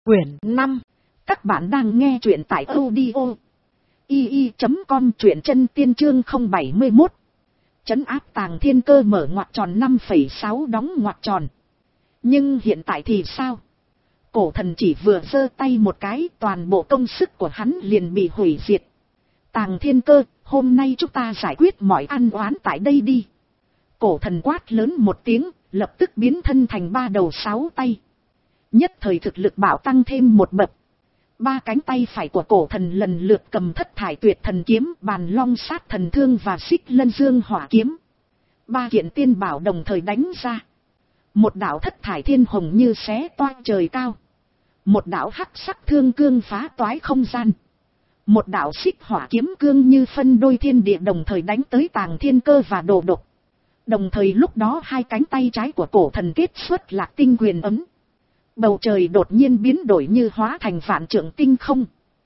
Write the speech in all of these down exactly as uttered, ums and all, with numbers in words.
Quyển năm. Các bạn đang nghe truyện tại audio i i chấm com, truyện chân tiên chương không bảy mươi mốt. Trấn áp Tàng Thiên Cơ mở ngoặc tròn năm phẩy sáu đóng ngoặc tròn. Nhưng hiện tại thì sao? Cổ thần chỉ vừa giơ tay một cái, toàn bộ công sức của hắn liền bị hủy diệt. Tàng Thiên Cơ, hôm nay chúng ta giải quyết mọi ăn oán tại đây đi. Cổ thần quát lớn một tiếng, lập tức biến thân thành ba đầu sáu tay. Nhất thời thực lực bạo tăng thêm một bậc. Ba cánh tay phải của cổ thần lần lượt cầm thất thải tuyệt thần kiếm, bàn long sát thần thương và xích lân dương hỏa kiếm. Ba kiện tiên bảo đồng thời đánh ra. Một đạo thất thải thiên hồng như xé toang trời cao. Một đạo hắc sắc thương cương phá toái không gian. Một đạo xích hỏa kiếm cương như phân đôi thiên địa đồng thời đánh tới Tàng Thiên Cơ và Đồ Độc. Đồng thời lúc đó hai cánh tay trái của cổ thần kết xuất Lạc Tinh quyền ấm. Bầu trời đột nhiên biến đổi như hóa thành vạn trượng tinh không.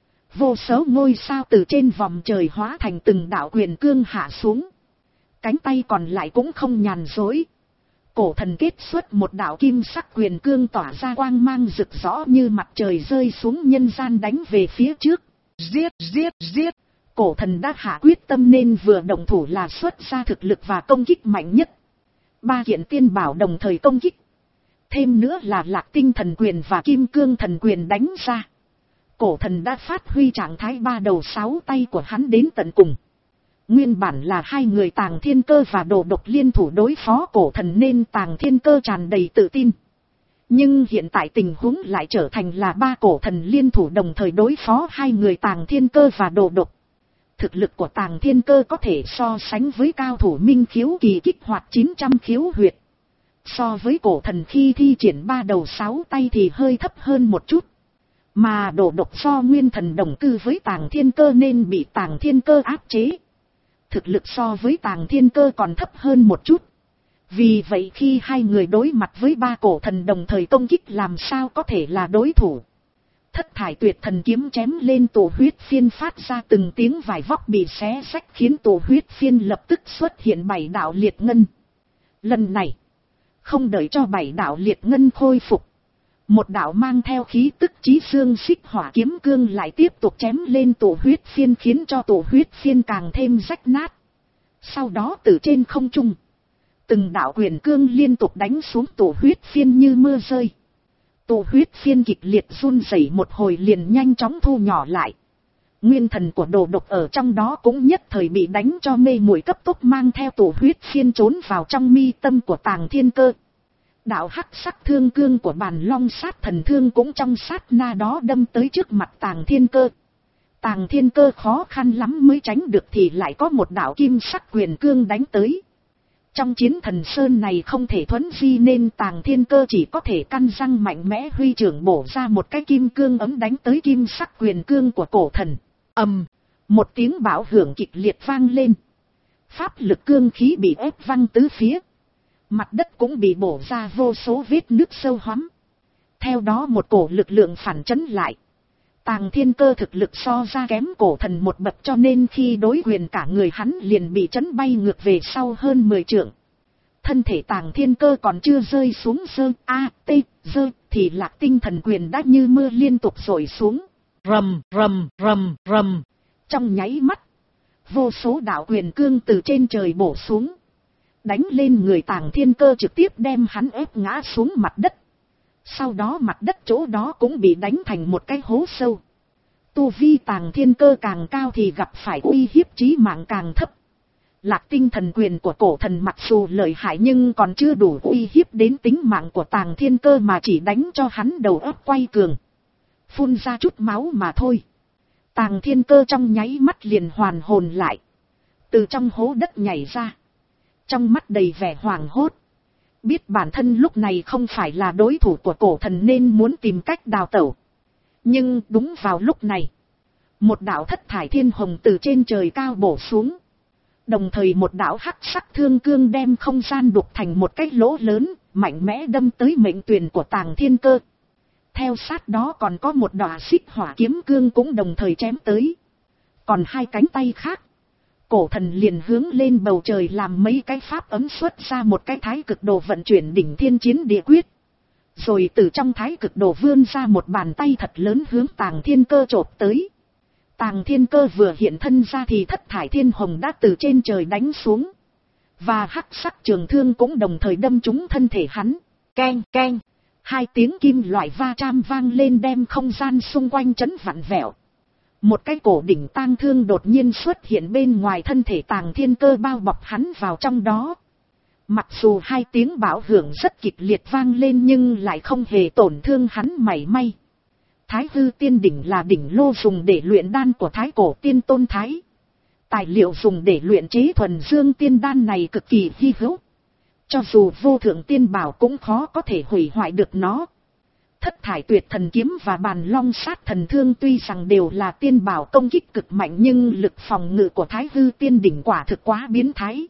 Vô số ngôi sao từ trên vòm trời hóa thành từng đạo quyền cương hạ xuống. Cánh tay còn lại cũng không nhàn dối. Cổ thần kết xuất một đạo kim sắc quyền cương tỏa ra quang mang rực rõ như mặt trời rơi xuống nhân gian đánh về phía trước. Giết, giết, giết. Cổ thần đã hạ quyết tâm nên vừa động thủ là xuất ra thực lực và công kích mạnh nhất. Ba kiện tiên bảo đồng thời công kích. Thêm nữa là Lạc Tinh thần quyền và Kim Cương thần quyền đánh ra. Cổ thần đã phát huy trạng thái ba đầu sáu tay của hắn đến tận cùng. Nguyên bản là hai người Tàng Thiên Cơ và Đồ Độc liên thủ đối phó cổ thần nên Tàng Thiên Cơ tràn đầy tự tin. Nhưng hiện tại tình huống lại trở thành là ba cổ thần liên thủ đồng thời đối phó hai người Tàng Thiên Cơ và Đồ Độc. Thực lực của Tàng Thiên Cơ có thể so sánh với cao thủ minh khiếu kỳ kích hoạt chín trăm khiếu huyệt. So với cổ thần khi thi triển ba đầu sáu tay thì hơi thấp hơn một chút. Mà Đồ Độc do nguyên thần đồng cư với Tàng Thiên Cơ nên bị Tàng Thiên Cơ áp chế. Thực lực so với Tàng Thiên Cơ còn thấp hơn một chút. Vì vậy khi hai người đối mặt với ba cổ thần đồng thời công kích làm sao có thể là đối thủ. Thất thải tuyệt thần kiếm chém lên tổ huyết phiên phát ra từng tiếng vải vóc bị xé rách khiến tổ huyết phiên lập tức xuất hiện bảy đạo liệt ngân. Lần này, không đợi cho bảy đạo liệt ngân khôi phục. Một đạo mang theo khí tức chí xương xích hỏa kiếm cương lại tiếp tục chém lên tổ huyết phiên khiến cho tổ huyết phiên càng thêm rách nát. Sau đó từ trên không trung, từng đạo quyền cương liên tục đánh xuống tổ huyết phiên như mưa rơi. Tổ huyết phiên kịch liệt run rẩy một hồi liền nhanh chóng thu nhỏ lại. Nguyên thần của Đồ Độc ở trong đó cũng nhất thời bị đánh cho mê muội cấp tốc mang theo tổ huyết phiên trốn vào trong mi tâm của Tàng Thiên Cơ. Đạo hắc sắc thương cương của bàn long sát thần thương cũng trong sát na đó đâm tới trước mặt Tàng Thiên Cơ. Tàng Thiên Cơ khó khăn lắm mới tránh được thì lại có một đạo kim sắc quyền cương đánh tới. Trong chiến thần sơn này không thể thuấn di nên Tàng Thiên Cơ chỉ có thể căn răng mạnh mẽ huy trưởng bổ ra một cái kim cương ấm đánh tới kim sắc quyền cương của cổ thần. Ầm, một tiếng bão hưởng kịch liệt vang lên. Pháp lực cương khí bị ép văng tứ phía. Mặt đất cũng bị bổ ra vô số vết nứt sâu hoắm. Theo đó một cổ lực lượng phản chấn lại. Tàng Thiên Cơ thực lực so ra kém cổ thần một bậc cho nên khi đối quyền cả người hắn liền bị chấn bay ngược về sau hơn mười trượng. Thân thể Tàng Thiên Cơ còn chưa rơi xuống sơ a t dơ thì Lạc Tinh thần quyền đã như mưa liên tục rội xuống. Rầm rầm rầm rầm. Trong nháy mắt, vô số đạo quyền cương từ trên trời bổ xuống. Đánh lên người Tàng Thiên Cơ trực tiếp đem hắn ép ngã xuống mặt đất. Sau đó mặt đất chỗ đó cũng bị đánh thành một cái hố sâu. Tu vi Tàng Thiên Cơ càng cao thì gặp phải uy hiếp chí mạng càng thấp. Lạc Tinh thần quyền của cổ thần mặc dù lợi hại nhưng còn chưa đủ uy hiếp đến tính mạng của Tàng Thiên Cơ mà chỉ đánh cho hắn đầu óc quay cuồng. Phun ra chút máu mà thôi. Tàng Thiên Cơ trong nháy mắt liền hoàn hồn lại. Từ trong hố đất nhảy ra. Trong mắt đầy vẻ hoảng hốt. Biết bản thân lúc này không phải là đối thủ của cổ thần nên muốn tìm cách đào tẩu. Nhưng đúng vào lúc này, một đạo thất thải thiên hồng từ trên trời cao bổ xuống. Đồng thời một đạo hắc sắc thương cương đem không gian đục thành một cái lỗ lớn, mạnh mẽ đâm tới mệnh tuyền của Tàng Thiên Cơ. Theo sát đó còn có một đọa xích hỏa kiếm cương cũng đồng thời chém tới. Còn hai cánh tay khác, cổ thần liền hướng lên bầu trời làm mấy cái pháp ấm xuất ra một cái thái cực đồ vận chuyển đỉnh thiên chiến địa quyết. Rồi từ trong thái cực đồ vươn ra một bàn tay thật lớn hướng Tàng Thiên Cơ chộp tới. Tàng Thiên Cơ vừa hiện thân ra thì thất thải thiên hồng đã từ trên trời đánh xuống. Và hắc sắc trường thương cũng đồng thời đâm trúng thân thể hắn. Keng keng, hai tiếng kim loại va chạm vang lên đem không gian xung quanh chấn vặn vẹo. Một cái cổ đỉnh tang thương đột nhiên xuất hiện bên ngoài thân thể Tàng Thiên Cơ bao bọc hắn vào trong đó. Mặc dù hai tiếng bão hưởng rất kịch liệt vang lên nhưng lại không hề tổn thương hắn mảy may. Thái hư tiên đỉnh là đỉnh lô dùng để luyện đan của thái cổ tiên tôn thái. Tài liệu dùng để luyện chế thuần dương tiên đan này cực kỳ hy hữu. Cho dù vô thượng tiên bảo cũng khó có thể hủy hoại được nó. Thất thải tuyệt thần kiếm và bàn long sát thần thương tuy rằng đều là tiên bảo công kích cực mạnh nhưng lực phòng ngự của thái hư tiên đỉnh quả thực quá biến thái.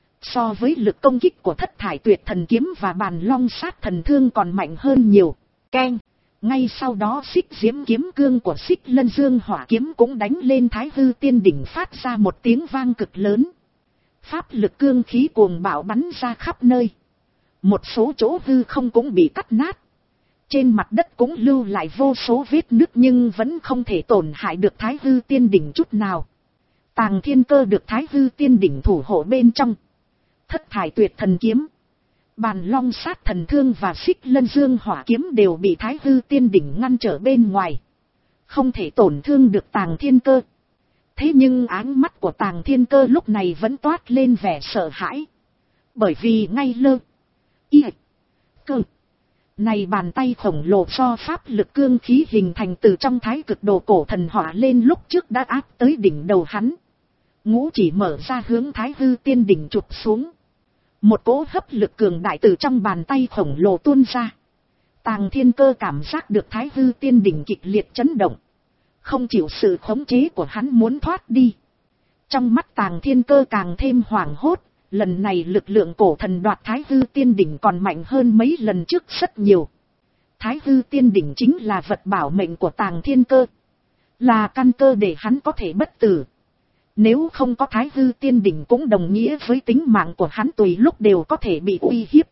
So với lực công kích của thất thải tuyệt thần kiếm và bàn long sát thần thương còn mạnh hơn nhiều. Keng! Ngay sau đó xích diễm kiếm cương của xích lân dương hỏa kiếm cũng đánh lên thái hư tiên đỉnh phát ra một tiếng vang cực lớn. Pháp lực cương khí cuồng bạo bắn ra khắp nơi. Một số chỗ hư không cũng bị cắt nát. Trên mặt đất cũng lưu lại vô số vết nứt nhưng vẫn không thể tổn hại được thái hư tiên đỉnh chút nào. Tàng Thiên Cơ được thái hư tiên đỉnh thủ hộ bên trong. Thất thải tuyệt thần kiếm, bàn long sát thần thương và xích lân dương hỏa kiếm đều bị thái hư tiên đỉnh ngăn trở bên ngoài. Không thể tổn thương được Tàng Thiên Cơ. Thế nhưng áng mắt của Tàng Thiên Cơ lúc này vẫn toát lên vẻ sợ hãi. Bởi vì ngay lơ, y, cơ, này bàn tay khổng lồ do pháp lực cương khí hình thành từ trong thái cực đồ cổ thần hỏa lên lúc trước đã áp tới đỉnh đầu hắn. Ngũ chỉ mở ra hướng thái hư tiên đỉnh chụp xuống. Một cỗ hấp lực cường đại từ trong bàn tay khổng lồ tuôn ra. Tàng Thiên Cơ cảm giác được thái hư tiên đỉnh kịch liệt chấn động. Không chịu sự khống chế của hắn muốn thoát đi. Trong mắt Tàng Thiên Cơ càng thêm hoảng hốt. Lần này lực lượng cổ thần đoạt thái hư tiên đỉnh còn mạnh hơn mấy lần trước rất nhiều. Thái hư tiên đỉnh chính là vật bảo mệnh của Tàng Thiên Cơ. Là căn cơ để hắn có thể bất tử. Nếu không có thái hư tiên đỉnh cũng đồng nghĩa với tính mạng của hắn tùy lúc đều có thể bị uy hiếp.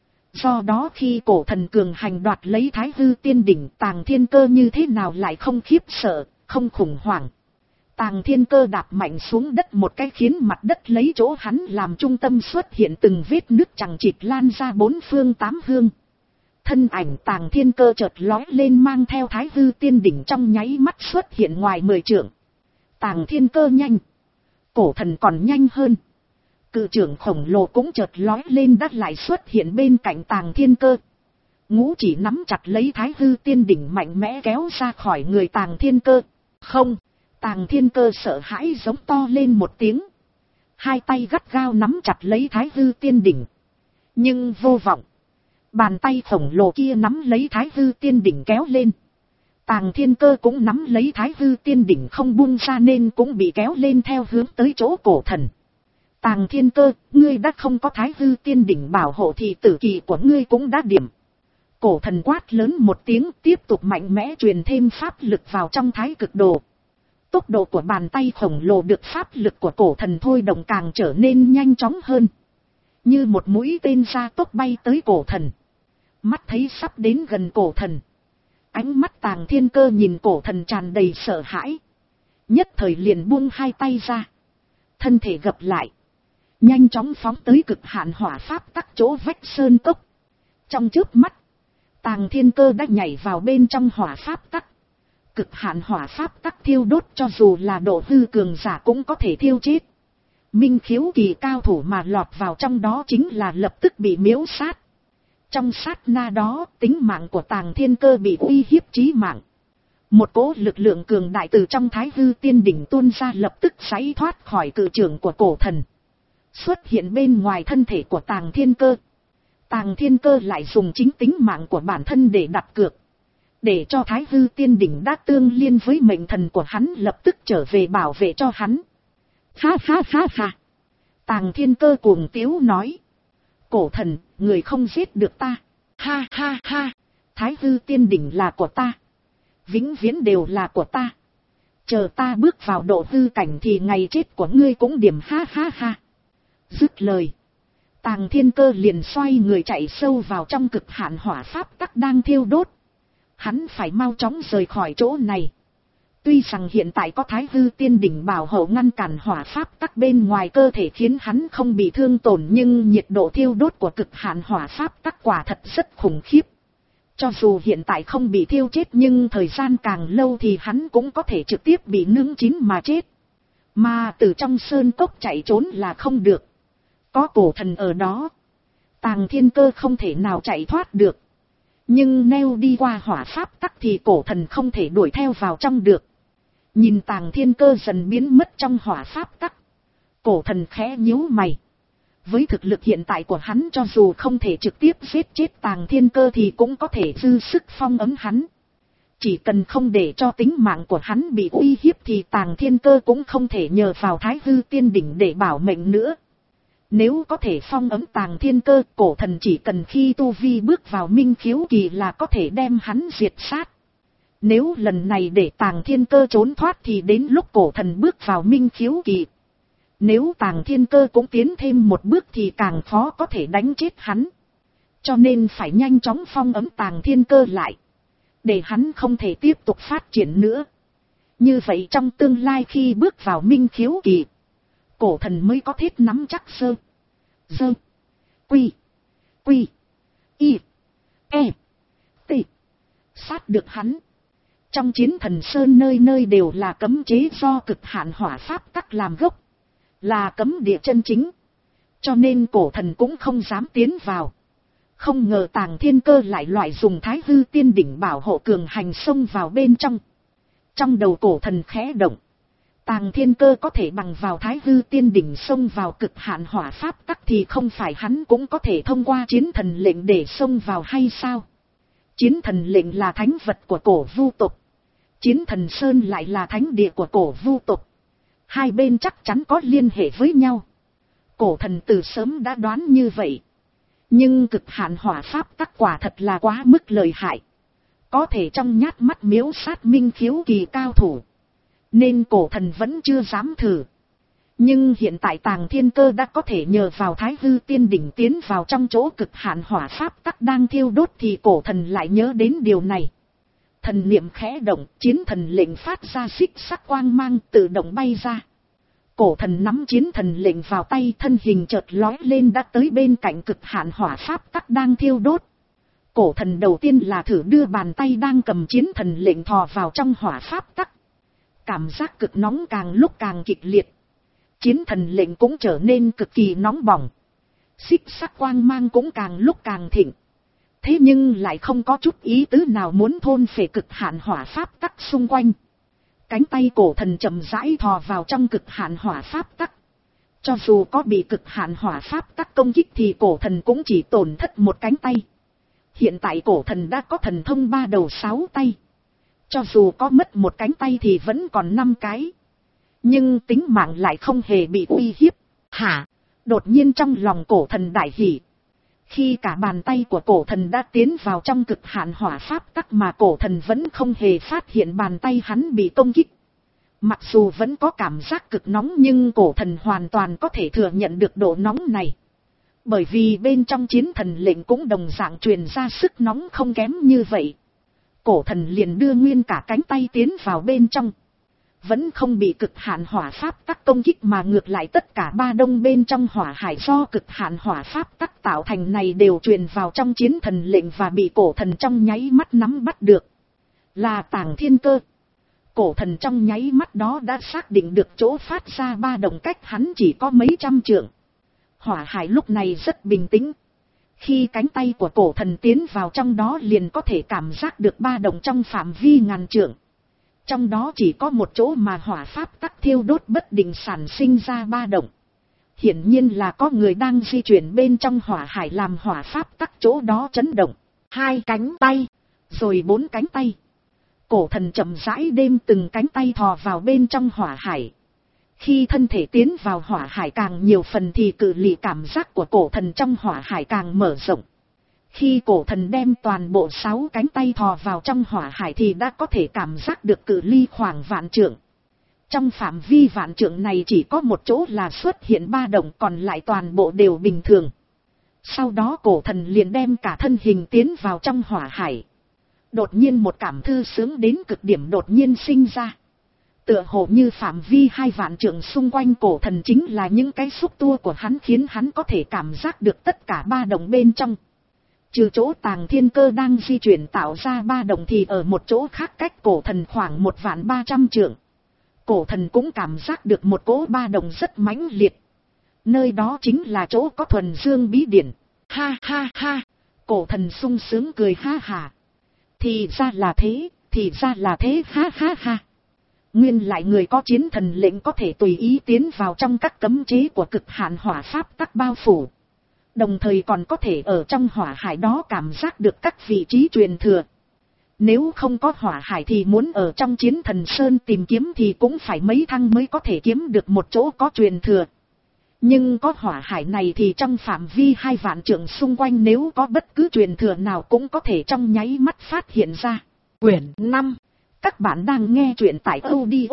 Do đó khi cổ thần cường hành đoạt lấy thái hư tiên đỉnh, Tàng Thiên Cơ như thế nào lại không khiếp sợ, không khủng hoảng. Tàng Thiên Cơ đạp mạnh xuống đất một cái khiến mặt đất lấy chỗ hắn làm trung tâm xuất hiện từng vết nứt chằng chịt lan ra bốn phương tám hướng. Thân ảnh Tàng Thiên Cơ chợt lói lên mang theo thái hư tiên đỉnh trong nháy mắt xuất hiện ngoài mười trượng. Tàng Thiên Cơ nhanh. Cổ thần còn nhanh hơn. Cự trưởng khổng lồ cũng chợt lói lên đắt lại xuất hiện bên cạnh Tàng Thiên Cơ. Ngũ chỉ nắm chặt lấy thái hư tiên đỉnh mạnh mẽ kéo ra khỏi người Tàng Thiên Cơ. Không, Tàng Thiên Cơ sợ hãi giống to lên một tiếng. Hai tay gắt gao nắm chặt lấy thái hư tiên đỉnh. Nhưng vô vọng. Bàn tay khổng lồ kia nắm lấy thái hư tiên đỉnh kéo lên. Tàng Thiên Cơ cũng nắm lấy thái hư tiên đỉnh không buông ra nên cũng bị kéo lên theo hướng tới chỗ cổ thần. Tàng Thiên Cơ, ngươi đã không có thái hư tiên đỉnh bảo hộ thì tử kỳ của ngươi cũng đã điểm. Cổ thần quát lớn một tiếng tiếp tục mạnh mẽ truyền thêm pháp lực vào trong thái cực đồ. Tốc độ của bàn tay khổng lồ được pháp lực của cổ thần thôi động càng trở nên nhanh chóng hơn. Như một mũi tên ra tốc bay tới cổ thần. Mắt thấy sắp đến gần cổ thần. Ánh mắt Tàng Thiên Cơ nhìn cổ thần tràn đầy sợ hãi. Nhất thời liền buông hai tay ra. Thân thể gập lại. Nhanh chóng phóng tới cực hạn hỏa pháp tắc chỗ vách sơn cốc. Trong chớp mắt. Tàng Thiên Cơ đã nhảy vào bên trong hỏa pháp tắc. Cực hạn hỏa pháp tắc thiêu đốt cho dù là độ hư cường giả cũng có thể thiêu chết. Minh khiếu kỳ cao thủ mà lọt vào trong đó chính là lập tức bị miễu sát. Trong sát na đó, tính mạng của Tàng Thiên Cơ bị uy hiếp chí mạng. Một cỗ lực lượng cường đại từ trong thái hư tiên đỉnh tuôn ra lập tức giãy thoát khỏi cự trưởng của cổ thần. Xuất hiện bên ngoài thân thể của Tàng Thiên Cơ. Tàng Thiên Cơ lại dùng chính tính mạng của bản thân để đặt cược. Để cho thái hư tiên đỉnh đã tương liên với mệnh thần của hắn lập tức trở về bảo vệ cho hắn. Ha ha ha ha. Tàng Thiên Cơ cuồng tiếu nói. Cổ thần, người không giết được ta. Ha ha ha. Thái hư tiên đỉnh là của ta. Vĩnh viễn đều là của ta. Chờ ta bước vào độ hư cảnh thì ngày chết của ngươi cũng điểm ha ha ha. Dứt lời. Tàng Thiên Cơ liền xoay người chạy sâu vào trong cực hạn hỏa pháp tắc đang thiêu đốt. Hắn phải mau chóng rời khỏi chỗ này. Tuy rằng hiện tại có Thái Hư Tiên Đỉnh bảo hộ ngăn cản hỏa pháp tắc bên ngoài cơ thể khiến hắn không bị thương tổn, nhưng nhiệt độ thiêu đốt của cực hạn hỏa pháp tắc quả thật rất khủng khiếp. Cho dù hiện tại không bị thiêu chết nhưng thời gian càng lâu thì hắn cũng có thể trực tiếp bị nướng chín mà chết. Mà từ trong sơn cốc chạy trốn là không được. Có cổ thần ở đó, Tàng Thiên Cơ không thể nào chạy thoát được. Nhưng neo đi qua hỏa pháp tắc thì cổ thần không thể đuổi theo vào trong được. Nhìn Tàng Thiên Cơ dần biến mất trong hỏa pháp tắc, cổ thần khẽ nhíu mày. Với thực lực hiện tại của hắn, cho dù không thể trực tiếp giết chết Tàng Thiên Cơ thì cũng có thể dư sức phong ấn hắn. Chỉ cần không để cho tính mạng của hắn bị uy hiếp thì Tàng Thiên Cơ cũng không thể nhờ vào Thái Hư Tiên Đỉnh để bảo mệnh nữa. Nếu có thể phong ấn Tàng Thiên Cơ, cổ thần chỉ cần khi tu vi bước vào minh khiếu kỳ là có thể đem hắn diệt sát. Nếu lần này để Tàng Thiên Cơ trốn thoát thì đến lúc cổ thần bước vào minh khiếu kỳ, nếu Tàng Thiên Cơ cũng tiến thêm một bước thì càng khó có thể đánh chết hắn. Cho nên phải nhanh chóng phong ấn Tàng Thiên Cơ lại, để hắn không thể tiếp tục phát triển nữa. Như vậy trong tương lai khi bước vào minh khiếu kỳ, cổ thần mới có thiết nắm chắc sơ, dơ, quy, quy, y, e, t, sát được hắn. Trong Chiến Thần Sơn nơi nơi đều là cấm chế do cực hạn hỏa pháp tắc làm gốc, là cấm địa chân chính. Cho nên cổ thần cũng không dám tiến vào. Không ngờ Tàng Thiên Cơ lại loại dùng Thái Hư Tiên Đỉnh bảo hộ cường hành xông vào bên trong. Trong đầu cổ thần khẽ động. Tàng Thiên Cơ có thể bằng vào Thái Hư Tiên Đỉnh xông vào cực hạn hỏa pháp tắc thì không phải hắn cũng có thể thông qua chiến thần lệnh để xông vào hay sao? Chiến thần lệnh là thánh vật của cổ vu tộc. Chiến Thần Sơn lại là thánh địa của cổ vu tộc. Hai bên chắc chắn có liên hệ với nhau. Cổ thần từ sớm đã đoán như vậy. Nhưng cực hạn hỏa pháp tắc quả thật là quá mức lợi hại. Có thể trong nhát mắt miếu sát minh khiếu kỳ cao thủ. Nên cổ thần vẫn chưa dám thử. Nhưng hiện tại Tàng Thiên Cơ đã có thể nhờ vào Thái Hư Tiên Đỉnh tiến vào trong chỗ cực hạn hỏa pháp tắc đang thiêu đốt thì cổ thần lại nhớ đến điều này. Thần niệm khẽ động, chiến thần lệnh phát ra xích sắc quang mang tự động bay ra. Cổ thần nắm chiến thần lệnh vào tay, thân hình chợt lói lên đã tới bên cạnh cực hạn hỏa pháp tắc đang thiêu đốt. Cổ thần đầu tiên là thử đưa bàn tay đang cầm chiến thần lệnh thò vào trong hỏa pháp tắc. Cảm giác cực nóng càng lúc càng kịch liệt. Chiến thần lệnh cũng trở nên cực kỳ nóng bỏng. Xích sắc quang mang cũng càng lúc càng thịnh. Thế nhưng lại không có chút ý tứ nào muốn thôn phệ cực hạn hỏa pháp tắc xung quanh. Cánh tay cổ thần chậm rãi thò vào trong cực hạn hỏa pháp tắc. Cho dù có bị cực hạn hỏa pháp tắc công kích thì cổ thần cũng chỉ tổn thất một cánh tay. Hiện tại cổ thần đã có thần thông ba đầu sáu tay. Cho dù có mất một cánh tay thì vẫn còn năm cái. Nhưng tính mạng lại không hề bị uy hiếp. Hả? Đột nhiên trong lòng cổ thần đại hỉ. Khi cả bàn tay của cổ thần đã tiến vào trong cực hạn hỏa pháp tắc mà cổ thần vẫn không hề phát hiện bàn tay hắn bị công kích. Mặc dù vẫn có cảm giác cực nóng nhưng cổ thần hoàn toàn có thể thừa nhận được độ nóng này. Bởi vì bên trong chiến thần lệnh cũng đồng dạng truyền ra sức nóng không kém như vậy. Cổ thần liền đưa nguyên cả cánh tay tiến vào bên trong. Vẫn không bị cực hạn hỏa pháp tắc công kích mà ngược lại tất cả ba đông bên trong hỏa hải do cực hạn hỏa pháp tắc tạo thành này đều truyền vào trong chiến thần lệnh và bị cổ thần trong nháy mắt nắm bắt được. Là Tàng Thiên Cơ. Cổ thần trong nháy mắt đó đã xác định được chỗ phát ra ba động cách hắn chỉ có mấy trăm trượng. Hỏa hải lúc này rất bình tĩnh. Khi cánh tay của cổ thần tiến vào trong đó liền có thể cảm giác được ba động trong phạm vi ngàn trượng. Trong đó chỉ có một chỗ mà hỏa pháp tắc thiêu đốt bất định sản sinh ra ba động. Hiển nhiên là có người đang di chuyển bên trong hỏa hải làm hỏa pháp tắc chỗ đó chấn động. Hai cánh tay, rồi bốn cánh tay. Cổ thần chậm rãi đêm từng cánh tay thò vào bên trong hỏa hải. Khi thân thể tiến vào hỏa hải càng nhiều phần thì cự ly cảm giác của cổ thần trong hỏa hải càng mở rộng. Khi cổ thần đem toàn bộ sáu cánh tay thò vào trong hỏa hải thì đã có thể cảm giác được cự ly khoảng vạn trượng. Trong phạm vi vạn trượng này chỉ có một chỗ là xuất hiện ba động, còn lại toàn bộ đều bình thường. Sau đó cổ thần liền đem cả thân hình tiến vào trong hỏa hải. Đột nhiên một cảm thư sướng đến cực điểm đột nhiên sinh ra. Tựa hồ như phạm vi hai vạn trượng xung quanh cổ thần chính là những cái xúc tua của hắn, khiến hắn có thể cảm giác được tất cả ba động bên trong. Trừ chỗ Tàng Thiên Cơ đang di chuyển tạo ra ba động thì ở một chỗ khác cách cổ thần khoảng một vạn ba trăm trượng. Cổ thần cũng cảm giác được một cỗ ba động rất mãnh liệt. Nơi đó chính là chỗ có thuần dương bí điển. Ha ha ha, cổ thần sung sướng cười ha hà. Thì ra là thế, thì ra là thế, ha ha ha. Nguyên lại người có chiến thần lệnh có thể tùy ý tiến vào trong các cấm chế của cực hạn hỏa pháp tắc bao phủ. Đồng thời còn có thể ở trong hỏa hải đó cảm giác được các vị trí truyền thừa. Nếu không có hỏa hải thì muốn ở trong chiến thần sơn tìm kiếm thì cũng phải mấy thăng mới có thể kiếm được một chỗ có truyền thừa. Nhưng có hỏa hải này thì trong phạm vi hai vạn trượng xung quanh nếu có bất cứ truyền thừa nào cũng có thể trong nháy mắt phát hiện ra. Quyển năm. Các bạn đang nghe truyện tại audio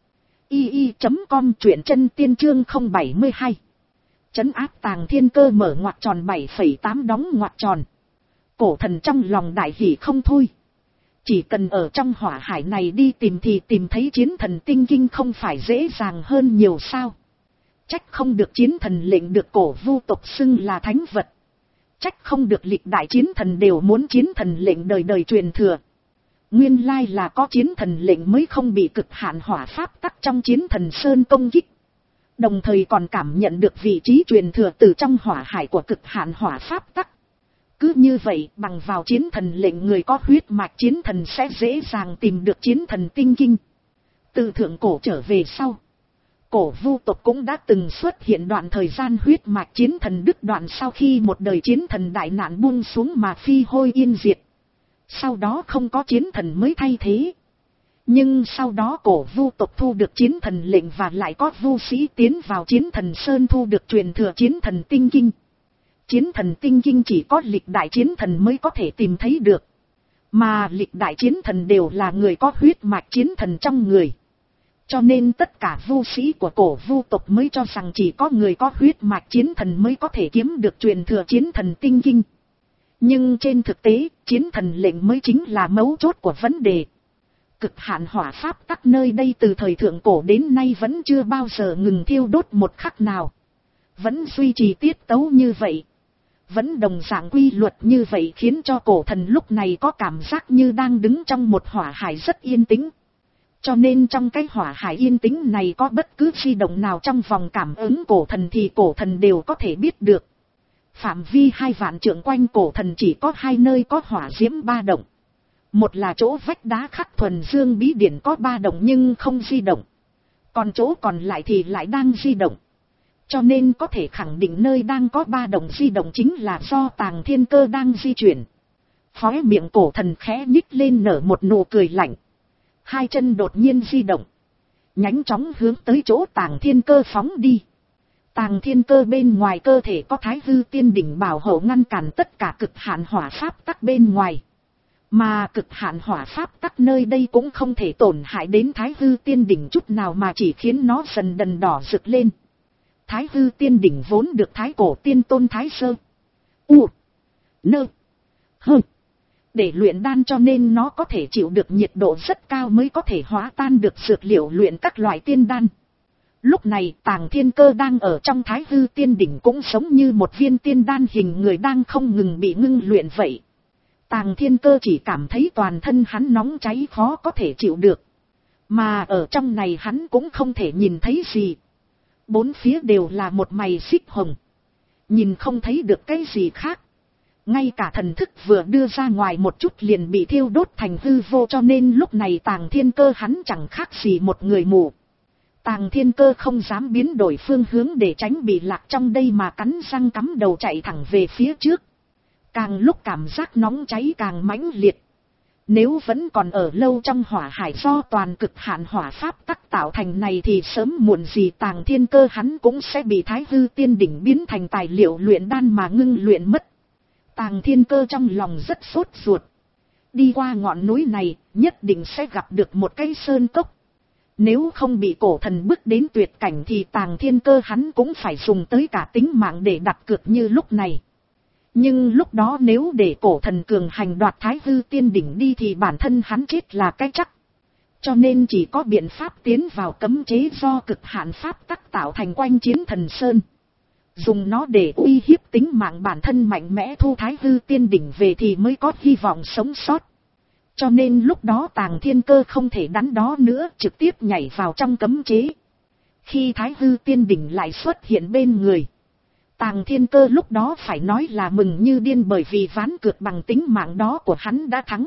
i i chấm com, truyện chân tiên chương không bảy mươi hai. Trấn áp Tàng Thiên Cơ mở ngoặc tròn bảy phẩy tám đóng ngoặc tròn. Cổ thần trong lòng đại hỉ không thôi. Chỉ cần ở trong hỏa hải này đi tìm thì tìm thấy chiến thần tinh kinh không phải dễ dàng hơn nhiều sao. Trách không được chiến thần lệnh được cổ vu tộc xưng là thánh vật. Trách không được lịch đại chiến thần đều muốn chiến thần lệnh đời đời truyền thừa. Nguyên lai là có chiến thần lệnh mới không bị cực hạn hỏa pháp tắc trong chiến thần sơn công kích. Đồng thời còn cảm nhận được vị trí truyền thừa từ trong hỏa hải của cực hạn hỏa pháp tắc. Cứ như vậy bằng vào chiến thần lệnh người có huyết mạch chiến thần sẽ dễ dàng tìm được chiến thần tinh kinh. Từ thượng cổ trở về sau, cổ vu tộc cũng đã từng xuất hiện đoạn thời gian huyết mạch chiến thần đứt đoạn sau khi một đời chiến thần đại nạn buông xuống mà phi hôi yên diệt. Sau đó không có chiến thần mới thay thế. Nhưng sau đó cổ vu tộc thu được chiến thần lệnh và lại có vu sĩ tiến vào chiến thần sơn thu được truyền thừa chiến thần tinh kinh. Chiến thần tinh kinh chỉ có lịch đại chiến thần mới có thể tìm thấy được. Mà lịch đại chiến thần đều là người có huyết mạch chiến thần trong người. Cho nên tất cả vu sĩ của cổ vu tộc mới cho rằng chỉ có người có huyết mạch chiến thần mới có thể kiếm được truyền thừa chiến thần tinh kinh. Nhưng trên thực tế, chiến thần lệnh mới chính là mấu chốt của vấn đề. Cực hạn hỏa pháp tắc nơi đây từ thời thượng cổ đến nay vẫn chưa bao giờ ngừng thiêu đốt một khắc nào. Vẫn duy trì tiết tấu như vậy. Vẫn đồng dạng quy luật như vậy khiến cho cổ thần lúc này có cảm giác như đang đứng trong một hỏa hải rất yên tĩnh. Cho nên trong cái hỏa hải yên tĩnh này có bất cứ di động nào trong vòng cảm ứng cổ thần thì cổ thần đều có thể biết được. Phạm vi hai vạn trượng quanh cổ thần chỉ có hai nơi có hỏa diễm ba động. Một là chỗ vách đá khắc thuần dương bí điển có ba động nhưng không di động. Còn chỗ còn lại thì lại đang di động. Cho nên có thể khẳng định nơi đang có ba động di động chính là do Tàng Thiên Cơ đang di chuyển. Khóe miệng cổ thần khẽ nhích lên nở một nụ cười lạnh. Hai chân đột nhiên di động. Nhanh chóng hướng tới chỗ Tàng Thiên Cơ phóng đi. Tàng Thiên Cơ bên ngoài cơ thể có Thái Hư Tiên Đỉnh bảo hộ ngăn cản tất cả cực hạn hỏa pháp tắc bên ngoài. Mà cực hạn hỏa pháp tắc nơi đây cũng không thể tổn hại đến Thái Hư Tiên Đỉnh chút nào mà chỉ khiến nó dần dần đỏ rực lên. Thái Hư Tiên Đỉnh vốn được Thái Cổ Tiên Tôn Thái Sơ U Nơ Hơ để luyện đan cho nên nó có thể chịu được nhiệt độ rất cao mới có thể hóa tan được dược liệu luyện các loại tiên đan. Lúc này Tàng Thiên Cơ đang ở trong Thái Hư Tiên Đỉnh cũng giống như một viên tiên đan hình người đang không ngừng bị ngưng luyện vậy. Tàng Thiên Cơ chỉ cảm thấy toàn thân hắn nóng cháy khó có thể chịu được. Mà ở trong này hắn cũng không thể nhìn thấy gì. Bốn phía đều là một mày xích hồng. Nhìn không thấy được cái gì khác. Ngay cả thần thức vừa đưa ra ngoài một chút liền bị thiêu đốt thành hư vô cho nên lúc này Tàng Thiên Cơ hắn chẳng khác gì một người mù. Tàng Thiên Cơ không dám biến đổi phương hướng để tránh bị lạc trong đây mà cắn răng cắm đầu chạy thẳng về phía trước. Càng lúc cảm giác nóng cháy càng mãnh liệt. Nếu vẫn còn ở lâu trong hỏa hải do toàn cực hạn hỏa pháp tắc tạo thành này thì sớm muộn gì Tàng Thiên Cơ hắn cũng sẽ bị Thái Hư Tiên Đỉnh biến thành tài liệu luyện đan mà ngưng luyện mất. Tàng Thiên Cơ trong lòng rất sốt ruột. Đi qua ngọn núi này nhất định sẽ gặp được một cái sơn cốc. Nếu không bị cổ thần bước đến tuyệt cảnh thì Tàng Thiên Cơ hắn cũng phải dùng tới cả tính mạng để đặt cược như lúc này. Nhưng lúc đó nếu để cổ thần cường hành đoạt Thái Hư Tiên Đỉnh đi thì bản thân hắn chết là cái chắc. Cho nên chỉ có biện pháp tiến vào cấm chế do cực hạn pháp tắc tạo thành quanh chiến thần sơn. Dùng nó để uy hiếp tính mạng bản thân mạnh mẽ thu Thái Hư Tiên Đỉnh về thì mới có hy vọng sống sót. Cho nên lúc đó Tàng Thiên Cơ không thể đắn đo nữa, trực tiếp nhảy vào trong cấm chế. Khi Thái Hư Tiên Đỉnh lại xuất hiện bên người, Tàng Thiên Cơ lúc đó phải nói là mừng như điên, bởi vì ván cược bằng tính mạng đó của hắn đã thắng.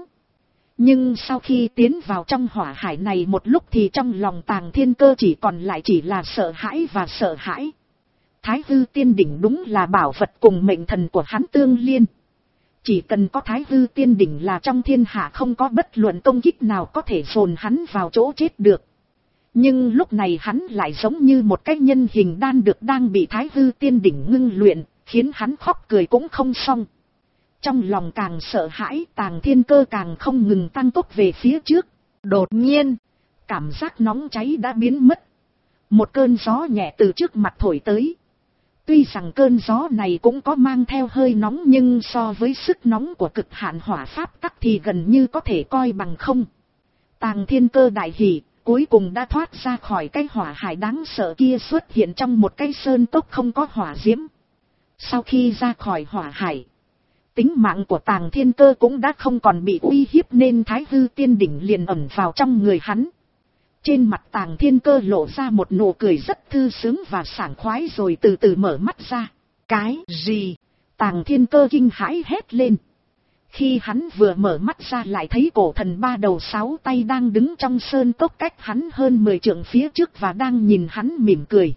Nhưng sau khi tiến vào trong hỏa hải này một lúc thì trong lòng Tàng Thiên Cơ chỉ còn lại chỉ là sợ hãi và sợ hãi. Thái Hư Tiên Đỉnh đúng là bảo vật cùng mệnh thần của hắn tương liên. Chỉ cần có Thái Hư Tiên Đỉnh là trong thiên hạ không có bất luận công kích nào có thể dồn hắn vào chỗ chết được. Nhưng lúc này hắn lại giống như một cái nhân hình đan được đang bị Thái Hư Tiên Đỉnh ngưng luyện, khiến hắn khóc cười cũng không xong. Trong lòng càng sợ hãi, Tàng Thiên Cơ càng không ngừng tăng tốc về phía trước. Đột nhiên, cảm giác nóng cháy đã biến mất. Một cơn gió nhẹ từ trước mặt thổi tới. Tuy rằng cơn gió này cũng có mang theo hơi nóng, nhưng so với sức nóng của cực hạn hỏa pháp tắc thì gần như có thể coi bằng không. Tàng Thiên Cơ đại hỉ, cuối cùng đã thoát ra khỏi cái hỏa hải đáng sợ kia, xuất hiện trong một cái sơn cốc không có hỏa diễm. Sau khi ra khỏi hỏa hải, tính mạng của Tàng Thiên Cơ cũng đã không còn bị uy hiếp nên Thái Hư Tiên Đỉnh liền ẩn vào trong người hắn. Trên mặt Tàng Thiên Cơ lộ ra một nụ cười rất thư sướng và sảng khoái rồi từ từ mở mắt ra. Cái gì? Tàng Thiên Cơ kinh hãi hét lên. Khi hắn vừa mở mắt ra lại thấy cổ thần ba đầu sáu tay đang đứng trong sơn cốc cách hắn hơn mười trượng phía trước và đang nhìn hắn mỉm cười.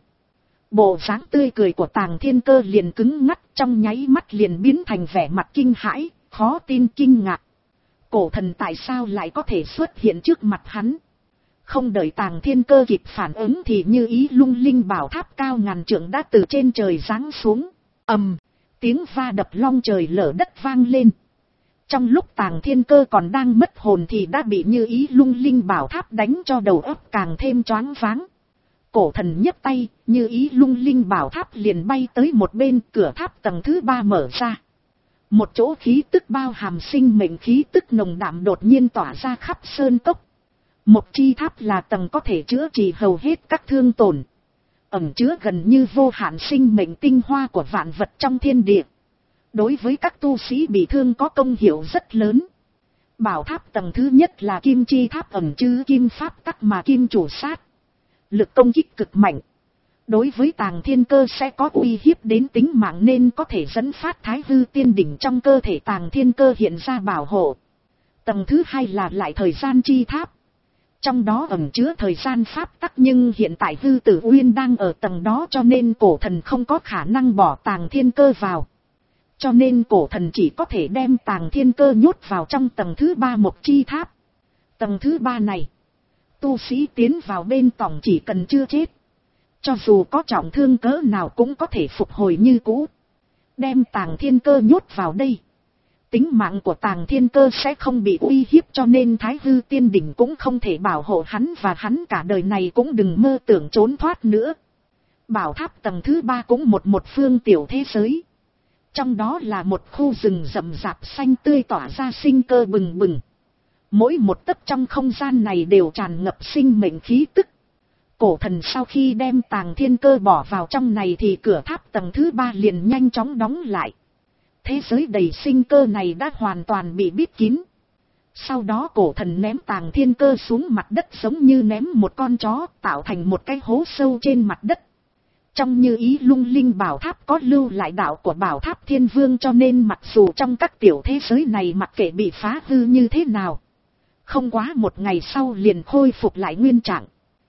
Bộ dáng tươi cười của Tàng Thiên Cơ liền cứng ngắt, trong nháy mắt liền biến thành vẻ mặt kinh hãi, khó tin kinh ngạc. Cổ thần tại sao lại có thể xuất hiện trước mặt hắn? Không đợi Tàng Thiên Cơ kịp phản ứng thì Như Ý lung linh bảo tháp cao ngàn trượng đã từ trên trời giáng xuống. Ầm, tiếng va đập long trời lở đất vang lên. Trong lúc Tàng Thiên Cơ còn đang mất hồn thì đã bị Như Ý lung linh bảo tháp đánh cho đầu óc càng thêm choáng váng. Cổ thần nhấc tay, Như Ý lung linh bảo tháp liền bay tới một bên, cửa tháp tầng thứ ba mở ra. Một chỗ khí tức bao hàm sinh mệnh khí tức nồng đậm đột nhiên tỏa ra khắp sơn cốc. Một chi tháp là tầng có thể chữa trị hầu hết các thương tổn, ẩn chứa gần như vô hạn sinh mệnh tinh hoa của vạn vật trong thiên địa. Đối với các tu sĩ bị thương có công hiệu rất lớn. Bảo tháp tầng thứ nhất là kim chi tháp, ẩn chứa kim pháp tắc mà kim chủ sát. Lực công kích cực mạnh. Đối với Tàng Thiên Cơ sẽ có uy hiếp đến tính mạng nên có thể dẫn phát Thái Hư Tiên Đỉnh trong cơ thể Tàng Thiên Cơ hiện ra bảo hộ. Tầng thứ hai là lại thời gian chi tháp. Trong đó ẩn chứa thời gian pháp tắc, nhưng hiện tại Hư Tử Uyên đang ở tầng đó cho nên cổ thần không có khả năng bỏ Tàng Thiên Cơ vào. Cho nên cổ thần chỉ có thể đem Tàng Thiên Cơ nhốt vào trong tầng thứ ba một chi tháp. Tầng thứ ba này, tu sĩ tiến vào bên tổng chỉ cần chưa chết, cho dù có trọng thương cỡ nào cũng có thể phục hồi như cũ. Đem Tàng Thiên Cơ nhốt vào đây, tính mạng của Tàng Thiên Cơ sẽ không bị uy hiếp, cho nên Thái Hư Tiên Đỉnh cũng không thể bảo hộ hắn và hắn cả đời này cũng đừng mơ tưởng trốn thoát nữa. Bảo tháp tầng thứ ba cũng một một phương tiểu thế giới. Trong đó là một khu rừng rậm rạp xanh tươi tỏa ra sinh cơ bừng bừng. Mỗi một tấc trong không gian này đều tràn ngập sinh mệnh khí tức. Cổ thần sau khi đem Tàng Thiên Cơ bỏ vào trong này thì cửa tháp tầng thứ ba liền nhanh chóng đóng lại. Thế giới đầy sinh cơ này đã hoàn toàn bị bít kín. Sau đó cổ thần ném Tàng Thiên Cơ xuống mặt đất giống như ném một con chó, tạo thành một cái hố sâu trên mặt đất. Trong Như Ý lung linh bảo tháp có lưu lại đạo của bảo tháp thiên vương, cho nên mặc dù trong các tiểu thế giới này mặc kệ bị phá hư như thế nào, không quá một ngày sau liền khôi phục lại nguyên trạng.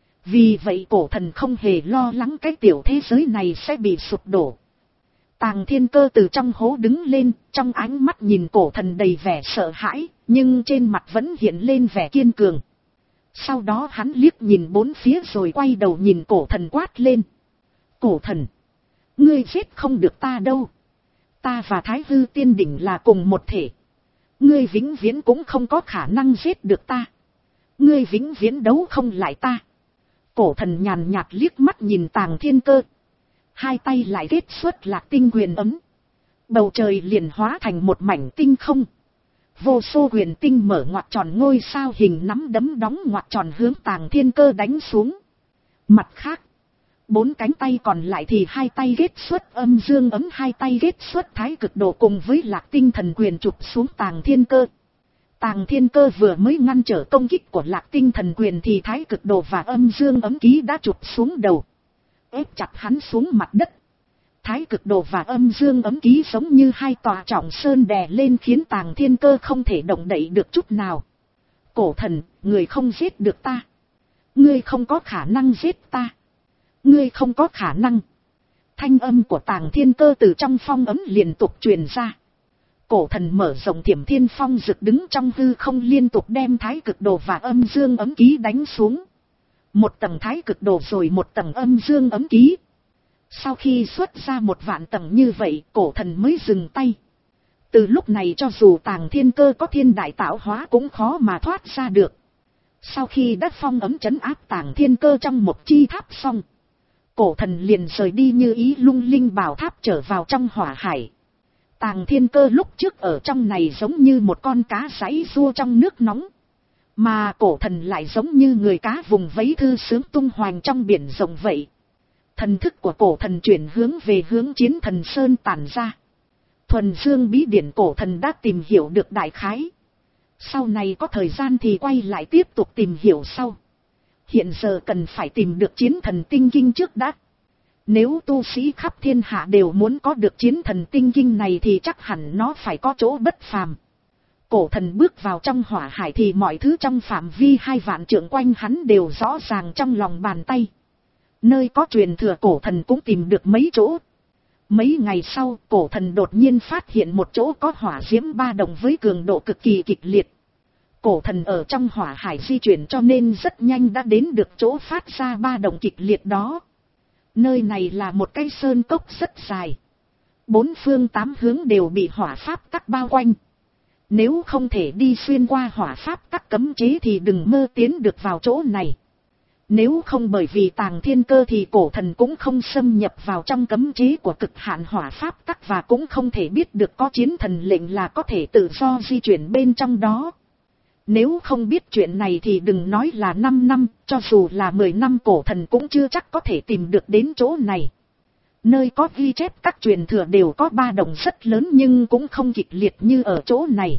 Vì vậy cổ thần không hề lo lắng cái tiểu thế giới này sẽ bị sụp đổ. Tàng Thiên Cơ từ trong hố đứng lên, trong ánh mắt nhìn cổ thần đầy vẻ sợ hãi, nhưng trên mặt vẫn hiện lên vẻ kiên cường. Sau đó hắn liếc nhìn bốn phía rồi quay đầu nhìn cổ thần quát lên. Cổ thần, ngươi giết không được ta đâu. Ta và Thái Hư Tiên Đỉnh là cùng một thể. Ngươi vĩnh viễn cũng không có khả năng giết được ta. Ngươi vĩnh viễn đấu không lại ta. Cổ thần nhàn nhạt liếc mắt nhìn Tàng Thiên Cơ. Hai tay lại kết xuất Lạc Tinh Quyền ấm. Bầu trời liền hóa thành một mảnh tinh không. Vô số huyền tinh mở ngoặt tròn ngôi sao hình nắm đấm đóng ngoặt tròn hướng Tàng Thiên Cơ đánh xuống. Mặt khác, bốn cánh tay còn lại thì hai tay ghét xuất âm dương ấm, hai tay ghét xuất thái cực độ cùng với Lạc Tinh Thần Quyền chụp xuống Tàng Thiên Cơ. Tàng Thiên Cơ vừa mới ngăn trở công kích của Lạc Tinh Thần Quyền thì thái cực độ và âm dương ấm ký đã chụp xuống đầu, ép chặt hắn xuống mặt đất. Thái cực độ và âm dương ấm ký giống như hai tòa trọng sơn đè lên khiến Tàng Thiên Cơ không thể động đậy được chút nào. Cổ thần, người không giết được ta. Ngươi không có khả năng giết ta. Ngươi không có khả năng. Thanh âm của Tàng Thiên Cơ từ trong phong ấm liên tục truyền ra. Cổ thần mở rộng Thiểm Thiên Phong rực đứng trong hư không liên tục đem thái cực độ và âm dương ấm ký đánh xuống. Một tầng thái cực độ rồi một tầng âm dương ấm ký. Sau khi xuất ra một vạn tầng như vậy, cổ thần mới dừng tay. Từ lúc này cho dù Tàng Thiên Cơ có thiên đại tạo hóa cũng khó mà thoát ra được. Sau khi đất phong ấm trấn áp Tàng Thiên Cơ trong một chi tháp xong, cổ thần liền rời đi như ý lung linh bảo tháp trở vào trong hỏa hải. Tàng Thiên Cơ lúc trước ở trong này giống như một con cá giãy giụa trong nước nóng. Mà cổ thần lại giống như người cá vùng vẫy thư sướng tung hoành trong biển rộng vậy. Thần thức của cổ thần chuyển hướng về hướng Chiến Thần Sơn tản ra. Thuần Dương bí điển cổ thần đã tìm hiểu được đại khái. Sau này có thời gian thì quay lại tiếp tục tìm hiểu sau. Hiện giờ cần phải tìm được Chiến Thần Tinh Kinh trước đã. Nếu tu sĩ khắp thiên hạ đều muốn có được Chiến Thần Tinh Kinh này thì chắc hẳn nó phải có chỗ bất phàm. Cổ thần bước vào trong hỏa hải thì mọi thứ trong phạm vi hai vạn trượng quanh hắn đều rõ ràng trong lòng bàn tay. Nơi có truyền thừa cổ thần cũng tìm được mấy chỗ. Mấy ngày sau, cổ thần đột nhiên phát hiện một chỗ có hỏa diễm ba động với cường độ cực kỳ kịch liệt. Cổ thần ở trong hỏa hải di chuyển cho nên rất nhanh đã đến được chỗ phát ra ba động kịch liệt đó. Nơi này là một cái sơn cốc rất dài. Bốn phương tám hướng đều bị hỏa pháp tắc bao quanh. Nếu không thể đi xuyên qua hỏa pháp tắc cấm chế thì đừng mơ tiến được vào chỗ này. Nếu không bởi vì Tàng Thiên Cơ thì cổ thần cũng không xâm nhập vào trong cấm chế của cực hạn hỏa pháp tắc và cũng không thể biết được có chiến thần lệnh là có thể tự do di chuyển bên trong đó. Nếu không biết chuyện này thì đừng nói là năm năm, cho dù là mười năm cổ thần cũng chưa chắc có thể tìm được đến chỗ này. Nơi có ghi chép các truyền thừa đều có ba động rất lớn nhưng cũng không kịch liệt như ở chỗ này.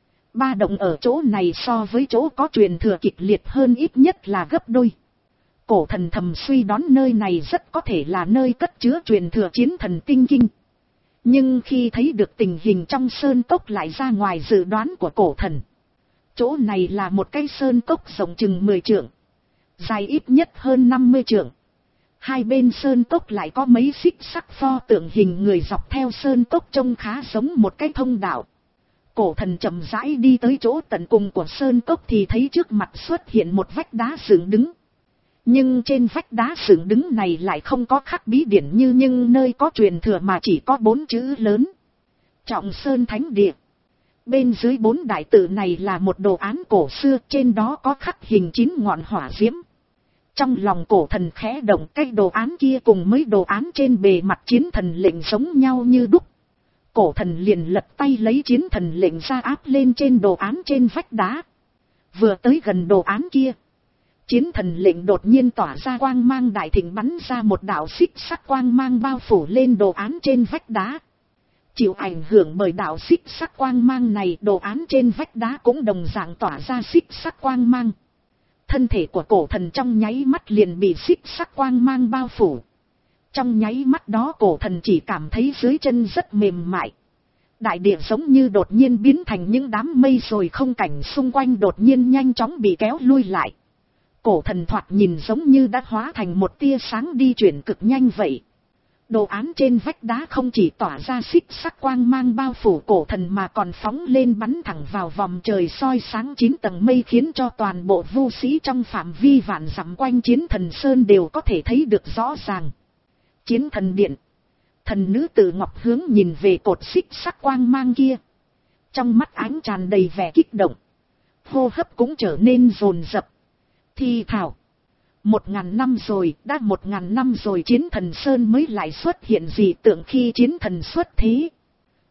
Ba động ở chỗ này so với chỗ có truyền thừa kịch liệt hơn ít nhất là gấp đôi. Cổ thần thầm suy đoán nơi này rất có thể là nơi cất chứa truyền thừa Chiến Thần Tinh Kinh. Nhưng khi thấy được tình hình trong sơn cốc lại ra ngoài dự đoán của cổ thần. Chỗ này là một cái sơn cốc rộng chừng mười trượng, dài ít nhất hơn năm mươi trượng. Hai bên sơn cốc lại có mấy xích sắc pho tượng hình người dọc theo sơn cốc trông khá giống một cái thông đạo. Cổ thần chậm rãi đi tới chỗ tận cùng của sơn cốc thì thấy trước mặt xuất hiện một vách đá dựng đứng. Nhưng trên vách đá dựng đứng này lại không có khắc bí điển như nhưng nơi có truyền thừa mà chỉ có bốn chữ lớn. Trọng Sơn Thánh Địa. Bên dưới bốn đại tự này là một đồ án cổ xưa, trên đó có khắc hình chín ngọn hỏa diễm. Trong lòng cổ thần khẽ động, cái đồ án kia cùng mấy đồ án trên bề mặt chiến thần lệnh giống nhau như đúc. Cổ thần liền lật tay lấy chiến thần lệnh ra áp lên trên đồ án trên vách đá. Vừa tới gần đồ án kia, chiến thần lệnh đột nhiên tỏa ra quang mang đại thịnh, bắn ra một đạo xích sắc quang mang bao phủ lên đồ án trên vách đá. Chịu ảnh hưởng bởi đạo xích sắc quang mang này, đồ án trên vách đá cũng đồng dạng tỏa ra xích sắc quang mang. Thân thể của cổ thần trong nháy mắt liền bị xích sắc quang mang bao phủ. Trong nháy mắt đó cổ thần chỉ cảm thấy dưới chân rất mềm mại. Đại địa giống như đột nhiên biến thành những đám mây rồi không cảnh xung quanh đột nhiên nhanh chóng bị kéo lui lại. Cổ thần thoạt nhìn giống như đã hóa thành một tia sáng đi chuyển cực nhanh vậy. Đồ án trên vách đá không chỉ tỏa ra xích sắc quang mang bao phủ cổ thần mà còn phóng lên bắn thẳng vào vòng trời soi sáng chín tầng mây, khiến cho toàn bộ vu sĩ trong phạm vi vạn dặm quanh Chiến Thần Sơn đều có thể thấy được rõ ràng. Chiến Thần Điện. Thần nữ Tử Ngọc hướng nhìn về cột xích sắc quang mang kia. Trong mắt ánh tràn đầy vẻ kích động. Hô hấp cũng trở nên dồn dập. Thi thảo. Một ngàn năm rồi, đã một ngàn năm rồi Chiến Thần Sơn mới lại xuất hiện dị tượng khi chiến thần xuất thế.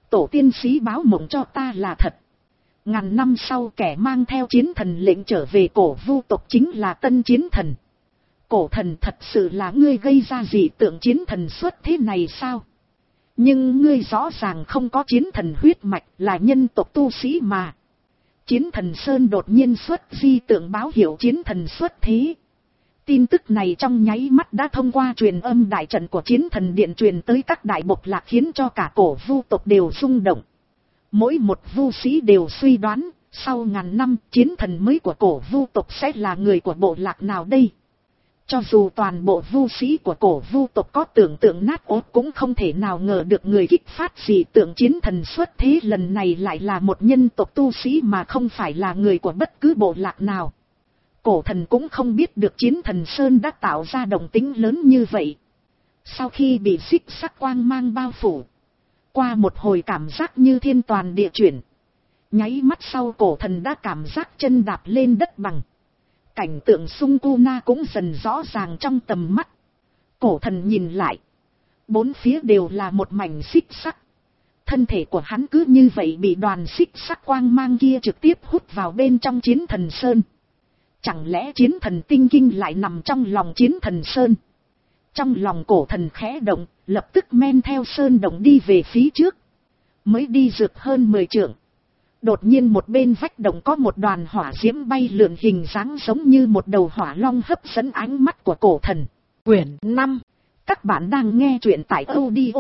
Tổ tiên sĩ báo mộng cho ta là thật. Ngàn năm sau kẻ mang theo chiến thần lệnh trở về cổ vu tộc chính là tân chiến thần. Cổ thần thật sự là ngươi gây ra dị tượng chiến thần xuất thế này sao? Nhưng ngươi rõ ràng không có chiến thần huyết mạch, là nhân tộc tu sĩ mà. Chiến thần Sơn đột nhiên xuất di tượng báo hiệu chiến thần xuất thế. Tin tức này trong nháy mắt đã thông qua truyền âm đại trận của chiến thần điện truyền tới các đại bộc lạc, khiến cho cả cổ vu tộc đều rung động. Mỗi một vu sĩ đều suy đoán, sau ngàn năm chiến thần mới của cổ vu tộc sẽ là người của bộ lạc nào đây? Cho dù toàn bộ vu sĩ của cổ vu tộc có tưởng tượng nát ốt cũng không thể nào ngờ được người kích phát dị tượng chiến thần xuất thế lần này lại là một nhân tộc tu sĩ mà không phải là người của bất cứ bộ lạc nào. Cổ thần cũng không biết được chiến thần Sơn đã tạo ra động tĩnh lớn như vậy. Sau khi bị xích sắc quang mang bao phủ, qua một hồi cảm giác như thiên toàn địa chuyển, nháy mắt sau cổ thần đã cảm giác chân đạp lên đất bằng. Cảnh tượng xung quanh na cũng dần rõ ràng trong tầm mắt. Cổ thần nhìn lại, bốn phía đều là một mảnh xích sắc. Thân thể của hắn cứ như vậy bị đoàn xích sắc quang mang kia trực tiếp hút vào bên trong chiến thần Sơn. Chẳng lẽ chiến thần tinh kinh lại nằm trong lòng chiến thần Sơn? Trong lòng cổ thần khẽ động, lập tức men theo Sơn động đi về phía trước. Mới đi rực hơn mười trượng. Đột nhiên một bên vách động có một đoàn hỏa diễm bay lượn, hình dáng giống như một đầu hỏa long hấp dẫn ánh mắt của cổ thần. Quyển năm. Các bạn đang nghe truyện tại audio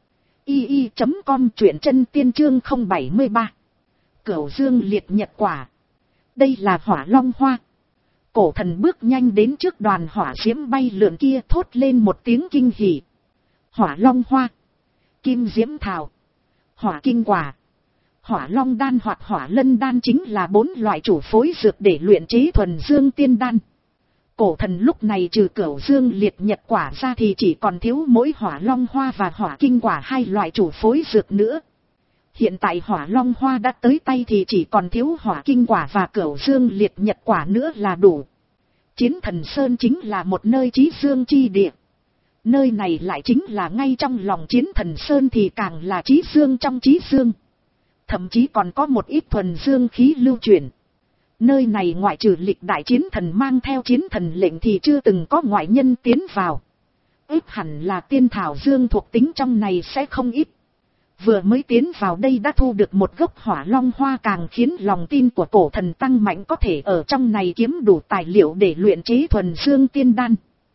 i i chấm com, truyện chân tiên chương không bảy ba. Cửu dương liệt nhật quả. Đây là hỏa long hoa. Cổ thần bước nhanh đến trước đoàn hỏa diễm bay lượn kia, thốt lên một tiếng kinh hỉ. Hỏa long hoa, kim diễm thảo, hỏa kinh quả, hỏa long đan hoặc hỏa lân đan chính là bốn loại chủ phối dược để luyện chế thuần dương tiên đan. Cổ thần lúc này trừ cửu dương liệt nhật quả ra thì chỉ còn thiếu mỗi hỏa long hoa và hỏa kinh quả hai loại chủ phối dược nữa. Hiện tại hỏa long hoa đã tới tay thì chỉ còn thiếu hỏa kinh quả và cửu dương liệt nhật quả nữa là đủ. Chiến thần Sơn chính là một nơi chí dương chi địa. Nơi này lại chính là ngay trong lòng chiến thần Sơn thì càng là chí dương trong chí dương. Thậm chí còn có một ít thuần dương khí lưu chuyển. Nơi này ngoại trừ lịch đại chiến thần mang theo chiến thần lệnh thì chưa từng có ngoại nhân tiến vào. Ít hẳn là tiên thảo dương thuộc tính trong này sẽ không ít. Vừa mới tiến vào đây đã thu được một gốc hỏa long hoa, càng khiến lòng tin của cổ thần tăng mạnh, có thể ở trong này kiếm đủ tài liệu để luyện chế thuần dương tiên đan.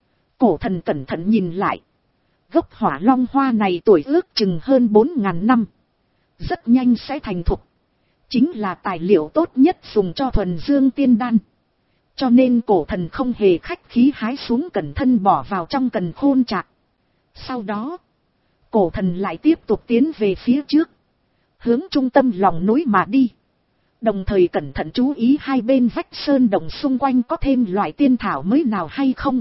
Cổ thần cẩn thận nhìn lại. Gốc hỏa long hoa này tuổi ước chừng hơn bốn ngàn năm. Rất nhanh sẽ thành thục. Chính là tài liệu tốt nhất dùng cho thuần dương tiên đan. Cho nên cổ thần không hề khách khí hái xuống cẩn thân bỏ vào trong cần khôn chạc. Sau đó, cổ thần lại tiếp tục tiến về phía trước, hướng trung tâm lòng núi mà đi. Đồng thời cẩn thận chú ý hai bên vách sơn đồng xung quanh có thêm loại tiên thảo mới nào hay không.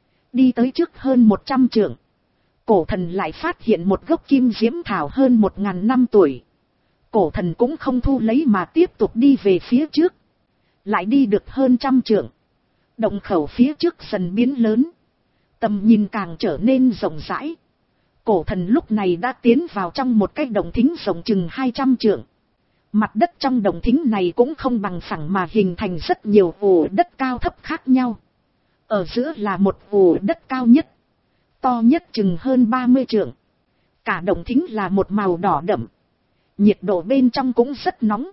Đi tới trước hơn một trăm trượng, cổ thần lại phát hiện một gốc kim diễm thảo hơn một ngàn năm tuổi. Cổ thần cũng không thu lấy mà tiếp tục đi về phía trước. Lại đi được hơn trăm trượng, động khẩu phía trước dần biến lớn, tầm nhìn càng trở nên rộng rãi. Cổ thần lúc này đã tiến vào trong một cái đồng thính rộng chừng hai trăm trượng. Mặt đất trong đồng thính này cũng không bằng phẳng mà hình thành rất nhiều ổ đất cao thấp khác nhau. Ở giữa là một ổ đất cao nhất, to nhất chừng hơn ba mươi trượng. Cả đồng thính là một màu đỏ đậm. Nhiệt độ bên trong cũng rất nóng.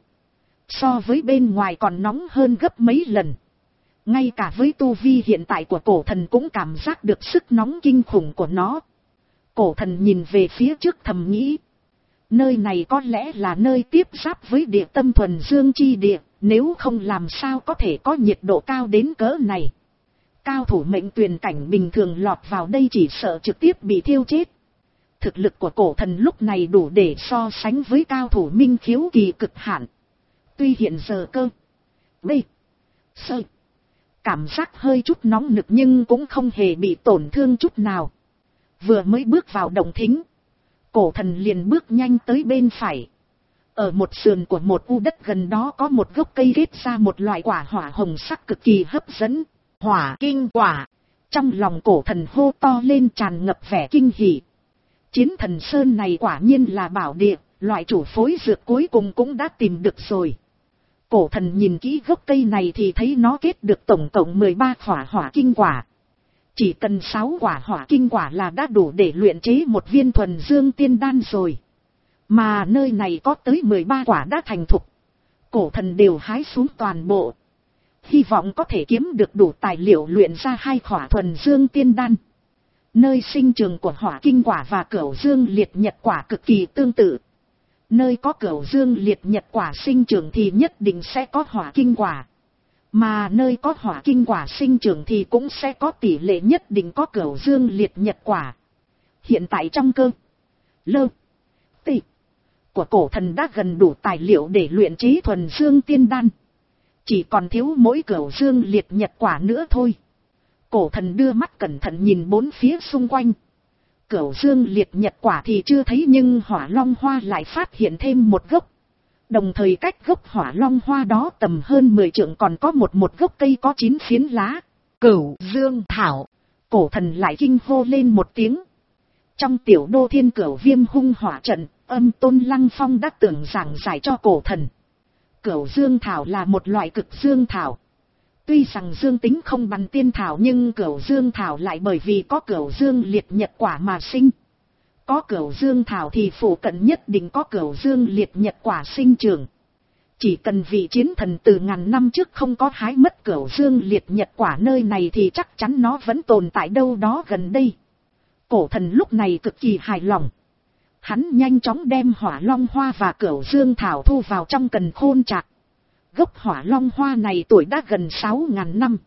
So với bên ngoài còn nóng hơn gấp mấy lần. Ngay cả với tu vi hiện tại của cổ thần cũng cảm giác được sức nóng kinh khủng của nó. Cổ thần nhìn về phía trước thầm nghĩ. Nơi này có lẽ là nơi tiếp giáp với địa tâm thuần dương chi địa. Nếu không làm sao có thể có nhiệt độ cao đến cỡ này. Cao thủ mệnh tuyền cảnh bình thường lọt vào đây chỉ sợ trực tiếp bị thiêu chết. Thực lực của cổ thần lúc này đủ để so sánh với cao thủ minh khiếu kỳ cực hạn. Tuy hiện giờ cơ B Sơ cảm giác hơi chút nóng nực nhưng cũng không hề bị tổn thương chút nào. Vừa mới bước vào động thính, cổ thần liền bước nhanh tới bên phải. Ở một sườn của một u đất gần đó có một gốc cây kết ra một loại quả hỏa hồng sắc cực kỳ hấp dẫn. Hỏa kinh quả. Trong lòng cổ thần hô to lên, tràn ngập vẻ kinh hỉ. Chiến thần sơn này quả nhiên là bảo địa, loại chủ phối dược cuối cùng cũng đã tìm được rồi. Cổ thần nhìn kỹ gốc cây này thì thấy nó kết được tổng cộng mười ba khỏa hỏa kinh quả. Chỉ cần sáu quả hỏa kinh quả là đã đủ để luyện chế một viên thuần dương tiên đan rồi. Mà nơi này có tới mười ba quả đã thành thục. Cổ thần đều hái xuống toàn bộ. Hy vọng có thể kiếm được đủ tài liệu luyện ra hai khỏa thuần dương tiên đan. Nơi sinh trường của hỏa kinh quả và cửu dương liệt nhật quả cực kỳ tương tự. Nơi có cửu dương liệt nhật quả sinh trưởng thì nhất định sẽ có hỏa kinh quả. Mà nơi có hỏa kinh quả sinh trưởng thì cũng sẽ có tỷ lệ nhất định có cửu dương liệt nhật quả. Hiện tại trong cơ, lơ, tị của cổ thần đã gần đủ tài liệu để luyện chế thuần dương tiên đan. Chỉ còn thiếu mỗi cửu dương liệt nhật quả nữa thôi. Cổ thần đưa mắt cẩn thận nhìn bốn phía xung quanh. Cửu dương liệt nhật quả thì chưa thấy nhưng hỏa long hoa lại phát hiện thêm một gốc. Đồng thời cách gốc hỏa long hoa đó tầm hơn mười trượng còn có một một gốc cây có chín phiến lá. Cửu dương thảo. Cổ thần lại kinh hô lên một tiếng. Trong tiểu đô thiên cửu viêm hung hỏa trận, Âm Tôn Lăng Phong đã tưởng giảng giải cho cổ thần. Cửu dương thảo là một loại cực dương thảo. Tuy rằng dương tính không bằng tiên thảo nhưng cửu dương thảo lại bởi vì có cửu dương liệt nhật quả mà sinh. Có cửu dương thảo thì phụ cận nhất định có cửu dương liệt nhật quả sinh trưởng. Chỉ cần vị chiến thần từ ngàn năm trước không có hái mất cửu dương liệt nhật quả nơi này thì chắc chắn nó vẫn tồn tại đâu đó gần đây. Cổ thần lúc này cực kỳ hài lòng. Hắn nhanh chóng đem hỏa long hoa và cửu dương thảo thu vào trong càn khôn trạc. Gốc hỏa long hoa này tuổi đã gần sáu ngàn năm.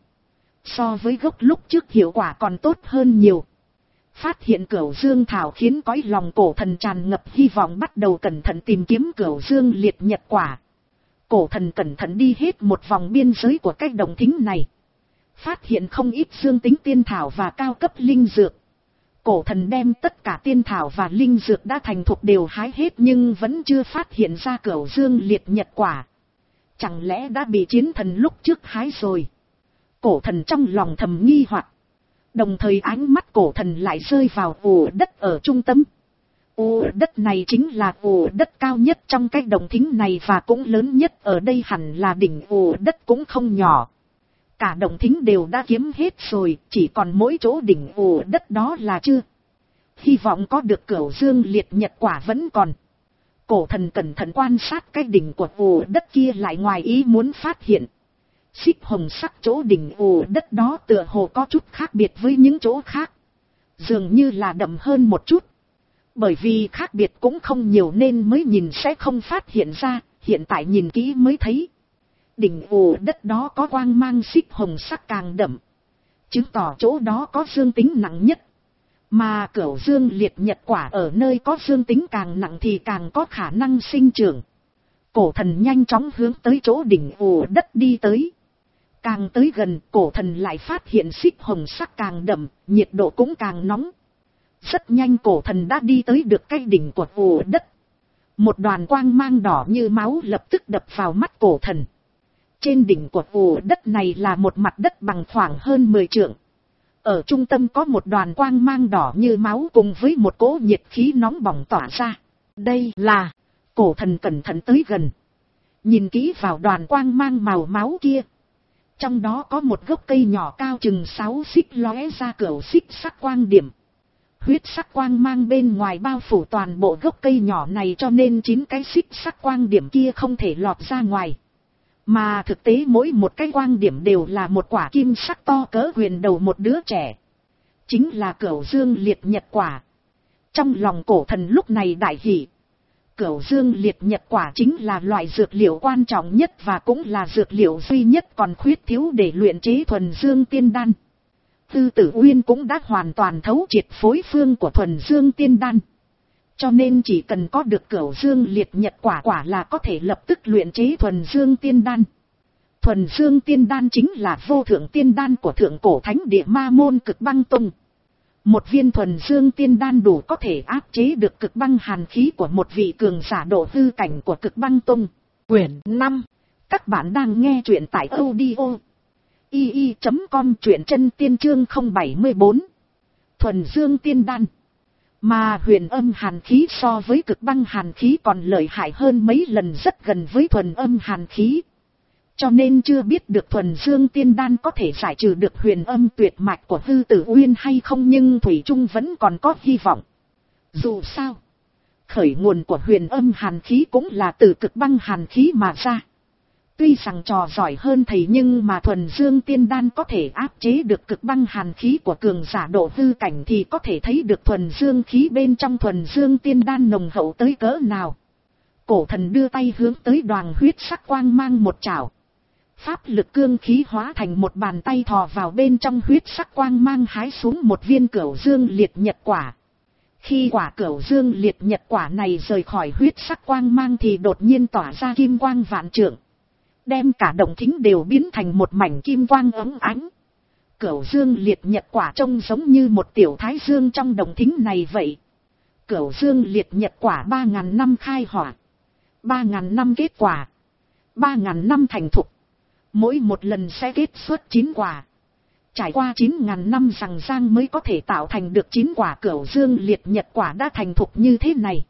So với gốc lúc trước hiệu quả còn tốt hơn nhiều. Phát hiện cửu dương thảo khiến cõi lòng cổ thần tràn ngập hy vọng, bắt đầu cẩn thận tìm kiếm cửu dương liệt nhật quả. Cổ thần cẩn thận đi hết một vòng biên giới của cái đồng thính này. Phát hiện không ít dương tính tiên thảo và cao cấp linh dược. Cổ thần đem tất cả tiên thảo và linh dược đã thành thục đều hái hết nhưng vẫn chưa phát hiện ra cửu dương liệt nhật quả. Chẳng lẽ đã bị chiến thần lúc trước hái rồi? Cổ thần trong lòng thầm nghi hoặc. Đồng thời ánh mắt cổ thần lại rơi vào ổ đất ở trung tâm. Ổ đất này chính là ổ đất cao nhất trong cái đồng thính này và cũng lớn nhất ở đây, hẳn là đỉnh ổ đất cũng không nhỏ. Cả đồng thính đều đã kiếm hết rồi, chỉ còn mỗi chỗ đỉnh ổ đất đó là chưa. Hy vọng có được cửu dương liệt nhật quả vẫn còn. Cổ thần cẩn thận quan sát cái đỉnh của ổ đất kia, lại ngoài ý muốn phát hiện. Xích hồng sắc chỗ đỉnh ổ đất đó tựa hồ có chút khác biệt với những chỗ khác. Dường như là đậm hơn một chút. Bởi vì khác biệt cũng không nhiều nên mới nhìn sẽ không phát hiện ra, hiện tại nhìn kỹ mới thấy. Đỉnh ổ đất đó có quang mang xích hồng sắc càng đậm. Chứng tỏ chỗ đó có dương tính nặng nhất. Mà cửu dương liệt nhật quả ở nơi có dương tính càng nặng thì càng có khả năng sinh trưởng. Cổ thần nhanh chóng hướng tới chỗ đỉnh ổ đất đi tới. Càng tới gần, cổ thần lại phát hiện xích hồng sắc càng đậm, nhiệt độ cũng càng nóng. Rất nhanh cổ thần đã đi tới được cái đỉnh của ổ đất. Một đoàn quang mang đỏ như máu lập tức đập vào mắt cổ thần. Trên đỉnh của ổ đất này là một mặt đất bằng khoảng hơn mười trượng. Ở trung tâm có một đoàn quang mang đỏ như máu cùng với một cỗ nhiệt khí nóng bỏng tỏa ra. Đây là... Cổ thần cẩn thận tới gần. Nhìn kỹ vào đoàn quang mang màu máu kia. Trong đó có một gốc cây nhỏ cao chừng sáu xích lóe ra cửu xích sắc quang điểm. Huyết sắc quang mang bên ngoài bao phủ toàn bộ gốc cây nhỏ này cho nên chín cái xích sắc quang điểm kia không thể lọt ra ngoài. Mà thực tế mỗi một cái quang điểm đều là một quả kim sắc to cỡ huyền đầu một đứa trẻ. Chính là cửu dương liệt nhật quả. Trong lòng cổ thần lúc này đại hỉ. Cửu dương liệt nhật quả chính là loại dược liệu quan trọng nhất và cũng là dược liệu duy nhất còn khuyết thiếu để luyện chế thuần dương tiên đan. Tư Tử Uyên cũng đã hoàn toàn thấu triệt phối phương của thuần dương tiên đan. Cho nên chỉ cần có được cửu dương liệt nhật quả quả là có thể lập tức luyện chế thuần dương tiên đan. Thuần dương tiên đan chính là vô thượng tiên đan của thượng cổ thánh địa Ma Môn Cực Băng Tông. Một viên thuần dương tiên đan đủ có thể áp chế được cực băng hàn khí của một vị cường giả độ hư cảnh của Cực Băng Tông. Quyển năm. Các bạn đang nghe truyện tại audio i i chấm com, truyện chân tiên chương không bảy mươi bốn. Thuần dương tiên đan. Mà huyền âm hàn khí so với cực băng hàn khí còn lợi hại hơn mấy lần, rất gần với thuần âm hàn khí. Cho nên chưa biết được thuần dương tiên đan có thể giải trừ được huyền âm tuyệt mạch của Hư Tử Uyên hay không, nhưng thủy chung vẫn còn có hy vọng. Dù sao, khởi nguồn của huyền âm hàn khí cũng là từ cực băng hàn khí mà ra. Tuy rằng trò giỏi hơn thầy nhưng mà thuần dương tiên đan có thể áp chế được cực băng hàn khí của cường giả độ hư cảnh thì có thể thấy được thuần dương khí bên trong thuần dương tiên đan nồng hậu tới cỡ nào. Cổ thần đưa tay hướng tới đoàn huyết sắc quang mang một chảo. Pháp lực cương khí hóa thành một bàn tay thò vào bên trong huyết sắc quang mang, hái xuống một viên cửu dương liệt nhật quả. Khi quả cửu dương liệt nhật quả này rời khỏi huyết sắc quang mang thì đột nhiên tỏa ra kim quang vạn trượng, đem cả động thính đều biến thành một mảnh kim quang óng ánh. Cửu dương liệt nhật quả trông giống như một tiểu thái dương trong động thính này vậy. Cửu dương liệt nhật quả ba ngàn năm khai hỏa, ba ngàn năm kết quả, ba ngàn năm thành thục. Mỗi một lần sẽ kết xuất chín quả. Trải qua chín ngàn năm rằng giang mới có thể tạo thành được chín quả cửu dương liệt nhật quả đã thành thục như thế này.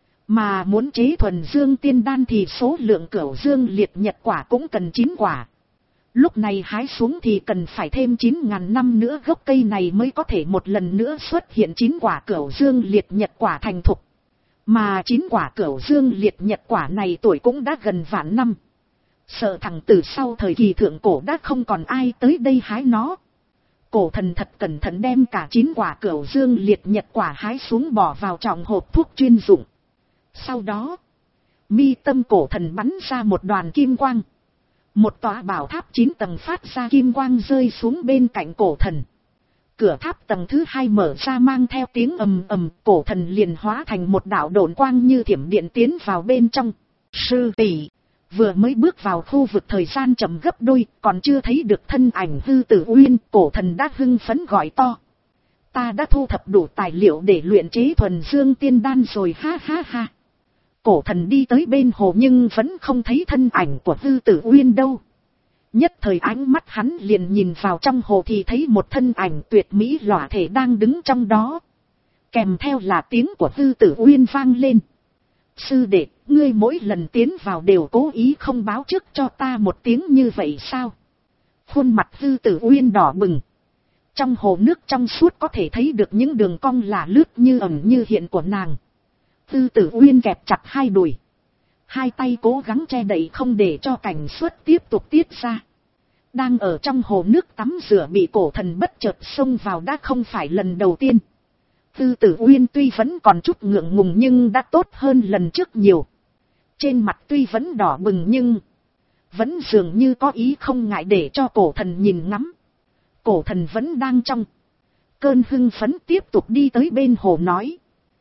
Mà muốn chế thuần dương tiên đan thì số lượng cửu dương liệt nhật quả cũng cần chín quả. Lúc này hái xuống thì cần phải thêm chín ngàn năm nữa gốc cây này mới có thể một lần nữa xuất hiện chín quả cửu dương liệt nhật quả thành thục. Mà chín quả cửu dương liệt nhật quả này tuổi cũng đã gần vạn năm. Sợ thằng từ sau thời kỳ thượng cổ đã không còn ai tới đây hái nó. Cổ thần thật cẩn thận đem cả chín quả cửu dương liệt nhật quả hái xuống bỏ vào trong hộp thuốc chuyên dụng. Sau đó, mi tâm cổ thần bắn ra một đoàn kim quang. Một tòa bảo tháp chín tầng phát ra kim quang rơi xuống bên cạnh cổ thần. Cửa tháp tầng thứ hai mở ra mang theo tiếng ầm ầm, cổ thần liền hóa thành một đạo độn quang như thiểm điện tiến vào bên trong. Sư tỷ, vừa mới bước vào khu vực thời gian chậm gấp đôi, còn chưa thấy được thân ảnh Hư Tử Uyên, cổ thần đã hưng phấn gọi to. Ta đã thu thập đủ tài liệu để luyện chế thuần dương tiên đan rồi, ha ha ha. Cổ thần đi tới bên hồ nhưng vẫn không thấy thân ảnh của Hư Tử Uyên đâu. Nhất thời ánh mắt hắn liền nhìn vào trong hồ thì thấy một thân ảnh tuyệt mỹ lỏa thể đang đứng trong đó. Kèm theo là tiếng của Hư Tử Uyên vang lên. Sư đệ, ngươi mỗi lần tiến vào đều cố ý không báo trước cho ta một tiếng như vậy sao? Khuôn mặt Hư Tử Uyên đỏ bừng. Trong hồ nước trong suốt có thể thấy được những đường cong lả lướt như ẩn như hiện của nàng. Hư Tử Uyên kẹp chặt hai đùi. Hai tay cố gắng che đậy không để cho cảnh xuất tiếp tục tiết ra. Đang ở trong hồ nước tắm rửa bị cổ thần bất chợt xông vào đã không phải lần đầu tiên. Hư Tử Uyên tuy vẫn còn chút ngượng ngùng nhưng đã tốt hơn lần trước nhiều. Trên mặt tuy vẫn đỏ bừng nhưng vẫn dường như có ý không ngại để cho cổ thần nhìn ngắm. Cổ thần vẫn đang trong cơn hưng phấn tiếp tục đi tới bên hồ nói.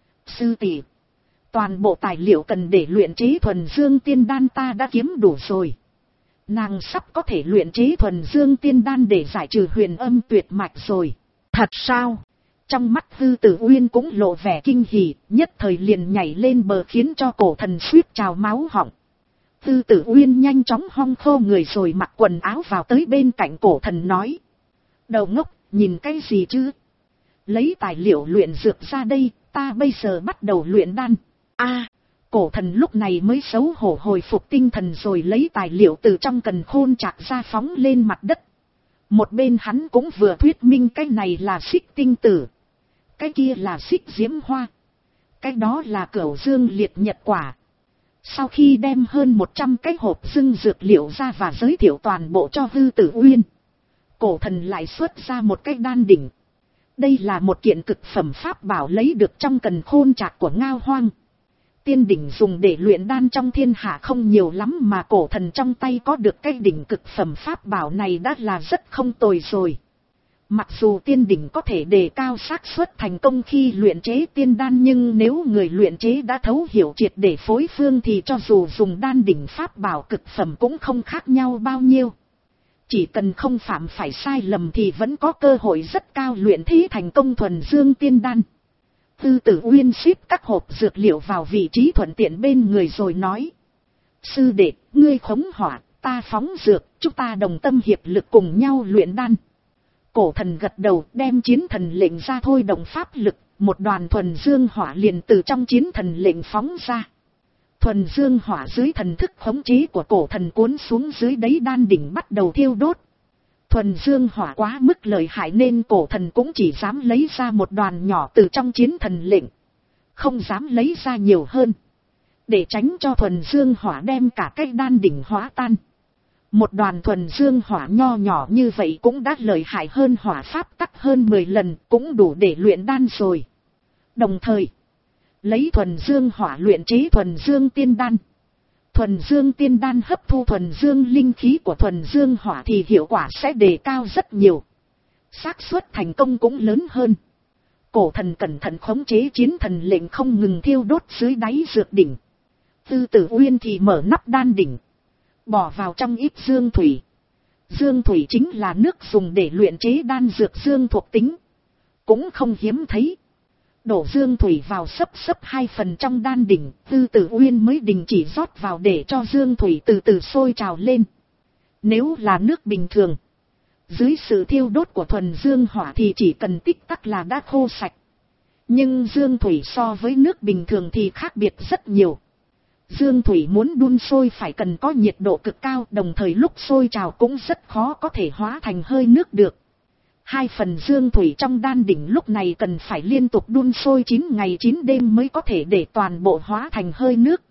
Sư tỷ, toàn bộ tài liệu cần để luyện chế thuần dương tiên đan ta đã kiếm đủ rồi. Nàng sắp có thể luyện chế thuần dương tiên đan để giải trừ huyền âm tuyệt mạch rồi. Thật sao? Trong mắt Hư Tử Uyên cũng lộ vẻ kinh hỉ, nhất thời liền nhảy lên bờ khiến cho cổ thần suýt trào máu họng. Hư Tử Uyên nhanh chóng hong khô người rồi mặc quần áo vào tới bên cạnh cổ thần nói. Đầu ngốc, nhìn cái gì chứ? Lấy tài liệu luyện dược ra đây, ta bây giờ bắt đầu luyện đan. A, cổ thần lúc này mới xấu hổ hồi phục tinh thần rồi lấy tài liệu từ trong càn khôn chạc ra phóng lên mặt đất. Một bên hắn cũng vừa thuyết minh cái này là xích tinh tử. Cái kia là xích diễm hoa. Cái đó là cửu dương liệt nhật quả. Sau khi đem hơn một trăm cái hộp xưng dược liệu ra và giới thiệu toàn bộ cho Hư Tử Uyên, cổ thần lại xuất ra một cái đan đỉnh. Đây là một kiện cực phẩm pháp bảo lấy được trong càn khôn chạc của Ngao Hoang. Tiên đỉnh dùng để luyện đan trong thiên hạ không nhiều lắm mà cổ thần trong tay có được cái đỉnh cực phẩm pháp bảo này đã là rất không tồi rồi. Mặc dù tiên đỉnh có thể đề cao xác suất thành công khi luyện chế tiên đan nhưng nếu người luyện chế đã thấu hiểu triệt để phối phương thì cho dù dùng đan đỉnh pháp bảo cực phẩm cũng không khác nhau bao nhiêu. Chỉ cần không phạm phải sai lầm thì vẫn có cơ hội rất cao luyện thế thành công thuần dương tiên đan. Hư Tử Uyên xếp các hộp dược liệu vào vị trí thuận tiện bên người rồi nói. Sư đệ, ngươi khống hỏa, ta phóng dược, chúng ta đồng tâm hiệp lực cùng nhau luyện đan. Cổ thần gật đầu đem chiến thần lệnh ra thôi động pháp lực, một đoàn thuần dương hỏa liền từ trong chiến thần lệnh phóng ra. Thuần dương hỏa dưới thần thức khống chế của cổ thần cuốn xuống dưới đáy đan đỉnh bắt đầu thiêu đốt. Thuần dương hỏa quá mức lợi hại nên cổ thần cũng chỉ dám lấy ra một đoàn nhỏ từ trong chiến thần lệnh. Không dám lấy ra nhiều hơn. Để tránh cho thuần dương hỏa đem cả cái đan đỉnh hóa tan. Một đoàn thuần dương hỏa nho nhỏ như vậy cũng đã lợi hại hơn hỏa pháp tắc hơn mười lần, cũng đủ để luyện đan rồi. Đồng thời, lấy thuần dương hỏa luyện chế thuần dương tiên đan. Thuần dương tiên đan hấp thu thuần dương linh khí của thuần dương hỏa thì hiệu quả sẽ đề cao rất nhiều. Xác suất thành công cũng lớn hơn. Cổ thần cẩn thận khống chế chiến thần lệnh không ngừng thiêu đốt dưới đáy dược đỉnh. Tư Tử Uyên thì mở nắp đan đỉnh, bỏ vào trong ít dương thủy. Dương thủy chính là nước dùng để luyện chế đan dược dương thuộc tính. Cũng không hiếm thấy. Đổ dương thủy vào sấp sấp hai phần trong đan đỉnh, Tư Tử Uyên mới đình chỉ rót vào để cho dương thủy từ từ sôi trào lên. Nếu là nước bình thường, dưới sự thiêu đốt của thuần dương hỏa thì chỉ cần tích tắc là đã khô sạch. Nhưng dương thủy so với nước bình thường thì khác biệt rất nhiều. Dương thủy muốn đun sôi phải cần có nhiệt độ cực cao, đồng thời lúc sôi trào cũng rất khó có thể hóa thành hơi nước được. Hai phần dương thủy trong đan đỉnh lúc này cần phải liên tục đun sôi chín ngày chín đêm mới có thể để toàn bộ hóa thành hơi nước.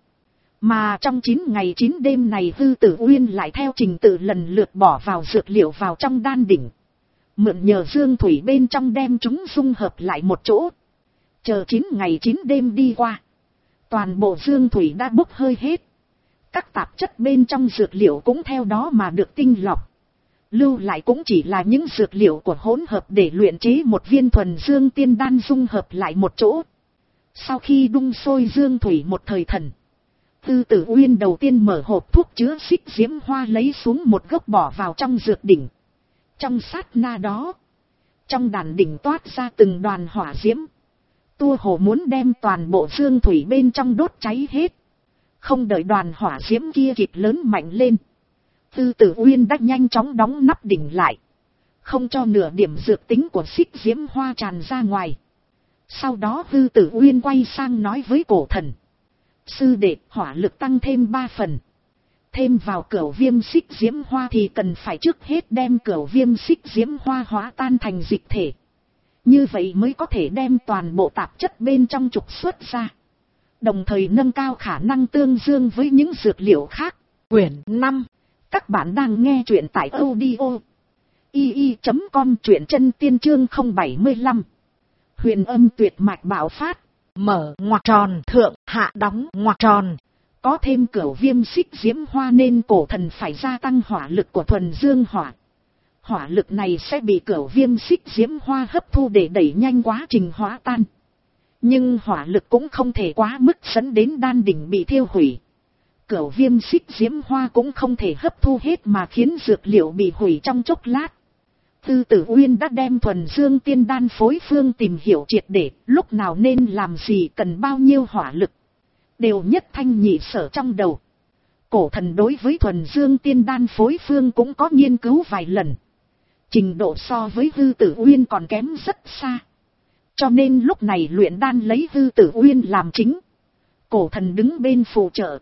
Mà trong chín ngày chín đêm này Tư Tử Uyên lại theo trình tự lần lượt bỏ vào dược liệu vào trong đan đỉnh. Mượn nhờ dương thủy bên trong đem chúng dung hợp lại một chỗ. Chờ chín ngày chín đêm đi qua, toàn bộ dương thủy đã bốc hơi hết. Các tạp chất bên trong dược liệu cũng theo đó mà được tinh lọc. Lưu lại cũng chỉ là những dược liệu của hỗn hợp để luyện chế một viên thuần dương tiên đan dung hợp lại một chỗ. Sau khi đun sôi dương thủy một thời thần, Tư Tử Uyên đầu tiên mở hộp thuốc chứa xích diễm hoa lấy xuống một gốc bỏ vào trong dược đỉnh. Trong sát na đó, trong đàn đỉnh toát ra từng đoàn hỏa diễm. Tua hồ muốn đem toàn bộ dương thủy bên trong đốt cháy hết. Không đợi đoàn hỏa diễm kia kịp lớn mạnh lên, Tư Tử Uyên đã nhanh chóng đóng nắp đỉnh lại, không cho nửa điểm dược tính của xích diễm hoa tràn ra ngoài. Sau đó Tư Tử Uyên quay sang nói với cổ thần: sư đệ, hỏa lực tăng thêm ba phần. Thêm vào cửu viêm xích diễm hoa thì cần phải trước hết đem cửu viêm xích diễm hoa hóa tan thành dịch thể. Như vậy mới có thể đem toàn bộ tạp chất bên trong trục xuất ra. Đồng thời nâng cao khả năng tương dương với những dược liệu khác. Quyển năm. Các bạn đang nghe truyện tại audio i i chấm com, truyện chân tiên chương không bảy lăm. Huyền âm tuyệt mạch bạo phát. Mở ngoặc tròn thượng hạ đóng ngoặc tròn. Có thêm cửu viêm xích diễm hoa nên cổ thần phải gia tăng hỏa lực của thuần dương hỏa. Hỏa lực này sẽ bị cửu viêm xích diễm hoa hấp thu để đẩy nhanh quá trình hóa tan. Nhưng hỏa lực cũng không thể quá mức dẫn đến đan đỉnh bị thiêu hủy. Cửu viêm xích diễm hoa cũng không thể hấp thu hết mà khiến dược liệu bị hủy trong chốc lát. Tư Tử Uyên đã đem thuần dương tiên đan phối phương tìm hiểu triệt để, lúc nào nên làm gì, cần bao nhiêu hỏa lực, đều nhất thanh nhị sở trong đầu. Cổ thần đối với thuần dương tiên đan phối phương cũng có nghiên cứu vài lần. Trình độ so với Tư Tử Uyên còn kém rất xa. Cho nên lúc này luyện đan lấy Tư Tử Uyên làm chính. Cổ thần đứng bên phụ trợ.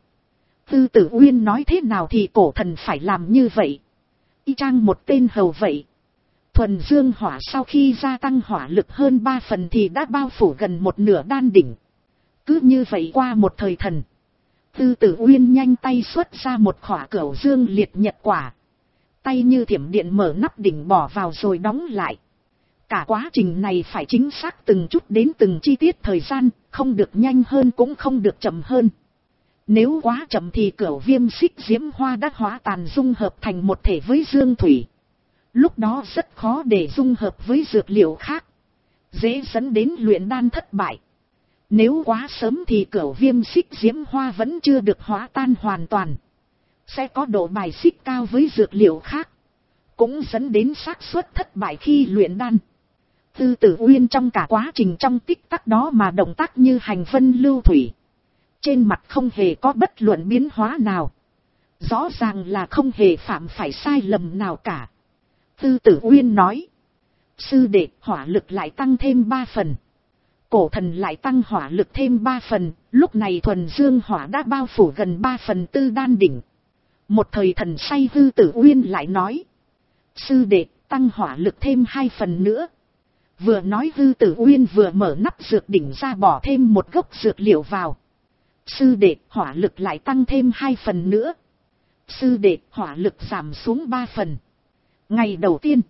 Tư Tử Uyên nói thế nào thì cổ thần phải làm như vậy. Y chang một tên hầu vậy. Thuần dương hỏa sau khi gia tăng hỏa lực hơn ba phần thì đã bao phủ gần một nửa đan đỉnh. Cứ như vậy qua một thời thần, Tư Tử Uyên nhanh tay xuất ra một khỏa cửu dương liệt nhật quả. Tay như thiểm điện mở nắp đỉnh bỏ vào rồi đóng lại. Cả quá trình này phải chính xác từng chút đến từng chi tiết thời gian, không được nhanh hơn cũng không được chậm hơn. Nếu quá chậm thì cửu viêm xích diễm hoa đã hóa tàn dung hợp thành một thể với dương thủy. Lúc đó rất khó để dung hợp với dược liệu khác, dễ dẫn đến luyện đan thất bại. Nếu quá sớm thì cửu viêm xích diễm hoa vẫn chưa được hóa tan hoàn toàn, sẽ có độ bài xích cao với dược liệu khác, cũng dẫn đến xác suất thất bại khi luyện đan. Tư Tử Uyên trong cả quá trình trong tích tắc đó mà động tác như hành vân lưu thủy, trên mặt không hề có bất luận biến hóa nào, rõ ràng là không hề phạm phải sai lầm nào cả. Tư Tử Uyên nói: Sư đệ, hỏa lực lại tăng thêm ba phần. Cổ thần lại tăng hỏa lực thêm ba phần, lúc này thuần dương hỏa đã bao phủ gần ba phần tư đan đỉnh. Một thời thần say Hư Tử Uyên lại nói. Sư đệ, tăng hỏa lực thêm hai phần nữa. Vừa nói Hư Tử Uyên vừa mở nắp dược đỉnh ra bỏ thêm một gốc dược liệu vào. Sư đệ, hỏa lực lại tăng thêm hai phần nữa. Sư đệ, hỏa lực giảm xuống ba phần. Ngày đầu tiên,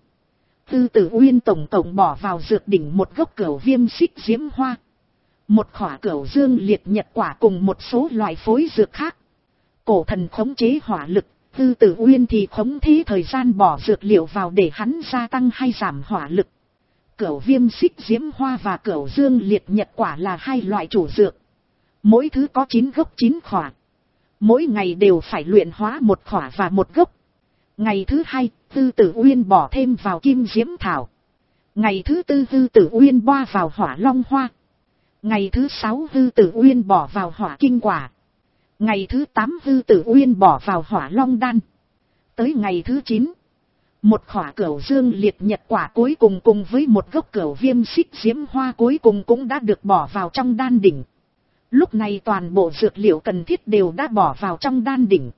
Hư Tử Uyên tổng tổng bỏ vào dược đỉnh một gốc cửu viêm xích diễm hoa, một khỏa cửu dương liệt nhật quả cùng một số loại phối dược khác. Cổ thần khống chế hỏa lực, Hư Tử Uyên thì khống chế thời gian bỏ dược liệu vào để hắn gia tăng hay giảm hỏa lực. Cửu viêm xích diễm hoa và cửu dương liệt nhật quả là hai loại chủ dược. Mỗi thứ có chín gốc chín khỏa. Mỗi ngày đều phải luyện hóa một khỏa và một gốc. Ngày thứ hai, Hư Tử Uyên bỏ thêm vào kim diễm thảo. Ngày thứ tư Hư Tử Uyên boa vào hỏa long hoa. Ngày thứ sáu Hư Tử Uyên bỏ vào hỏa kinh quả. Ngày thứ tám Hư Tử Uyên bỏ vào hỏa long đan. Tới ngày thứ chín, một khỏa cửu dương liệt nhật quả cuối cùng cùng với một gốc cửu viêm xích diễm hoa cuối cùng cũng đã được bỏ vào trong đan đỉnh. Lúc này toàn bộ dược liệu cần thiết đều đã bỏ vào trong đan đỉnh.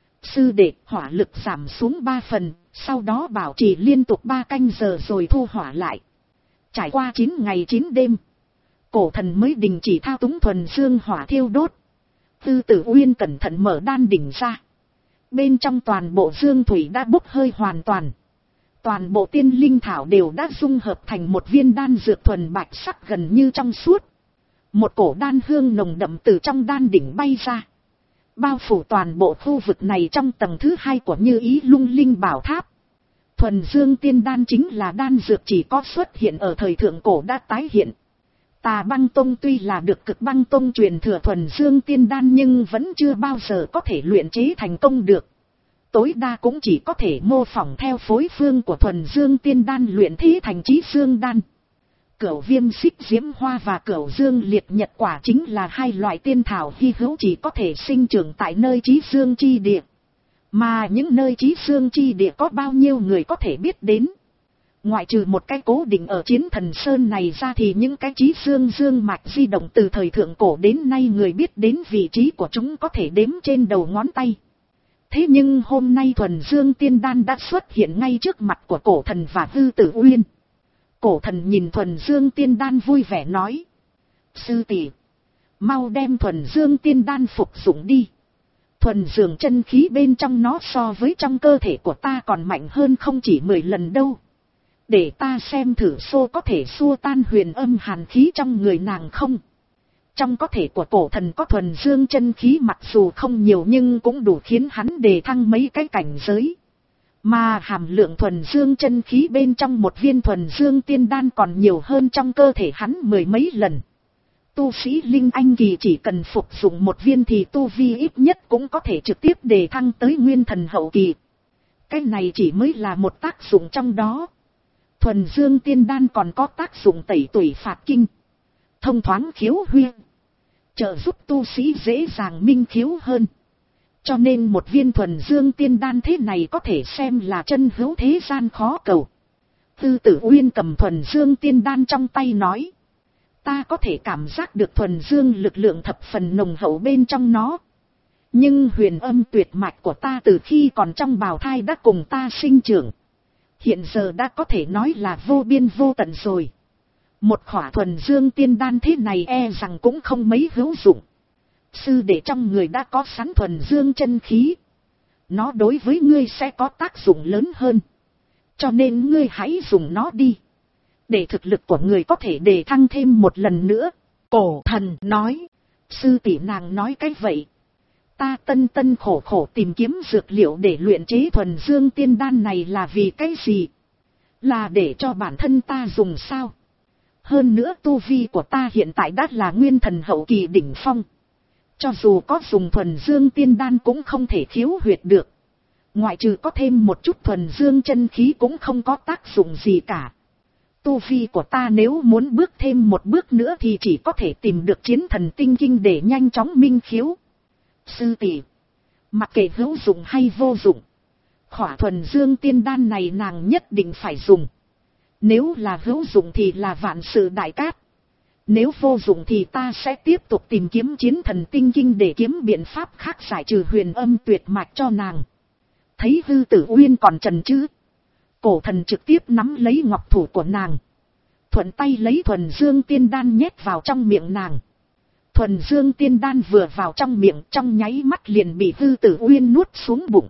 Sư đệ, hỏa lực giảm xuống ba phần, sau đó bảo trì liên tục ba canh giờ rồi thu hỏa lại. Trải qua chín ngày chín đêm, cổ thần mới đình chỉ thao túng thuần dương hỏa thiêu đốt. Hư Tử Uyên cẩn thận mở đan đỉnh ra. Bên trong toàn bộ dương thủy đã bốc hơi hoàn toàn. Toàn bộ tiên linh thảo đều đã dung hợp thành một viên đan dược thuần bạch sắc gần như trong suốt. Một cổ đan hương nồng đậm từ trong đan đỉnh bay ra, bao phủ toàn bộ khu vực này trong tầng thứ hai của Như Ý Lung Linh Bảo Tháp. Thuần dương tiên đan chính là đan dược chỉ có xuất hiện ở thời thượng cổ đã tái hiện. Tà Băng Tông tuy là được Cực Băng Tông truyền thừa thuần dương tiên đan nhưng vẫn chưa bao giờ có thể luyện chế thành công được. Tối đa cũng chỉ có thể mô phỏng theo phối phương của thuần dương tiên đan luyện thế thành chí dương đan. Cửu viêm xích diễm hoa và cửu dương liệt nhật quả chính là hai loại tiên thảo hy hữu chỉ có thể sinh trưởng tại nơi chí dương chi địa. Mà những nơi chí dương chi địa có bao nhiêu người có thể biết đến. Ngoại trừ một cái cố định ở Chiến Thần Sơn này ra thì những cái chí dương dương mạch di động từ thời thượng cổ đến nay người biết đến vị trí của chúng có thể đếm trên đầu ngón tay. Thế nhưng hôm nay thuần dương tiên đan đã xuất hiện ngay trước mặt của cổ thần và Hư Tử Uyên. Cổ thần nhìn thuần dương tiên đan vui vẻ nói. Sư tỷ, mau đem thuần dương tiên đan phục dụng đi. Thuần dương chân khí bên trong nó so với trong cơ thể của ta còn mạnh hơn không chỉ mười lần đâu. Để ta xem thử xô có thể xua tan huyền âm hàn khí trong người nàng không. Trong cơ thể của cổ thần có thuần dương chân khí mặc dù không nhiều nhưng cũng đủ khiến hắn đề thăng mấy cái cảnh giới. Mà hàm lượng thuần dương chân khí bên trong một viên thuần dương tiên đan còn nhiều hơn trong cơ thể hắn mười mấy lần. Tu sĩ Linh Anh kỳ chỉ cần phục dụng một viên thì tu vi ít nhất cũng có thể trực tiếp đề thăng tới nguyên thần hậu kỳ. Cái này chỉ mới là một tác dụng trong đó. Thuần dương tiên đan còn có tác dụng tẩy tủy phạt kinh, thông thoáng khiếu huyết, trợ giúp tu sĩ dễ dàng minh khiếu hơn. Cho nên một viên thuần dương tiên đan thế này có thể xem là chân hữu thế gian khó cầu. Hư Tử Uyên cầm thuần dương tiên đan trong tay nói. Ta có thể cảm giác được thuần dương lực lượng thập phần nồng hậu bên trong nó. Nhưng huyền âm tuyệt mạch của ta từ khi còn trong bào thai đã cùng ta sinh trưởng. Hiện giờ đã có thể nói là vô biên vô tận rồi. Một khỏa thuần dương tiên đan thế này e rằng cũng không mấy hữu dụng. Sư đệ trong người đã có sẵn thuần dương chân khí. Nó đối với ngươi sẽ có tác dụng lớn hơn. Cho nên ngươi hãy dùng nó đi. Để thực lực của người có thể đề thăng thêm một lần nữa. Cổ thần nói. Sư tỷ nàng nói cái vậy. Ta tân tân khổ khổ tìm kiếm dược liệu để luyện chế thuần dương tiên đan này là vì cái gì? Là để cho bản thân ta dùng sao? Hơn nữa tu vi của ta hiện tại đã là nguyên thần hậu kỳ đỉnh phong. Cho dù có dùng thuần dương tiên đan cũng không thể khiếu huyệt được. Ngoại trừ có thêm một chút thuần dương chân khí cũng không có tác dụng gì cả. Tu vi của ta nếu muốn bước thêm một bước nữa thì chỉ có thể tìm được chiến thần tinh kinh để nhanh chóng minh khiếu. Sư tỷ, mặc kệ hữu dụng hay vô dụng, khỏa thuần dương tiên đan này nàng nhất định phải dùng. Nếu là hữu dụng thì là vạn sự đại cát. Nếu vô dụng thì ta sẽ tiếp tục tìm kiếm chiến thần tinh kinh để kiếm biện pháp khác giải trừ huyền âm tuyệt mạch cho nàng. Thấy Hư Tử Uyên còn chần chừ, cổ thần trực tiếp nắm lấy ngọc thủ của nàng. Thuận tay lấy thuần dương tiên đan nhét vào trong miệng nàng. Thuần dương tiên đan vừa vào trong miệng, trong nháy mắt liền bị Hư Tử Uyên nuốt xuống bụng.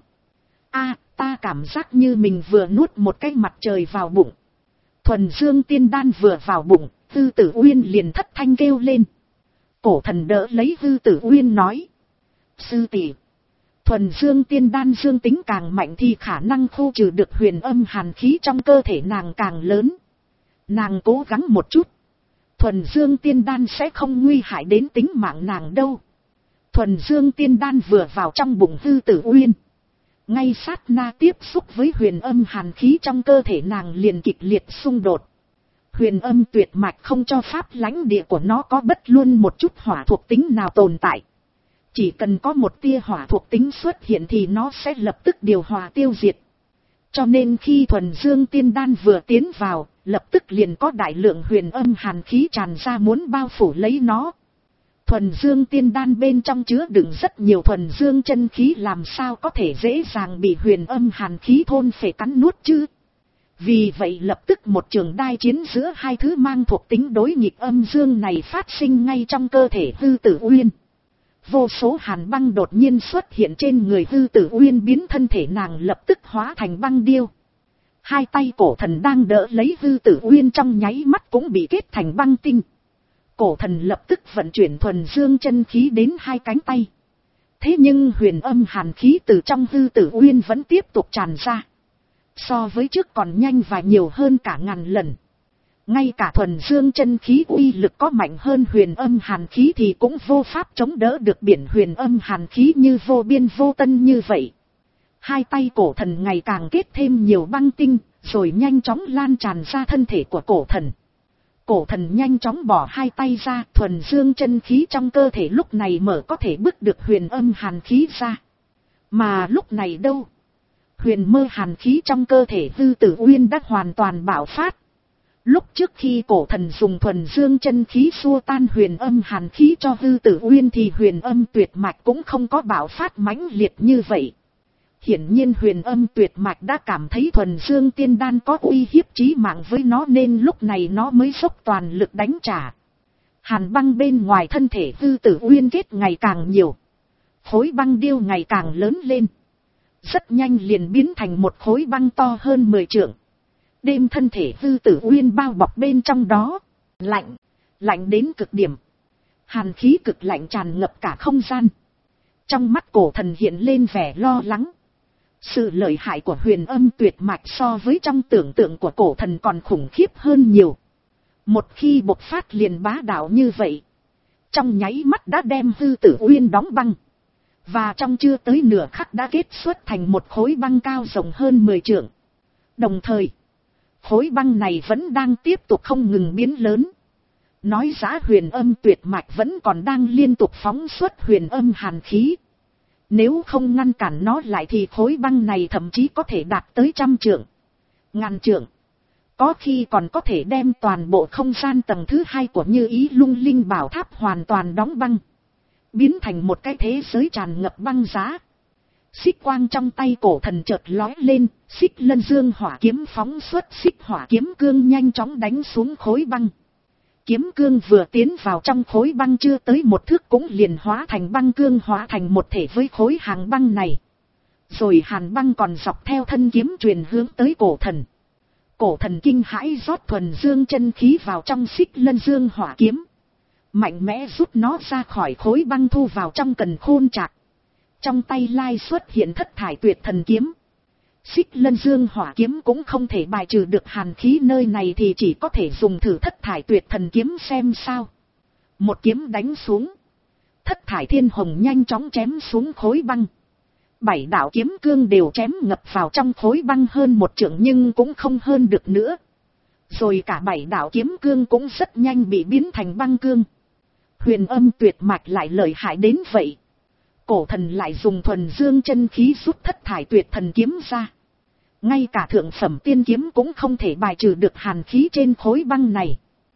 A, ta cảm giác như mình vừa nuốt một cái mặt trời vào bụng. Thuần dương tiên đan vừa vào bụng, Hư Tử Uyên liền thất thanh kêu lên. Cổ thần đỡ lấy Hư Tử Uyên nói. Sư tỷ, thuần dương tiên đan dương tính càng mạnh thì khả năng khu trừ được huyền âm hàn khí trong cơ thể nàng càng lớn. Nàng cố gắng một chút, thuần dương tiên đan sẽ không nguy hại đến tính mạng nàng đâu. Thuần dương tiên đan vừa vào trong bụng Hư Tử Uyên, ngay sát na tiếp xúc với huyền âm hàn khí trong cơ thể nàng liền kịch liệt xung đột. Huyền âm tuyệt mạch không cho pháp lãnh địa của nó có bất luôn một chút hỏa thuộc tính nào tồn tại. Chỉ cần có một tia hỏa thuộc tính xuất hiện thì nó sẽ lập tức điều hòa tiêu diệt. Cho nên khi thuần dương tiên đan vừa tiến vào, lập tức liền có đại lượng huyền âm hàn khí tràn ra muốn bao phủ lấy nó. Thuần dương tiên đan bên trong chứa đựng rất nhiều thuần dương chân khí, làm sao có thể dễ dàng bị huyền âm hàn khí thôn phệ cắn nuốt chứ. Vì vậy lập tức một trường đai chiến giữa hai thứ mang thuộc tính đối nghịch âm dương này phát sinh ngay trong cơ thể Hư Tử Uyên. Vô số hàn băng đột nhiên xuất hiện trên người Hư Tử Uyên, biến thân thể nàng lập tức hóa thành băng điêu. Hai tay cổ thần đang đỡ lấy Hư Tử Uyên trong nháy mắt cũng bị kết thành băng tinh. Cổ thần lập tức vận chuyển thuần dương chân khí đến hai cánh tay. Thế nhưng huyền âm hàn khí từ trong Hư Tử Uyên vẫn tiếp tục tràn ra. So với trước còn nhanh và nhiều hơn cả ngàn lần. Ngay cả thuần dương chân khí uy lực có mạnh hơn huyền âm hàn khí thì cũng vô pháp chống đỡ được biển huyền âm hàn khí như vô biên vô tân như vậy. Hai tay cổ thần ngày càng kết thêm nhiều băng tinh, rồi nhanh chóng lan tràn ra thân thể của cổ thần. Cổ thần nhanh chóng bỏ hai tay ra, thuần dương chân khí trong cơ thể lúc này mở có thể bức được huyền âm hàn khí ra. Mà lúc này đâu? Huyền mơ hàn khí trong cơ thể Hư Tử Uyên đã hoàn toàn bạo phát. Lúc trước khi cổ thần dùng thuần dương chân khí xua tan huyền âm hàn khí cho Hư Tử Uyên thì huyền âm tuyệt mạch cũng không có bạo phát mãnh liệt như vậy. Hiển nhiên huyền âm tuyệt mạch đã cảm thấy thuần dương tiên đan có uy hiếp chí mạng với nó nên lúc này nó mới dốc toàn lực đánh trả. Hàn băng bên ngoài thân thể Hư Tử Uyên kết ngày càng nhiều. Khối băng điêu ngày càng lớn lên. Rất nhanh liền biến thành một khối băng to hơn mười trượng. Đêm thân thể Hư Tử Uyên bao bọc bên trong đó. Lạnh, lạnh đến cực điểm. Hàn khí cực lạnh tràn ngập cả không gian. Trong mắt cổ thần hiện lên vẻ lo lắng. Sự lợi hại của huyền âm tuyệt mạch so với trong tưởng tượng của cổ thần còn khủng khiếp hơn nhiều. Một khi bộc phát liền bá đạo như vậy, trong nháy mắt đã đem Hư Tử Uyên đóng băng. Và trong chưa tới nửa khắc đã kết xuất thành một khối băng cao rộng hơn mười trượng. Đồng thời, khối băng này vẫn đang tiếp tục không ngừng biến lớn. Nói giá huyền âm tuyệt mạch vẫn còn đang liên tục phóng xuất huyền âm hàn khí. Nếu không ngăn cản nó lại thì khối băng này thậm chí có thể đạt tới trăm trượng, ngàn trượng. Có khi còn có thể đem toàn bộ không gian tầng thứ hai của Như Ý Lung Linh Bảo Tháp hoàn toàn đóng băng. Biến thành một cái thế giới tràn ngập băng giá. Xích quang trong tay cổ thần chợt lói lên, xích lân dương hỏa kiếm phóng xuất xích hỏa kiếm cương nhanh chóng đánh xuống khối băng. Kiếm cương vừa tiến vào trong khối băng chưa tới một thước cũng liền hóa thành băng cương, hóa thành một thể với khối hàng băng này. Rồi hàn băng còn dọc theo thân kiếm truyền hướng tới cổ thần. Cổ thần kinh hãi rót thuần dương chân khí vào trong xích lân dương hỏa kiếm. Mạnh mẽ rút nó ra khỏi khối băng thu vào trong càn khôn trạc. Trong tay lai xuất hiện thất thải tuyệt thần kiếm. Xích lân dương hỏa kiếm cũng không thể bài trừ được hàn khí nơi này thì chỉ có thể dùng thử thất thải tuyệt thần kiếm xem sao. Một kiếm đánh xuống. Thất thải thiên hồng nhanh chóng chém xuống khối băng. Bảy đạo kiếm cương đều chém ngập vào trong khối băng hơn một trượng nhưng cũng không hơn được nữa. Rồi cả bảy đạo kiếm cương cũng rất nhanh bị biến thành băng cương. Huyền âm tuyệt mạch lại lợi hại đến vậy. Cổ thần lại dùng thuần dương chân khí rút thất thải tuyệt thần kiếm ra. Ngay cả thượng phẩm tiên kiếm cũng không thể bài trừ được hàn khí trên khối băng này.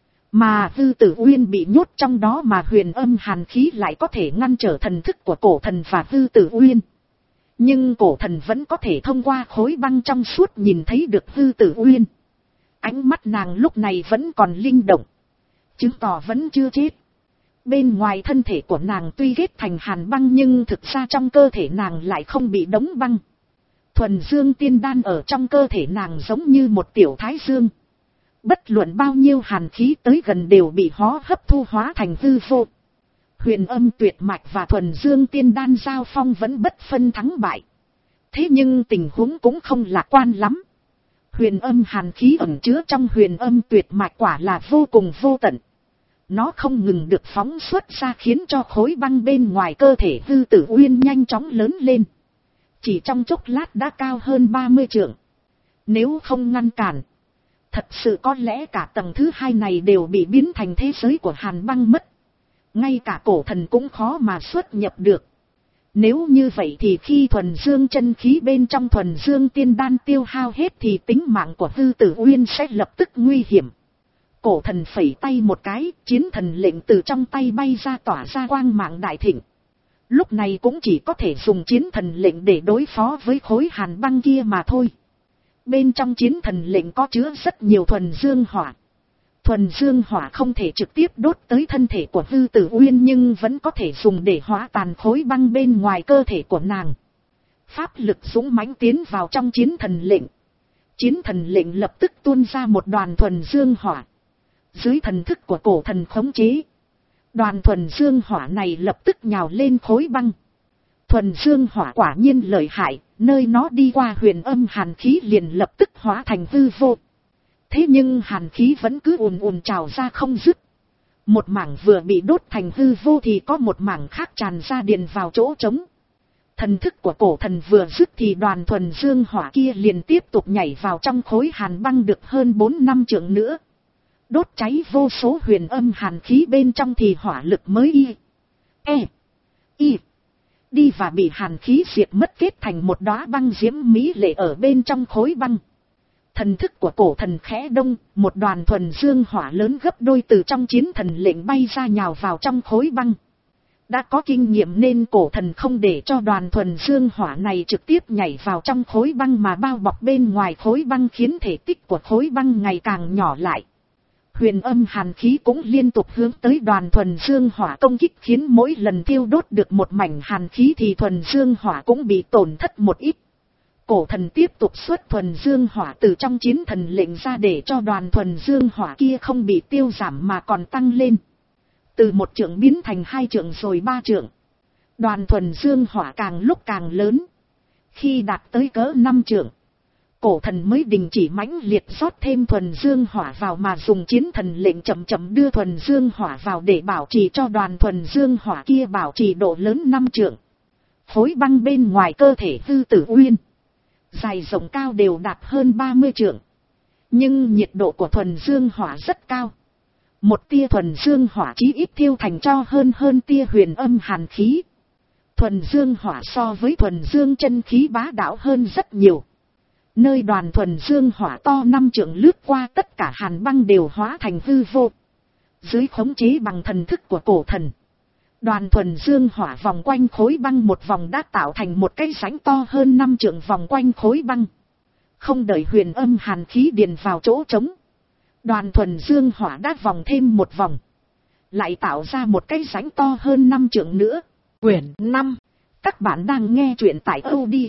Mà Hư Tử Uyên bị nhốt trong đó mà huyền âm hàn khí lại có thể ngăn trở thần thức của cổ thần và Hư Tử Uyên. Nhưng cổ thần vẫn có thể thông qua khối băng trong suốt nhìn thấy được Hư Tử Uyên. Ánh mắt nàng lúc này vẫn còn linh động, chứng tỏ vẫn chưa chết. Bên ngoài thân thể của nàng tuy kết thành hàn băng nhưng thực ra trong cơ thể nàng lại không bị đóng băng. Thuần dương tiên đan ở trong cơ thể nàng giống như một tiểu thái dương. Bất luận bao nhiêu hàn khí tới gần đều bị hó hấp thu hóa thành hư vô. Huyền âm tuyệt mạch và thuần dương tiên đan giao phong vẫn bất phân thắng bại. Thế nhưng tình huống cũng không lạc quan lắm. Huyền âm hàn khí ẩn chứa trong huyền âm tuyệt mạch quả là vô cùng vô tận. Nó không ngừng được phóng xuất ra khiến cho khối băng bên ngoài cơ thể Hư Tử Uyên nhanh chóng lớn lên. Chỉ trong chốc lát đã cao hơn ba mươi trượng. Nếu không ngăn cản, thật sự có lẽ cả tầng thứ hai này đều bị biến thành thế giới của hàn băng mất. Ngay cả cổ thần cũng khó mà xuất nhập được. Nếu như vậy thì khi thuần dương chân khí bên trong thuần dương tiên đan tiêu hao hết thì tính mạng của Hư Tử Uyên sẽ lập tức nguy hiểm. Cổ thần phẩy tay một cái, chiến thần lệnh từ trong tay bay ra tỏa ra quang mạng đại thịnh. Lúc này cũng chỉ có thể dùng chiến thần lệnh để đối phó với khối hàn băng kia mà thôi. Bên trong chiến thần lệnh có chứa rất nhiều thuần dương hỏa. Thuần dương hỏa không thể trực tiếp đốt tới thân thể của Hư Tử Uyên nhưng vẫn có thể dùng để hóa tàn khối băng bên ngoài cơ thể của nàng. Pháp lực dũng mãnh tiến vào trong chiến thần lệnh. Chiến thần lệnh lập tức tuôn ra một đoàn thuần dương hỏa. Dưới thần thức của cổ thần khống chế, đoàn thuần dương hỏa này lập tức nhào lên khối băng. Thuần dương hỏa quả nhiên lợi hại, nơi nó đi qua huyền âm hàn khí liền lập tức hóa thành hư vô. Thế nhưng hàn khí vẫn cứ ùn ùn trào ra không dứt. Một mảng vừa bị đốt thành hư vô thì có một mảng khác tràn ra điền vào chỗ trống. Thần thức của cổ thần vừa dứt thì đoàn thuần dương hỏa kia liền tiếp tục nhảy vào trong khối hàn băng được hơn bốn năm trượng nữa. Đốt cháy vô số huyền âm hàn khí bên trong thì hỏa lực mới y, e, y, đi và bị hàn khí diệt mất kết thành một đóa băng diễm mỹ lệ ở bên trong khối băng. Thần thức của cổ thần khẽ đông, một đoàn thuần dương hỏa lớn gấp đôi từ trong chiến thần lệnh bay ra nhào vào trong khối băng. Đã có kinh nghiệm nên cổ thần không để cho đoàn thuần dương hỏa này trực tiếp nhảy vào trong khối băng mà bao bọc bên ngoài khối băng khiến thể tích của khối băng ngày càng nhỏ lại. Huyền âm hàn khí cũng liên tục hướng tới đoàn thuần dương hỏa công kích khiến mỗi lần thiêu đốt được một mảnh hàn khí thì thuần dương hỏa cũng bị tổn thất một ít. Cổ thần tiếp tục xuất thuần dương hỏa từ trong chiến thần lệnh ra để cho đoàn thuần dương hỏa kia không bị tiêu giảm mà còn tăng lên. Từ một trượng biến thành hai trượng rồi ba trượng. Đoàn thuần dương hỏa càng lúc càng lớn. Khi đạt tới cỡ năm trượng, cổ thần mới đình chỉ mãnh liệt rót thêm thuần dương hỏa vào mà dùng chiến thần lệnh chậm chậm đưa thuần dương hỏa vào để bảo trì cho đoàn thuần dương hỏa kia bảo trì độ lớn năm trượng. Khối băng bên ngoài cơ thể Hư Tử Uyên, dài rộng cao đều đạt hơn ba mươi trượng. Nhưng nhiệt độ của thuần dương hỏa rất cao. Một tia thuần dương hỏa chí ít thiêu thành cho hơn hơn tia huyền âm hàn khí. Thuần dương hỏa so với thuần dương chân khí bá đạo hơn rất nhiều. Nơi đoàn thuần dương hỏa to năm trượng lướt qua tất cả hàn băng đều hóa thành hư vô. Dưới khống chế bằng thần thức của cổ thần, đoàn thuần dương hỏa vòng quanh khối băng một vòng đã tạo thành một cái rãnh to hơn năm trượng vòng quanh khối băng. Không đợi huyền âm hàn khí điền vào chỗ trống, đoàn thuần dương hỏa đã vòng thêm một vòng, lại tạo ra một cái rãnh to hơn năm trượng nữa. Quyển năm. Các bạn đang nghe truyện tại audio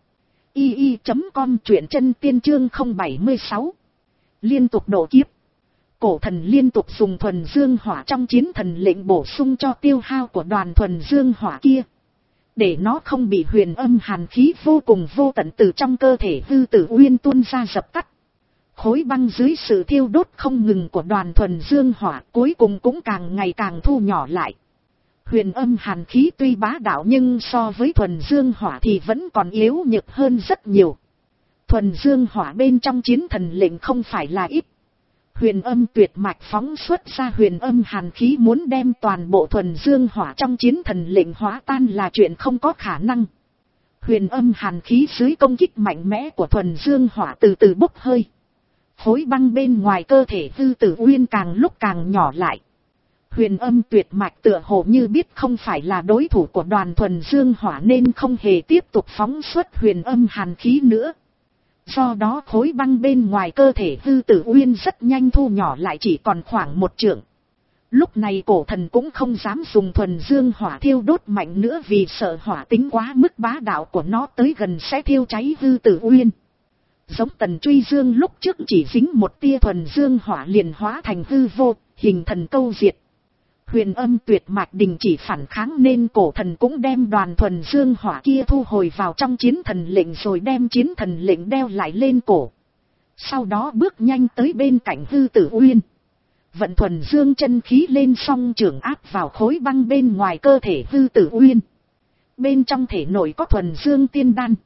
i i chấm com, truyện chân tiên chương không bảy sáu. Liên tục độ kiếp. Cổ thần liên tục dùng thuần dương hỏa trong chiến thần lệnh bổ sung cho tiêu hao của đoàn thuần dương hỏa kia, để nó không bị huyền âm hàn khí vô cùng vô tận từ trong cơ thể Hư Tử Uyên tuôn ra dập tắt. Khối băng dưới sự thiêu đốt không ngừng của đoàn thuần dương hỏa cuối cùng cũng càng ngày càng thu nhỏ lại. Huyền âm hàn khí tuy bá đạo nhưng so với thuần dương hỏa thì vẫn còn yếu nhược hơn rất nhiều. Thuần dương hỏa bên trong chiến thần lệnh không phải là ít. Huyền âm tuyệt mạch phóng xuất ra huyền âm hàn khí muốn đem toàn bộ thuần dương hỏa trong chiến thần lệnh hóa tan là chuyện không có khả năng. Huyền âm hàn khí dưới công kích mạnh mẽ của thuần dương hỏa từ từ bốc hơi. Khối băng bên ngoài cơ thể Tư Tử Uyên càng lúc càng nhỏ lại. Huyền âm tuyệt mạch tựa hồ như biết không phải là đối thủ của đoàn thuần dương hỏa nên không hề tiếp tục phóng xuất huyền âm hàn khí nữa. Do đó khối băng bên ngoài cơ thể Tư Tử Uyên rất nhanh thu nhỏ lại chỉ còn khoảng một trượng. Lúc này cổ thần cũng không dám dùng thuần dương hỏa thiêu đốt mạnh nữa vì sợ hỏa tính quá mức bá đạo của nó tới gần sẽ thiêu cháy Tư Tử Uyên. Giống Tần Truy Dương lúc trước chỉ dính một tia thuần dương hỏa liền hóa thành hư vô, hình thần câu diệt. Huyền âm tuyệt mạch đình chỉ phản kháng nên cổ thần cũng đem đoàn thuần dương hỏa kia thu hồi vào trong chiến thần lệnh rồi đem chiến thần lệnh đeo lại lên cổ. Sau đó bước nhanh tới bên cạnh Tư Tử Uyên. Vận thuần dương chân khí lên song trường áp vào khối băng bên ngoài cơ thể Tư Tử Uyên. Bên trong thể nội có thuần dương tiên đan.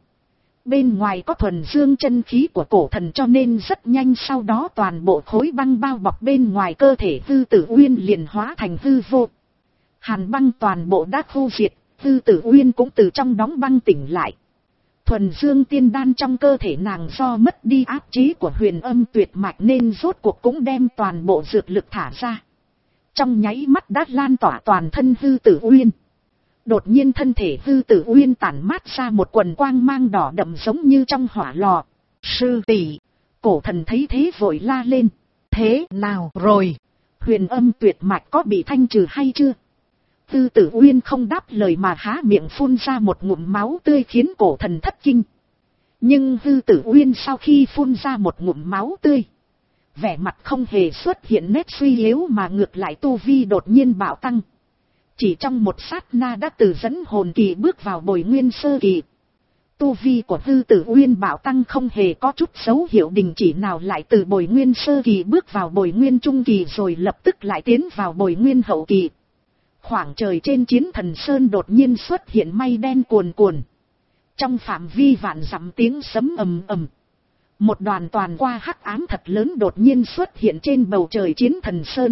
Bên ngoài có thuần dương chân khí của cổ thần cho nên rất nhanh sau đó toàn bộ khối băng bao bọc bên ngoài cơ thể Tư Tử Uyên liền hóa thành hư vô. Hàn băng toàn bộ đã khô diệt, Tư Tử Uyên cũng từ trong đóng băng tỉnh lại. Thuần dương tiên đan trong cơ thể nàng do mất đi áp chế của huyền âm tuyệt mạch nên rốt cuộc cũng đem toàn bộ dược lực thả ra. Trong nháy mắt đã lan tỏa toàn thân Tư Tử Uyên. Đột nhiên thân thể Tư Tử Uyên tản mát ra một quần quang mang đỏ đậm giống như trong hỏa lò. Sư tỷ, cổ thần thấy thế vội la lên. Thế nào rồi? Huyền âm tuyệt mạch có bị thanh trừ hay chưa? Tư Tử Uyên không đáp lời mà há miệng phun ra một ngụm máu tươi khiến cổ thần thất kinh. Nhưng Tư Tử Uyên sau khi phun ra một ngụm máu tươi, vẻ mặt không hề xuất hiện nét suy yếu mà ngược lại tu vi đột nhiên bạo tăng. Chỉ trong một sát na đã từ dẫn hồn kỳ bước vào bồi nguyên sơ kỳ. Tu vi của Tư Tử Uyên bạo tăng không hề có chút dấu hiệu đình chỉ nào, lại từ bồi nguyên sơ kỳ bước vào bồi nguyên trung kỳ rồi lập tức lại tiến vào bồi nguyên hậu kỳ. Khoảng trời trên Chiến Thần Sơn đột nhiên xuất hiện mây đen cuồn cuồn. Trong phạm vi vạn dặm tiếng sấm ầm ầm. Một đoàn toàn qua hắc ám thật lớn đột nhiên xuất hiện trên bầu trời Chiến Thần Sơn.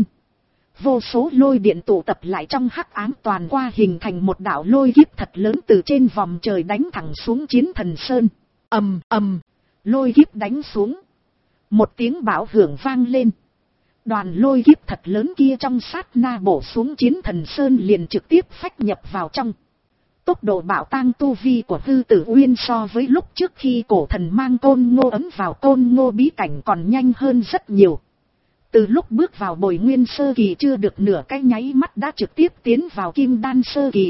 Vô số lôi điện tụ tập lại trong hắc ám toàn qua hình thành một đạo lôi kiếp thật lớn từ trên vòm trời đánh thẳng xuống Chiến Thần Sơn. Ầm ầm, lôi kiếp đánh xuống. Một tiếng bão hưởng vang lên. Đoàn lôi kiếp thật lớn kia trong sát na bổ xuống Chiến Thần Sơn liền trực tiếp phách nhập vào trong. Tốc độ bạo tang tu vi của Tư Tử Uyên so với lúc trước khi cổ thần mang côn ngô ấm vào côn ngô bí cảnh còn nhanh hơn rất nhiều. Từ lúc bước vào bồi nguyên sơ kỳ chưa được nửa cái nháy mắt đã trực tiếp tiến vào kim đan sơ kỳ.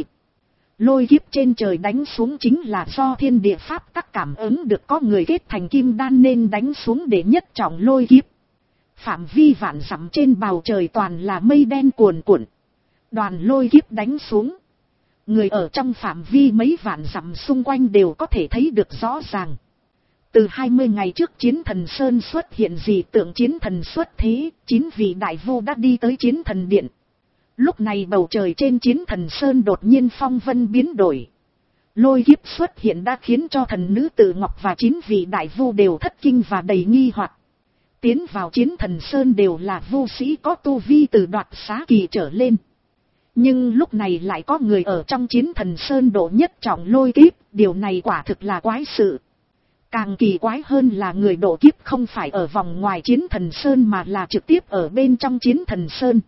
Lôi kiếp trên trời đánh xuống chính là do thiên địa pháp tắc cảm ứng được có người kết thành kim đan nên đánh xuống để nhất trọng lôi kiếp. Phạm vi vạn dặm trên bầu trời toàn là mây đen cuồn cuộn. Đoàn lôi kiếp đánh xuống. Người ở trong phạm vi mấy vạn dặm xung quanh đều có thể thấy được rõ ràng. Từ hai mươi ngày trước Chiến Thần Sơn xuất hiện dị tượng Chiến Thần xuất thế, chín vị đại vu đã đi tới Chiến Thần Điện. Lúc này bầu trời trên Chiến Thần Sơn đột nhiên phong vân biến đổi. Lôi kiếp xuất hiện đã khiến cho thần nữ Tử Ngọc và chín vị đại vu đều thất kinh và đầy nghi hoặc. Tiến vào Chiến Thần Sơn đều là vu sĩ có tu vi từ đoạt xá kỳ trở lên. Nhưng lúc này lại có người ở trong Chiến Thần Sơn độ nhất trọng lôi kiếp, điều này quả thực là quái sự. Càng kỳ quái hơn là người độ kiếp không phải ở vòng ngoài Chiến Thần Sơn mà là trực tiếp ở bên trong Chiến Thần Sơn.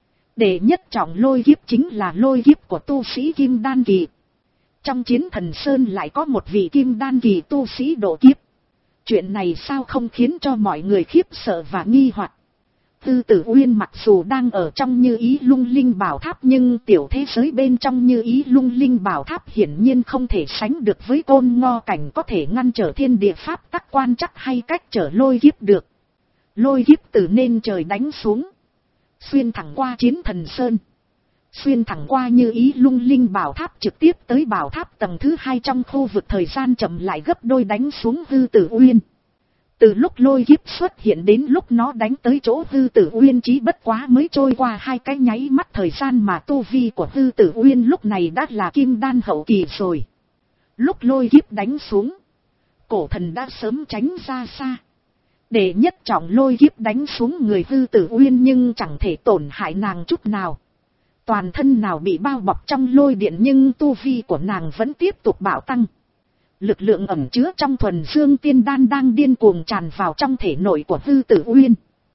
Đệ nhất trọng lôi kiếp chính là lôi kiếp của tu sĩ Kim Đan Kỳ. Trong Chiến Thần Sơn lại có một vị Kim Đan Kỳ tu sĩ độ kiếp. Chuyện này sao không khiến cho mọi người khiếp sợ và nghi hoặc. Tư Tử Uyên mặc dù đang ở trong Như Ý Lung Linh Bảo Tháp nhưng tiểu thế giới bên trong Như Ý Lung Linh Bảo Tháp hiển nhiên không thể sánh được với Côn Ngô cảnh có thể ngăn trở thiên địa pháp tắc quan chắc hay cách trở lôi kiếp được. Lôi kiếp từ nên trời đánh xuống, xuyên thẳng qua Chiến Thần Sơn, xuyên thẳng qua Như Ý Lung Linh Bảo Tháp trực tiếp tới Bảo Tháp tầng thứ hai trong khu vực thời gian chậm lại gấp đôi đánh xuống Tư Tử Uyên. Từ lúc lôi kiếp xuất hiện đến lúc nó đánh tới chỗ Tư Tử Uyên chỉ bất quá mới trôi qua hai cái nháy mắt thời gian mà tu vi của Tư Tử Uyên lúc này đã là kim đan hậu kỳ rồi. Lúc lôi kiếp đánh xuống, cổ thần đã sớm tránh ra xa. Để nhất trọng lôi kiếp đánh xuống người Tư Tử Uyên nhưng chẳng thể tổn hại nàng chút nào. Toàn thân nào bị bao bọc trong lôi điện nhưng tu vi của nàng vẫn tiếp tục bạo tăng. Lực lượng ẩn chứa trong thuần dương tiên đan đang điên cuồng tràn vào trong thể nội của Hư Tử Uyên.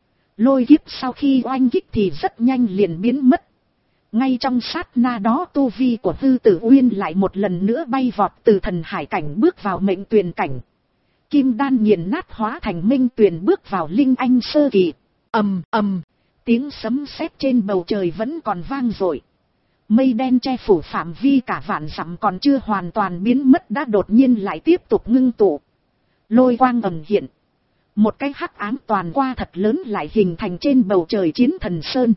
Lôi kiếp sau khi oanh kích thì rất nhanh liền biến mất. Ngay trong sát na đó tu vi của Hư Tử Uyên lại một lần nữa bay vọt từ thần hải cảnh bước vào mệnh tuyền cảnh. Kim đan nghiền nát hóa thành minh tuyền bước vào linh anh sơ kỳ. Ầm ầm, tiếng sấm sét trên bầu trời vẫn còn vang dội. Mây đen che phủ phạm vi cả vạn dặm còn chưa hoàn toàn biến mất đã đột nhiên lại tiếp tục ngưng tụ. Lôi quang ẩn hiện. Một cái hắc ám toàn qua thật lớn lại hình thành trên bầu trời Chiến Thần Sơn.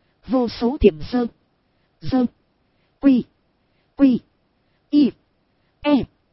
Vô số thiểm dơ, dơ, quy, quy, y, e,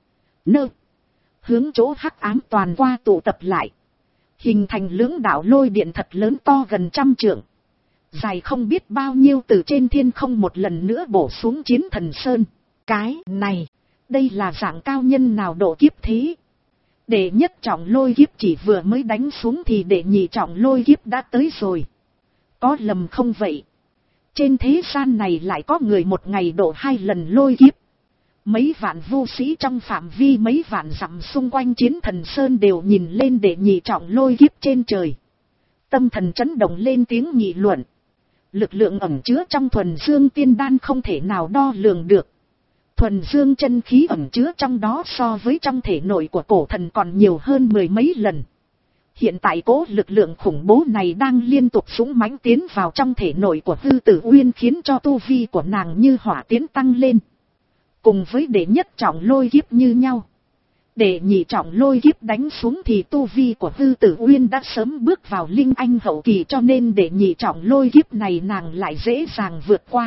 nơ. Hướng chỗ hắc ám toàn qua tụ tập lại. Hình thành lưỡng đạo lôi điện thật lớn to gần trăm trượng. Dài không biết bao nhiêu từ trên thiên không một lần nữa bổ xuống Chiến Thần Sơn. Cái này, đây là dạng cao nhân nào độ kiếp thế? Đệ nhất trọng lôi kiếp chỉ vừa mới đánh xuống thì đệ nhị trọng lôi kiếp đã tới rồi. Có lầm không vậy? Trên thế gian này lại có người một ngày độ hai lần lôi kiếp. Mấy vạn vu sĩ trong phạm vi mấy vạn dặm xung quanh Chiến Thần Sơn đều nhìn lên đệ nhị trọng lôi kiếp trên trời. Tâm thần chấn động lên tiếng nghị luận. Lực lượng ẩn chứa trong thuần dương tiên đan không thể nào đo lường được. Thuần dương chân khí ẩn chứa trong đó so với trong thể nội của cổ thần còn nhiều hơn mười mấy lần. Hiện tại cố lực lượng khủng bố này đang liên tục dũng mãnh tiến vào trong thể nội của Hư Tử Uyên khiến cho tu vi của nàng như hỏa tiến tăng lên. Cùng với đệ nhất trọng lôi kiếp như nhau. Đệ nhị trọng lôi kiếp đánh xuống thì tu vi của Hư Tử Uyên đã sớm bước vào linh anh hậu kỳ cho nên đệ nhị trọng lôi kiếp này nàng lại dễ dàng vượt qua.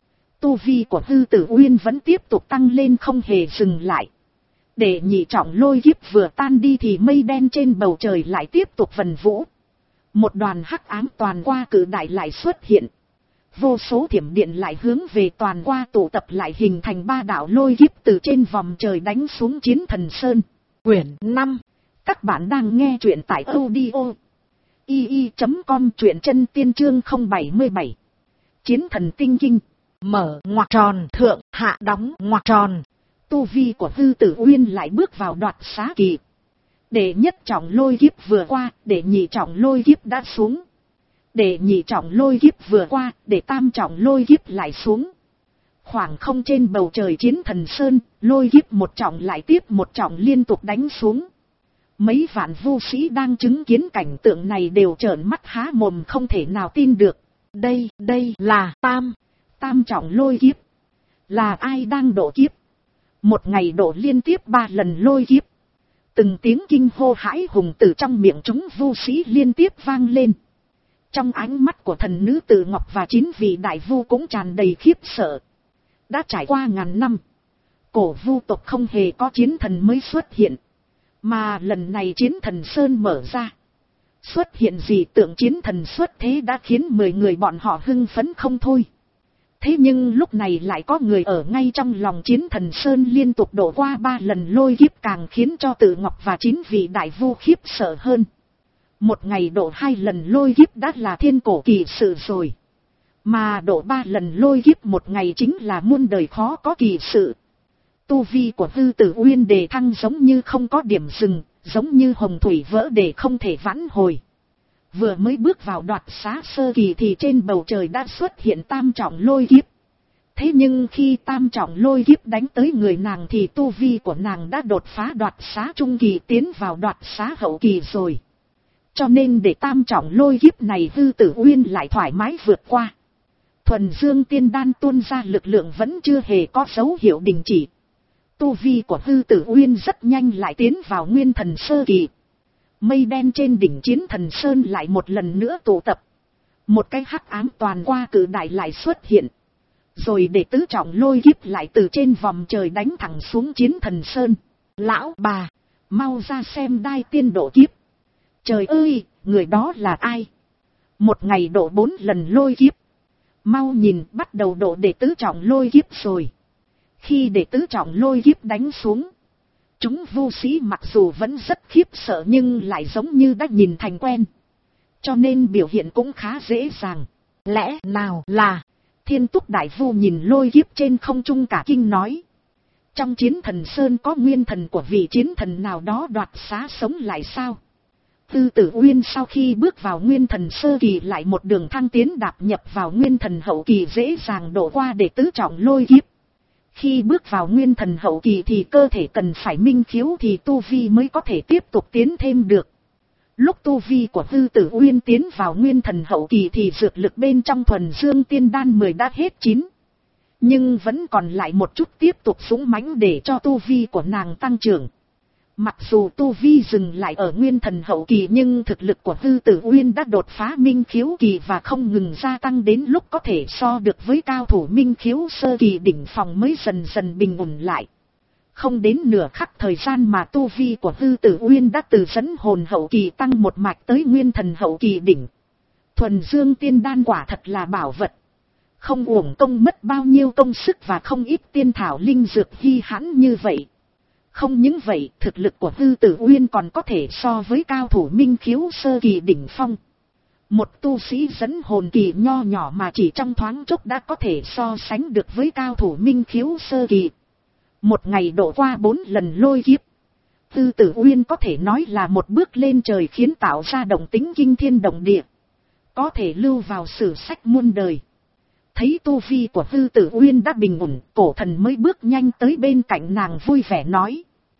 Tu vi của Hư Tử Uyên vẫn tiếp tục tăng lên không hề dừng lại. Đệ nhị trọng lôi kiếp vừa tan đi thì mây đen trên bầu trời lại tiếp tục vần vũ. Một đoàn hắc ám toàn qua cử đại lại xuất hiện. Vô số thiểm điện lại hướng về toàn qua tụ tập lại hình thành ba đạo lôi kiếp từ trên vòm trời đánh xuống Chiến Thần Sơn. Quyển năm. Các bạn đang nghe truyện tại audio i i chấm com, truyện chân tiên chương không bảy bảy. Chiến Thần Tinh Kinh. Mở ngoặc tròn thượng hạ đóng ngoặc tròn. Tu vi của Hư Tử Uyên lại bước vào đoạt xá kỳ. Đệ nhất trọng lôi kiếp vừa qua, đệ nhị trọng lôi kiếp đã xuống. Đệ nhị trọng lôi kiếp vừa qua, đệ tam trọng lôi kiếp lại xuống. Khoảng không trên bầu trời Chiến Thần Sơn, lôi kiếp một trọng lại tiếp một trọng liên tục đánh xuống. Mấy vạn vu sĩ đang chứng kiến cảnh tượng này đều trợn mắt há mồm không thể nào tin được. Đây, đây là tam, tam trọng lôi kiếp. Là ai đang độ kiếp? Một ngày độ liên tiếp ba lần lôi kiếp. Từng tiếng kinh hô hãi hùng từ trong miệng chúng vu sĩ liên tiếp vang lên. Trong ánh mắt của thần nữ Tử Ngọc và chín vị đại vu cũng tràn đầy khiếp sợ. Đã trải qua ngàn năm, cổ vu tộc không hề có chiến thần mới xuất hiện. Mà lần này Chiến Thần Sơn mở ra. Xuất hiện gì tượng chiến thần xuất thế đã khiến mười người bọn họ hưng phấn không thôi. Thế nhưng lúc này lại có người ở ngay trong lòng Chiến Thần Sơn liên tục đổ qua ba lần lôi kiếp càng khiến cho Tử Ngọc và chín vị đại vu khiếp sợ hơn. Một ngày độ hai lần lôi kiếp đã là thiên cổ kỳ sự rồi. Mà độ ba lần lôi kiếp một ngày chính là muôn đời khó có kỳ sự. Tu vi của Hư Tử Uyên đề thăng giống như không có điểm dừng, giống như hồng thủy vỡ để không thể vãn hồi. Vừa mới bước vào đoạt xá sơ kỳ thì trên bầu trời đã xuất hiện tam trọng lôi kiếp. Thế nhưng khi tam trọng lôi kiếp đánh tới người nàng thì tu vi của nàng đã đột phá đoạt xá trung kỳ tiến vào đoạt xá hậu kỳ rồi. Cho nên để tam trọng lôi kiếp này Hư Tử Uyên lại thoải mái vượt qua. Thuần dương tiên đan tuôn ra lực lượng vẫn chưa hề có dấu hiệu đình chỉ. Tu vi của Hư Tử Uyên rất nhanh lại tiến vào nguyên thần sơ kỳ. Mây đen trên đỉnh Chiến Thần Sơn lại một lần nữa tụ tập. Một cái hắc ám toàn qua cử đại lại xuất hiện. Rồi để tứ trọng lôi kiếp lại từ trên vòm trời đánh thẳng xuống Chiến Thần Sơn. Lão bà, mau ra xem đai tiên độ kiếp. Trời ơi, người đó là ai? Một ngày độ bốn lần lôi kiếp. Mau nhìn, bắt đầu độ để tứ trọng lôi kiếp rồi. Khi để tứ trọng lôi kiếp đánh xuống, chúng vu sĩ mặc dù vẫn rất khiếp sợ nhưng lại giống như đã nhìn thành quen. Cho nên biểu hiện cũng khá dễ dàng. Lẽ nào là Thiên Túc Đại Vu nhìn lôi kiếp trên không trung cả kinh nói. Trong Chiến Thần Sơn có nguyên thần của vị chiến thần nào đó đoạt xá sống lại sao? Tư Tử Uyên sau khi bước vào nguyên thần sơ kỳ lại một đường thăng tiến đạp nhập vào nguyên thần hậu kỳ, dễ dàng độ qua để tứ trọng lôi kiếp. Khi bước vào nguyên thần hậu kỳ thì cơ thể cần phải minh khiếu thì tu vi mới có thể tiếp tục tiến thêm được. Lúc tu vi của Tư Tử Uyên tiến vào nguyên thần hậu kỳ thì dược lực bên trong thuần dương tiên đan mười đã hết chín. Nhưng vẫn còn lại một chút tiếp tục dũng mãnh để cho tu vi của nàng tăng trưởng. Mặc dù tu vi dừng lại ở nguyên thần hậu kỳ nhưng thực lực của Tư Tử Uyên đã đột phá minh khiếu kỳ và không ngừng gia tăng đến lúc có thể so được với cao thủ minh khiếu sơ kỳ đỉnh phong mới dần dần bình ổn lại. Không đến nửa khắc thời gian mà tu vi của Tư Tử Uyên đã từ dẫn hồn hậu kỳ tăng một mạch tới nguyên thần hậu kỳ đỉnh. Thuần dương tiên đan quả thật là bảo vật. Không uổng công mất bao nhiêu công sức và không ít tiên thảo linh dược hi hãn như vậy. Không những vậy, thực lực của Tư Tử Uyên còn có thể so với cao thủ minh khiếu sơ kỳ đỉnh phong. Một tu sĩ dẫn hồn kỳ nho nhỏ mà chỉ trong thoáng chốc đã có thể so sánh được với cao thủ minh khiếu sơ kỳ. Một ngày độ qua bốn lần lôi kiếp. Tư Tử Uyên có thể nói là một bước lên trời khiến tạo ra động tĩnh kinh thiên động địa. Có thể lưu vào sử sách muôn đời. Thấy tu vi của Tư Tử Uyên đã bình ổn, Cổ Thần mới bước nhanh tới bên cạnh nàng vui vẻ nói.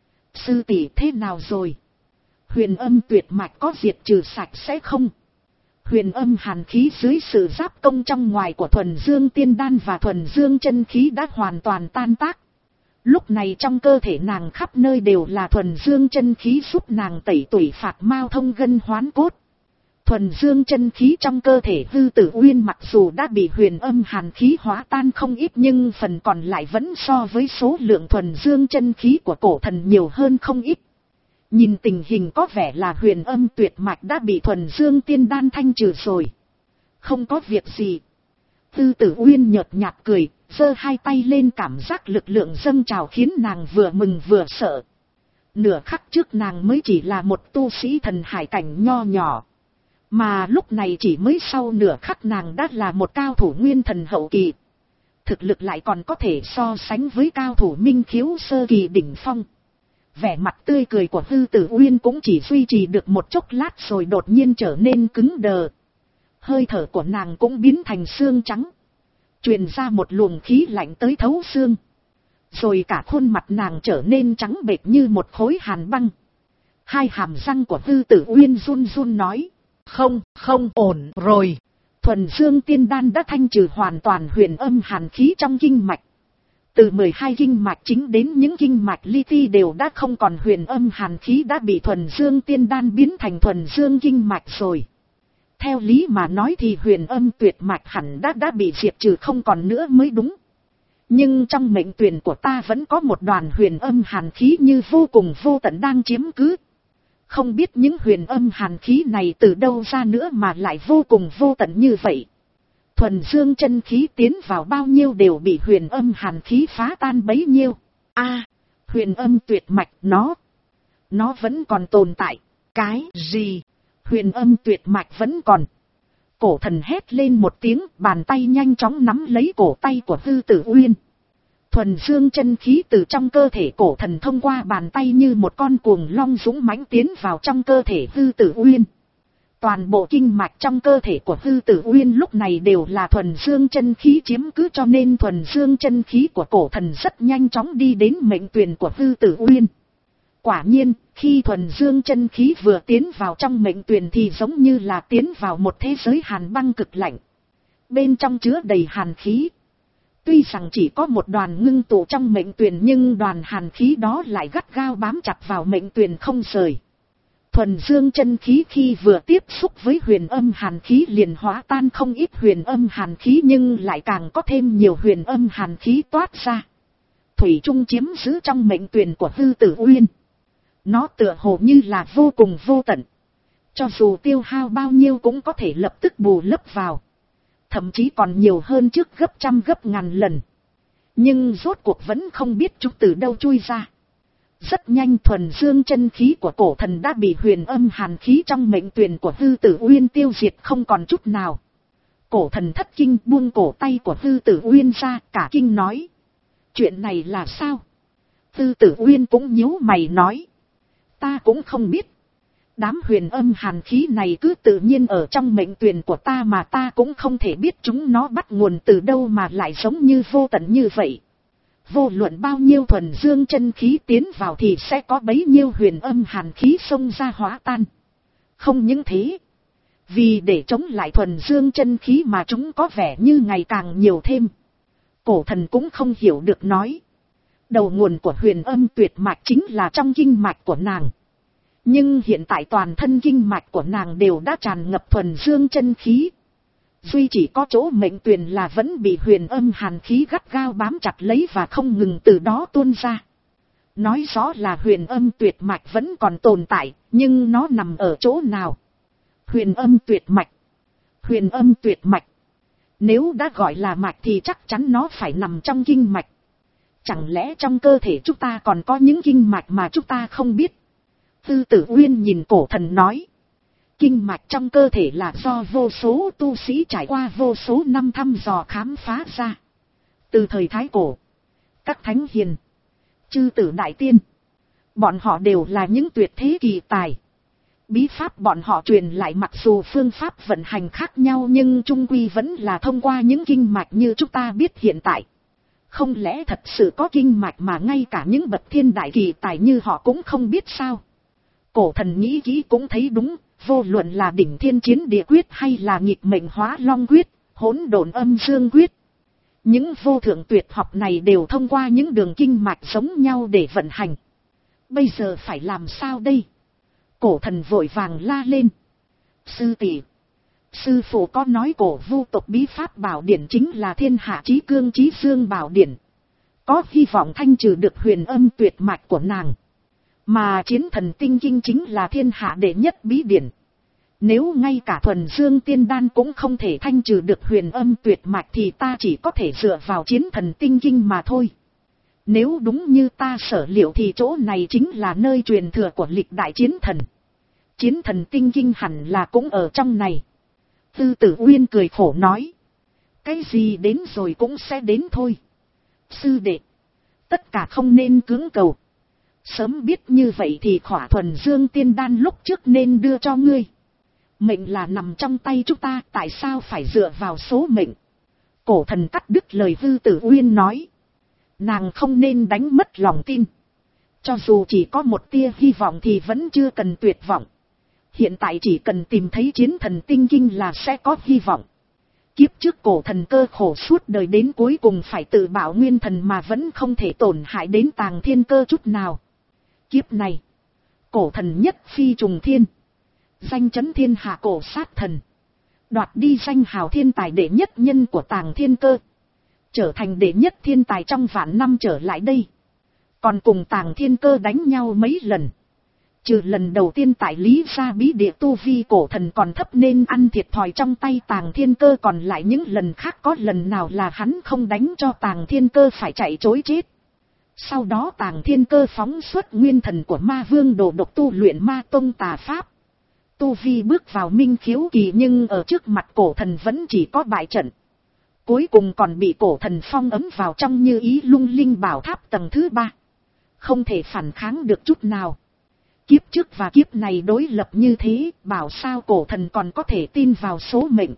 Sư tỷ thế nào rồi? Huyền âm tuyệt mạch có diệt trừ sạch sẽ không? Huyền âm hàn khí dưới sự giáp công trong ngoài của thuần dương tiên đan và thuần dương chân khí đã hoàn toàn tan tác. Lúc này trong cơ thể nàng khắp nơi đều là thuần dương chân khí giúp nàng tẩy tủy phạt mao thông gân hoán cốt. Thuần dương chân khí trong cơ thể Tư Tử Uyên mặc dù đã bị huyền âm hàn khí hóa tan không ít nhưng phần còn lại vẫn so với số lượng thuần dương chân khí của Cổ Thần nhiều hơn không ít. Nhìn tình hình có vẻ là huyền âm tuyệt mạch đã bị thuần dương tiên đan thanh trừ rồi. Không có việc gì. Tư Tử Uyên nhợt nhạt cười, giơ hai tay lên, cảm giác lực lượng dâng trào khiến nàng vừa mừng vừa sợ. Nửa khắc trước nàng mới chỉ là một tu sĩ thần hải cảnh nho nhỏ. Mà lúc này chỉ mới sau nửa khắc nàng đã là một cao thủ nguyên thần hậu kỳ. Thực lực lại còn có thể so sánh với cao thủ minh khiếu sơ kỳ đỉnh phong. Vẻ mặt tươi cười của Tư Tử Uyên cũng chỉ duy trì được một chốc lát rồi đột nhiên trở nên cứng đờ. Hơi thở của nàng cũng biến thành xương trắng. Truyền ra một luồng khí lạnh tới thấu xương. Rồi cả khuôn mặt nàng trở nên trắng bệch như một khối hàn băng. Hai hàm răng của Tư Tử Uyên run run nói. Không, không ổn rồi. Thuần dương tiên đan đã thanh trừ hoàn toàn huyền âm hàn khí trong kinh mạch. Từ mười hai kinh mạch chính đến những kinh mạch li ti đều đã không còn huyền âm hàn khí, đã bị thuần dương tiên đan biến thành thuần dương kinh mạch rồi. Theo lý mà nói thì huyền âm tuyệt mạch hẳn đã đã bị diệt trừ không còn nữa mới đúng. Nhưng trong mệnh tuyển của ta vẫn có một đoàn huyền âm hàn khí như vô cùng vô tận đang chiếm cứ. Không biết những huyền âm hàn khí này từ đâu ra nữa mà lại vô cùng vô tận như vậy. Thuần dương chân khí tiến vào bao nhiêu đều bị huyền âm hàn khí phá tan bấy nhiêu. A, à, huyền âm tuyệt mạch nó, nó vẫn còn tồn tại. Cái gì? Huyền âm tuyệt mạch vẫn còn. Cổ Thần hét lên một tiếng, bàn tay nhanh chóng nắm lấy cổ tay của Tư Tử Uyên. Thuần dương chân khí từ trong cơ thể Cổ Thần thông qua bàn tay như một con cuồng long dũng mãnh tiến vào trong cơ thể Tư Tử Uyên. Toàn bộ kinh mạch trong cơ thể của Tư Tử Uyên lúc này đều là thuần dương chân khí chiếm cứ, cho nên thuần dương chân khí của Cổ Thần rất nhanh chóng đi đến mệnh tuyển của Tư Tử Uyên. Quả nhiên, khi thuần dương chân khí vừa tiến vào trong mệnh tuyển thì giống như là tiến vào một thế giới hàn băng cực lạnh. Bên trong chứa đầy hàn khí. Tuy rằng chỉ có một đoàn ngưng tụ trong mệnh tuyển nhưng đoàn hàn khí đó lại gắt gao bám chặt vào mệnh tuyển không rời. Thuần dương chân khí khi vừa tiếp xúc với huyền âm hàn khí liền hóa tan không ít huyền âm hàn khí nhưng lại càng có thêm nhiều huyền âm hàn khí toát ra. Thủy chung chiếm giữ trong mệnh tuyển của Tư Tử Uyên. Nó tựa hồ như là vô cùng vô tận. Cho dù tiêu hao bao nhiêu cũng có thể lập tức bù lấp vào. Thậm chí còn nhiều hơn trước gấp trăm gấp ngàn lần. Nhưng rốt cuộc vẫn không biết chúng từ đâu chui ra. Rất nhanh thuần dương chân khí của Cổ Thần đã bị huyền âm hàn khí trong mệnh tuyển của Tư Tử Uyên tiêu diệt không còn chút nào. Cổ Thần thất kinh buông cổ tay của Tư Tử Uyên ra, cả kinh nói. Chuyện này là sao? Tư Tử Uyên cũng nhíu mày nói. Ta cũng không biết. Đám huyền âm hàn khí này cứ tự nhiên ở trong mệnh tuyển của ta mà ta cũng không thể biết chúng nó bắt nguồn từ đâu mà lại giống như vô tận như vậy. Vô luận bao nhiêu thuần dương chân khí tiến vào thì sẽ có bấy nhiêu huyền âm hàn khí xông ra hóa tan. Không những thế. Vì để chống lại thuần dương chân khí mà chúng có vẻ như ngày càng nhiều thêm. Cổ thần cũng không hiểu được nói. Đầu nguồn của huyền âm tuyệt mạch chính là trong kinh mạch của nàng. Nhưng hiện tại toàn thân kinh mạch của nàng đều đã tràn ngập thuần dương chân khí. Duy chỉ có chỗ mệnh tuyền là vẫn bị huyền âm hàn khí gắt gao bám chặt lấy và không ngừng từ đó tuôn ra. Nói rõ là huyền âm tuyệt mạch vẫn còn tồn tại, nhưng nó nằm ở chỗ nào? Huyền âm tuyệt mạch. Huyền âm tuyệt mạch. Nếu đã gọi là mạch thì chắc chắn nó phải nằm trong kinh mạch. Chẳng lẽ trong cơ thể chúng ta còn có những kinh mạch mà chúng ta không biết? Tư Tử Uyên nhìn cổ thần nói. Kinh mạch trong cơ thể là do vô số tu sĩ trải qua vô số năm thăm dò khám phá ra. Từ thời Thái Cổ, các thánh hiền, chư tử đại tiên, bọn họ đều là những tuyệt thế kỳ tài. Bí pháp bọn họ truyền lại mặc dù phương pháp vận hành khác nhau nhưng chung quy vẫn là thông qua những kinh mạch như chúng ta biết hiện tại. Không lẽ thật sự có kinh mạch mà ngay cả những bậc thiên đại kỳ tài như họ cũng không biết sao? Cổ thần nghĩ kỹ cũng thấy đúng, vô luận là đỉnh thiên chiến địa quyết hay là nghịch mệnh hóa long quyết, hỗn độn âm dương quyết. Những vô thượng tuyệt học này đều thông qua những đường kinh mạch giống nhau để vận hành. Bây giờ phải làm sao đây? Cổ thần vội vàng la lên. Sư tỷ, sư phụ có nói cổ vu tộc bí pháp bảo điển chính là thiên hạ chí cương chí dương bảo điển. Có hy vọng thanh trừ được huyền âm tuyệt mạch của nàng. Mà chiến thần tinh kinh chính là thiên hạ đệ nhất bí điển. Nếu ngay cả thuần dương tiên đan cũng không thể thanh trừ được huyền âm tuyệt mạch thì ta chỉ có thể dựa vào chiến thần tinh kinh mà thôi. Nếu đúng như ta sở liệu thì chỗ này chính là nơi truyền thừa của lịch đại chiến thần. Chiến thần tinh kinh hẳn là cũng ở trong này. Tư Tử Uyên cười khổ nói. Cái gì đến rồi cũng sẽ đến thôi. Sư đệ, tất cả không nên cưỡng cầu. Sớm biết như vậy thì khỏa thuần dương tiên đan lúc trước nên đưa cho ngươi. Mệnh là nằm trong tay chúng ta, tại sao phải dựa vào số mệnh? Cổ thần cắt đứt lời Tư Tử Uyên nói. Nàng không nên đánh mất lòng tin. Cho dù chỉ có một tia hy vọng thì vẫn chưa cần tuyệt vọng. Hiện tại chỉ cần tìm thấy chiến thần tinh kinh là sẽ có hy vọng. Kiếp trước cổ thần cơ khổ suốt đời đến cuối cùng phải tự bảo nguyên thần mà vẫn không thể tổn hại đến Tàng Thiên Cơ chút nào. Kiếp này, cổ thần nhất phi trùng thiên. Danh chấn thiên hạ cổ sát thần. Đoạt đi danh hào thiên tài đệ nhất nhân của Tàng Thiên Cơ. Trở thành đệ nhất thiên tài trong vạn năm trở lại đây. Còn cùng Tàng Thiên Cơ đánh nhau mấy lần. Trừ lần đầu tiên tại Lý Gia bí địa tu vi cổ thần còn thấp nên ăn thiệt thòi trong tay Tàng Thiên Cơ, còn lại những lần khác có lần nào là hắn không đánh cho Tàng Thiên Cơ phải chạy trối chết. Sau đó Tàng Thiên Cơ phóng xuất nguyên thần của ma vương đồ độc tu luyện ma tông tà pháp. Tu vi bước vào minh khiếu kỳ nhưng ở trước mặt cổ thần vẫn chỉ có bại trận. Cuối cùng còn bị cổ thần phong ấm vào trong Như Ý Lung Linh Bảo Tháp tầng thứ ba. Không thể phản kháng được chút nào. Kiếp trước và kiếp này đối lập như thế, bảo sao cổ thần còn có thể tin vào số mệnh.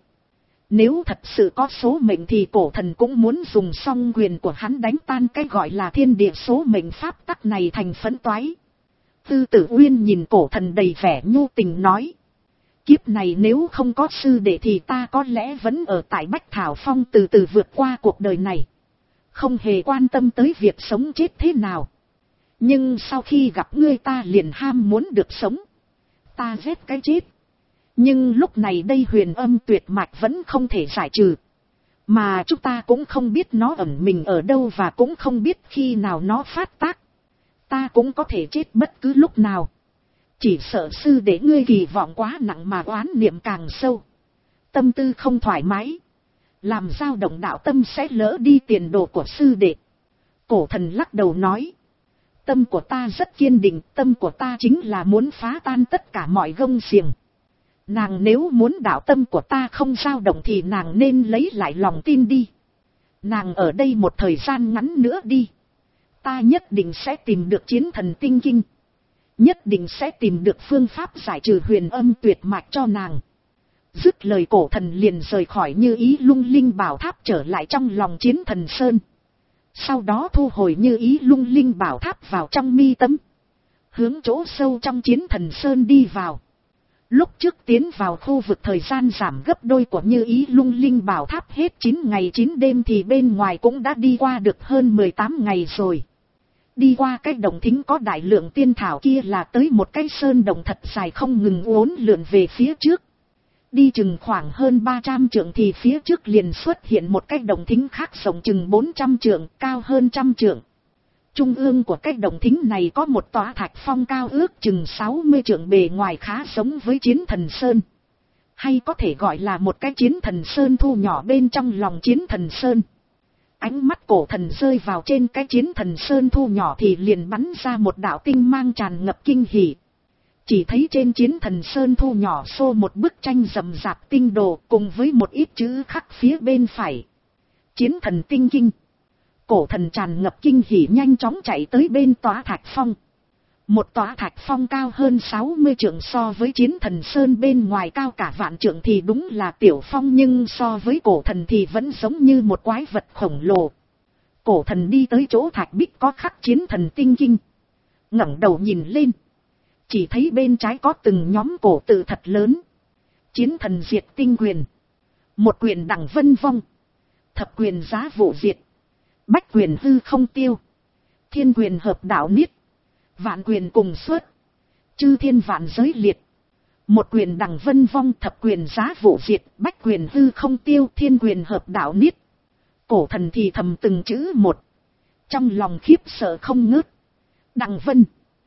Nếu thật sự có số mệnh thì cổ thần cũng muốn dùng song quyền của hắn đánh tan cái gọi là thiên địa số mệnh pháp tắc này thành phấn toái. Tư Tử Uyên nhìn cổ thần đầy vẻ nhu tình nói. Kiếp này nếu không có sư đệ thì ta có lẽ vẫn ở tại Bách Thảo Phong từ từ vượt qua cuộc đời này. Không hề quan tâm tới việc sống chết thế nào. Nhưng sau khi gặp ngươi ta liền ham muốn được sống. Ta ghét cái chết. Nhưng lúc này đây huyền âm tuyệt mạch vẫn không thể giải trừ. Mà chúng ta cũng không biết nó ẩn mình ở đâu và cũng không biết khi nào nó phát tác. Ta cũng có thể chết bất cứ lúc nào. Chỉ sợ sư để ngươi kỳ vọng quá nặng mà oán niệm càng sâu. Tâm tư không thoải mái. Làm dao động đạo tâm sẽ lỡ đi tiền đồ của sư đệ. Cổ thần lắc đầu nói. Tâm của ta rất kiên định, tâm của ta chính là muốn phá tan tất cả mọi gông xiềng. Nàng nếu muốn đạo tâm của ta không dao động thì nàng nên lấy lại lòng tin đi. Nàng ở đây một thời gian ngắn nữa đi. Ta nhất định sẽ tìm được chiến thần tinh kinh. Nhất định sẽ tìm được phương pháp giải trừ huyền âm tuyệt mạch cho nàng. Dứt lời cổ thần liền rời khỏi Như Ý Lung Linh bảo tháp trở lại trong lòng chiến thần sơn. Sau đó thu hồi Như Ý Lung Linh bảo tháp vào trong mi tâm. Hướng chỗ sâu trong chiến thần sơn đi vào. Lúc trước tiến vào khu vực thời gian giảm gấp đôi của Như Ý Lung Linh bảo tháp hết chín ngày chín đêm thì bên ngoài cũng đã đi qua được hơn mười tám ngày rồi. Đi qua cái đồng thính có đại lượng tiên thảo kia là tới một cái sơn đồng thật dài không ngừng uốn lượn về phía trước. Đi chừng khoảng hơn ba trăm trượng thì phía trước liền xuất hiện một cái đồng thính khác rộng chừng bốn trăm trượng, cao hơn trăm trượng. Trung ương của cái đồng thính này có một tòa thạch phong cao ước chừng sáu mươi trượng, bề ngoài khá giống với chiến thần sơn. Hay có thể gọi là một cái chiến thần sơn thu nhỏ bên trong lòng chiến thần sơn. Ánh mắt cổ thần rơi vào trên cái chiến thần sơn thu nhỏ thì liền bắn ra một đạo tinh mang tràn ngập kinh hỉ. Chỉ thấy trên chiến thần sơn thu nhỏ xô một bức tranh rậm rạp tinh đồ cùng với một ít chữ khắc phía bên phải. Chiến thần tinh kinh. Cổ thần tràn ngập kinh hỉ nhanh chóng chạy tới bên tòa thạch phong. Một tòa thạch phong cao hơn sáu mươi trượng, so với chiến thần sơn bên ngoài cao cả vạn trượng thì đúng là tiểu phong, nhưng so với cổ thần thì vẫn giống như một quái vật khổng lồ. Cổ thần đi tới chỗ thạch bích có khắc chiến thần tinh kinh. Ngẩng đầu nhìn lên. Chỉ thấy bên trái có từng nhóm cổ tự thật lớn. Chiến thần diệt tinh quyền. Một quyền đẳng vân vong. Thập quyền giá vụ diệt. Bách quyền hư không tiêu. Thiên quyền hợp đạo niết. Vạn quyền cùng xuất. Chư thiên vạn giới liệt. Một quyền đẳng vân vong, thập quyền giá vụ diệt, bách quyền hư không tiêu, thiên quyền hợp đạo niết. Cổ thần thì thầm từng chữ một. Trong lòng khiếp sợ không ngớt. Đẳng vân.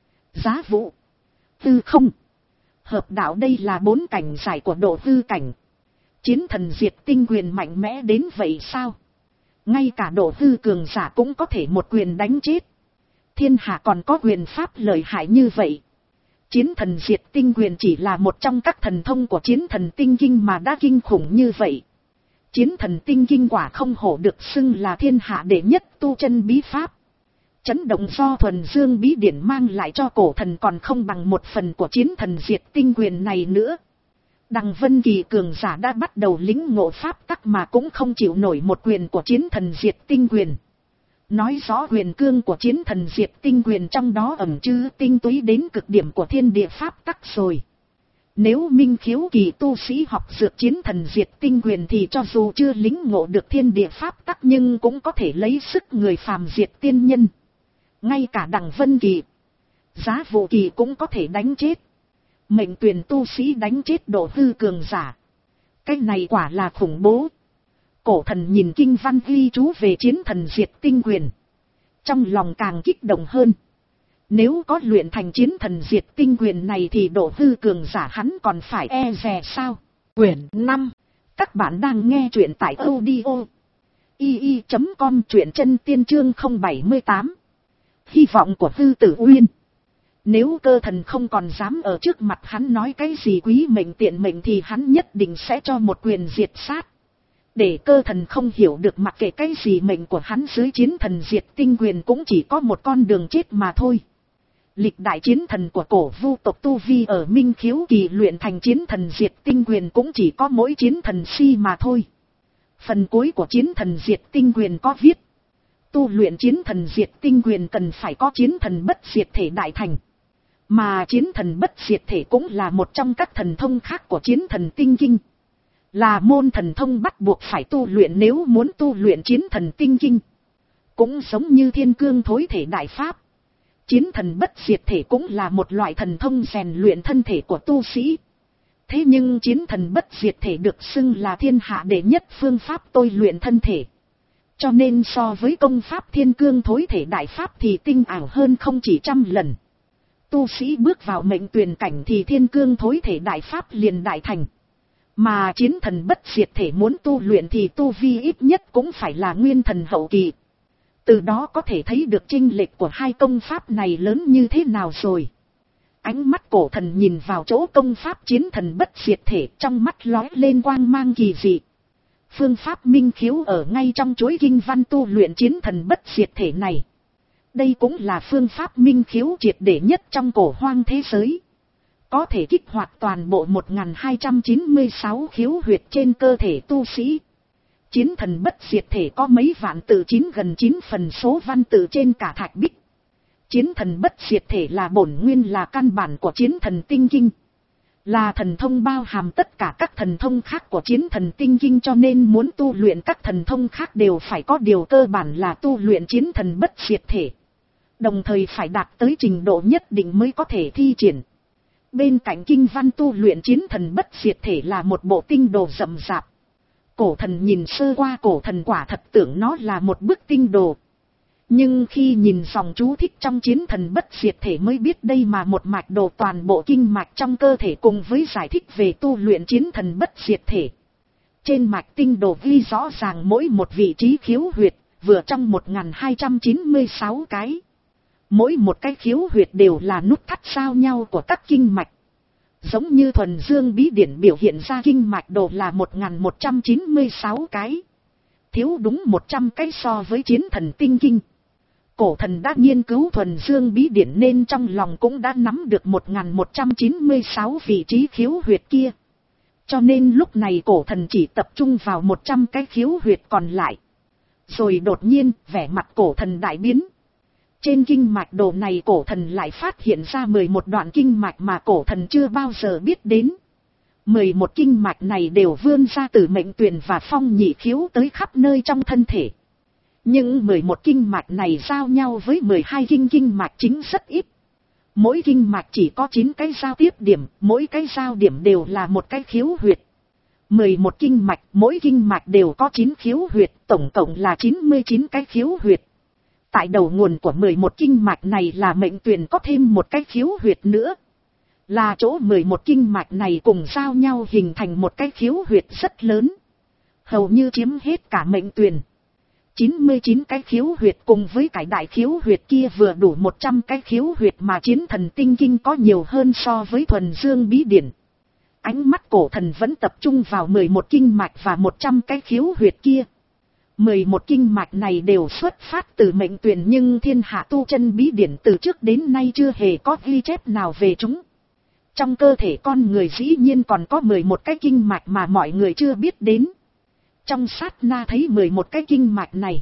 Giá vụ. Hư không. Hợp đạo, đây là bốn cảnh giải của độ hư cảnh. Chiến thần diệt tinh quyền mạnh mẽ đến vậy sao? Ngay cả độ hư cường giả cũng có thể một quyền đánh chết. Thiên hạ còn có quyền pháp lợi hại như vậy. Chiến thần diệt tinh quyền chỉ là một trong các thần thông của chiến thần tinh kinh mà đã kinh khủng như vậy. Chiến thần tinh kinh quả không hổ được xưng là thiên hạ đệ nhất tu chân bí pháp. Chấn động do thuần dương bí điển mang lại cho cổ thần còn không bằng một phần của chiến thần diệt tinh quyền này nữa. Đằng Vân Kỳ cường giả đã bắt đầu lĩnh ngộ pháp tắc mà cũng không chịu nổi một quyền của chiến thần diệt tinh quyền. Nói rõ quyền cương của chiến thần diệt tinh quyền trong đó ẩn chứa tinh túy đến cực điểm của thiên địa pháp tắc rồi. Nếu Minh Khiếu kỳ tu sĩ học dược chiến thần diệt tinh quyền thì cho dù chưa lĩnh ngộ được thiên địa pháp tắc nhưng cũng có thể lấy sức người phàm diệt tiên nhân. Ngay cả đằng Vân Kỳ, Giá Vụ Kỳ cũng có thể đánh chết. Mệnh tuyển tu sĩ đánh chết độ hư cường giả. Cái này quả là khủng bố. Cổ thần nhìn kinh văn ghi chú về chiến thần diệt tinh quyền. Trong lòng càng kích động hơn. Nếu có luyện thành chiến thần diệt tinh quyền này thì độ hư cường giả hắn còn phải e dè sao? Quyển năm. Các bạn đang nghe truyện tại audio i i chấm com, truyện chân tiên chương không bảy tám. Hy vọng của hư tử uyên. Nếu cơ thần không còn dám ở trước mặt hắn nói cái gì quý mệnh tiện mệnh thì hắn nhất định sẽ cho một quyền diệt sát. Để cơ thần không hiểu được mặc kệ cái gì mệnh của hắn dưới chiến thần diệt tinh quyền cũng chỉ có một con đường chết mà thôi. Lịch đại chiến thần của cổ vu tộc tu vi ở Minh Khiếu kỳ luyện thành chiến thần diệt tinh quyền cũng chỉ có mỗi chiến thần si mà thôi. Phần cuối của chiến thần diệt tinh quyền có viết. Tu luyện chiến thần diệt tinh quyền cần phải có chiến thần bất diệt thể đại thành. Mà chiến thần bất diệt thể cũng là một trong các thần thông khác của chiến thần tinh kinh. Là môn thần thông bắt buộc phải tu luyện nếu muốn tu luyện chiến thần tinh kinh. Cũng giống như thiên cương thối thể đại pháp. Chiến thần bất diệt thể cũng là một loại thần thông rèn luyện thân thể của tu sĩ. Thế nhưng chiến thần bất diệt thể được xưng là thiên hạ đệ nhất phương pháp tôi luyện thân thể. Cho nên so với công pháp thiên cương thối thể đại pháp thì tinh ảo hơn không chỉ trăm lần. Tu sĩ bước vào mệnh tuyển cảnh thì thiên cương thối thể đại pháp liền đại thành. Mà chiến thần bất diệt thể muốn tu luyện thì tu vi ít nhất cũng phải là nguyên thần hậu kỳ. Từ đó có thể thấy được chênh lệch của hai công pháp này lớn như thế nào rồi. Ánh mắt cổ thần nhìn vào chỗ công pháp chiến thần bất diệt thể, trong mắt lóe lên quang mang kỳ dị. Phương pháp Minh Khiếu ở ngay trong chuỗi kinh văn tu luyện chiến thần bất diệt thể này. Đây cũng là phương pháp minh khiếu triệt để nhất trong cổ hoang thế giới. Có thể kích hoạt toàn bộ một nghìn hai trăm chín mươi sáu khiếu huyệt trên cơ thể tu sĩ. Chiến thần bất diệt thể có mấy vạn tự chín gần chín phần số văn tự trên cả thạch bích. Chiến thần bất diệt thể là bổn nguyên, là căn bản của chiến thần tinh kinh. Là thần thông bao hàm tất cả các thần thông khác của chiến thần tinh kinh, cho nên muốn tu luyện các thần thông khác đều phải có điều cơ bản là tu luyện chiến thần bất diệt thể. Đồng thời phải đạt tới trình độ nhất định mới có thể thi triển. Bên cạnh kinh văn tu luyện chiến thần bất diệt thể là một bộ tinh đồ rậm rạp. Cổ thần nhìn sơ qua cổ thần quả thật tưởng nó là một bức tinh đồ. Nhưng khi nhìn dòng chú thích trong chiến thần bất diệt thể mới biết đây mà một mạch đồ toàn bộ kinh mạch trong cơ thể cùng với giải thích về tu luyện chiến thần bất diệt thể. Trên mạch tinh đồ ghi rõ ràng mỗi một vị trí khiếu huyệt, vừa trong một nghìn hai trăm chín mươi sáu cái. Mỗi một cái khiếu huyệt đều là nút thắt giao nhau của các kinh mạch. Giống như thuần dương bí điển biểu hiện ra kinh mạch đồ là một nghìn một trăm chín mươi sáu cái. Thiếu đúng một trăm cái so với chiến thần tinh kinh. Cổ thần đã nghiên cứu thuần dương bí điển nên trong lòng cũng đã nắm được một nghìn một trăm chín mươi sáu vị trí khiếu huyệt kia. Cho nên lúc này cổ thần chỉ tập trung vào một trăm cái khiếu huyệt còn lại. Rồi đột nhiên vẻ mặt cổ thần đại biến. Trên kinh mạch đồ này cổ thần lại phát hiện ra mười một đoạn kinh mạch mà cổ thần chưa bao giờ biết đến. mười một kinh mạch này đều vươn ra từ mệnh tuyền và phong nhị khiếu tới khắp nơi trong thân thể. Nhưng mười một kinh mạch này giao nhau với mười hai kinh kinh mạch chính rất ít. Mỗi kinh mạch chỉ có chín cái giao tiếp điểm, mỗi cái giao điểm đều là một cái khiếu huyệt. mười một kinh mạch, mỗi kinh mạch đều có chín khiếu huyệt, tổng cộng là chín mươi chín cái khiếu huyệt. Tại đầu nguồn của mười một kinh mạch này là mệnh tuyền có thêm một cái khiếu huyệt nữa. Là chỗ mười một kinh mạch này cùng giao nhau hình thành một cái khiếu huyệt rất lớn. Hầu như chiếm hết cả mệnh tuyền. chín mươi chín cái khiếu huyệt cùng với cái đại khiếu huyệt kia vừa đủ một trăm cái khiếu huyệt mà chiến thần tinh kinh có nhiều hơn so với thuần dương bí điển. Ánh mắt cổ thần vẫn tập trung vào mười một kinh mạch và một trăm cái khiếu huyệt kia. mười một kinh mạch này đều xuất phát từ mệnh tuyền nhưng thiên hạ tu chân bí điển từ trước đến nay chưa hề có ghi chép nào về chúng. Trong cơ thể con người dĩ nhiên còn có mười một cái kinh mạch mà mọi người chưa biết đến. Trong sát na thấy mười một cái kinh mạch này,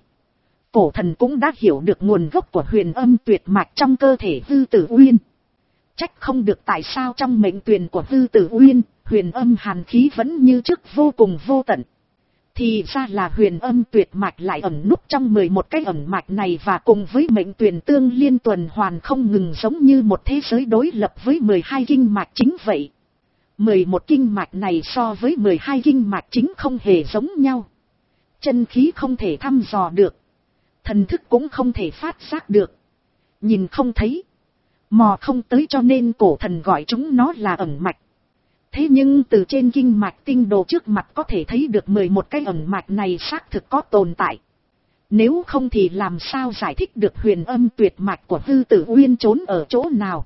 cổ thần cũng đã hiểu được nguồn gốc của huyền âm tuyệt mạch trong cơ thể Hư Tử Uyên. Trách không được tại sao trong mệnh tuyền của Hư Tử Uyên, huyền âm hàn khí vẫn như trước vô cùng vô tận. Thì ra là huyền âm tuyệt mạch lại ẩn núp trong mười một cái ẩn mạch này và cùng với mệnh tuyền tương liên tuần hoàn không ngừng giống như một thế giới đối lập với mười hai kinh mạch chính vậy. mười một kinh mạch này so với mười hai kinh mạch chính không hề giống nhau. Chân khí không thể thăm dò được. Thần thức cũng không thể phát giác được. Nhìn không thấy. Mò không tới cho nên cổ thần gọi chúng nó là ẩn mạch. Thế nhưng từ trên kinh mạch tinh đồ trước mặt có thể thấy được mười một cái ẩn mạch này xác thực có tồn tại. Nếu không thì làm sao giải thích được huyền âm tuyệt mạch của Hư Tử Uyên trốn ở chỗ nào.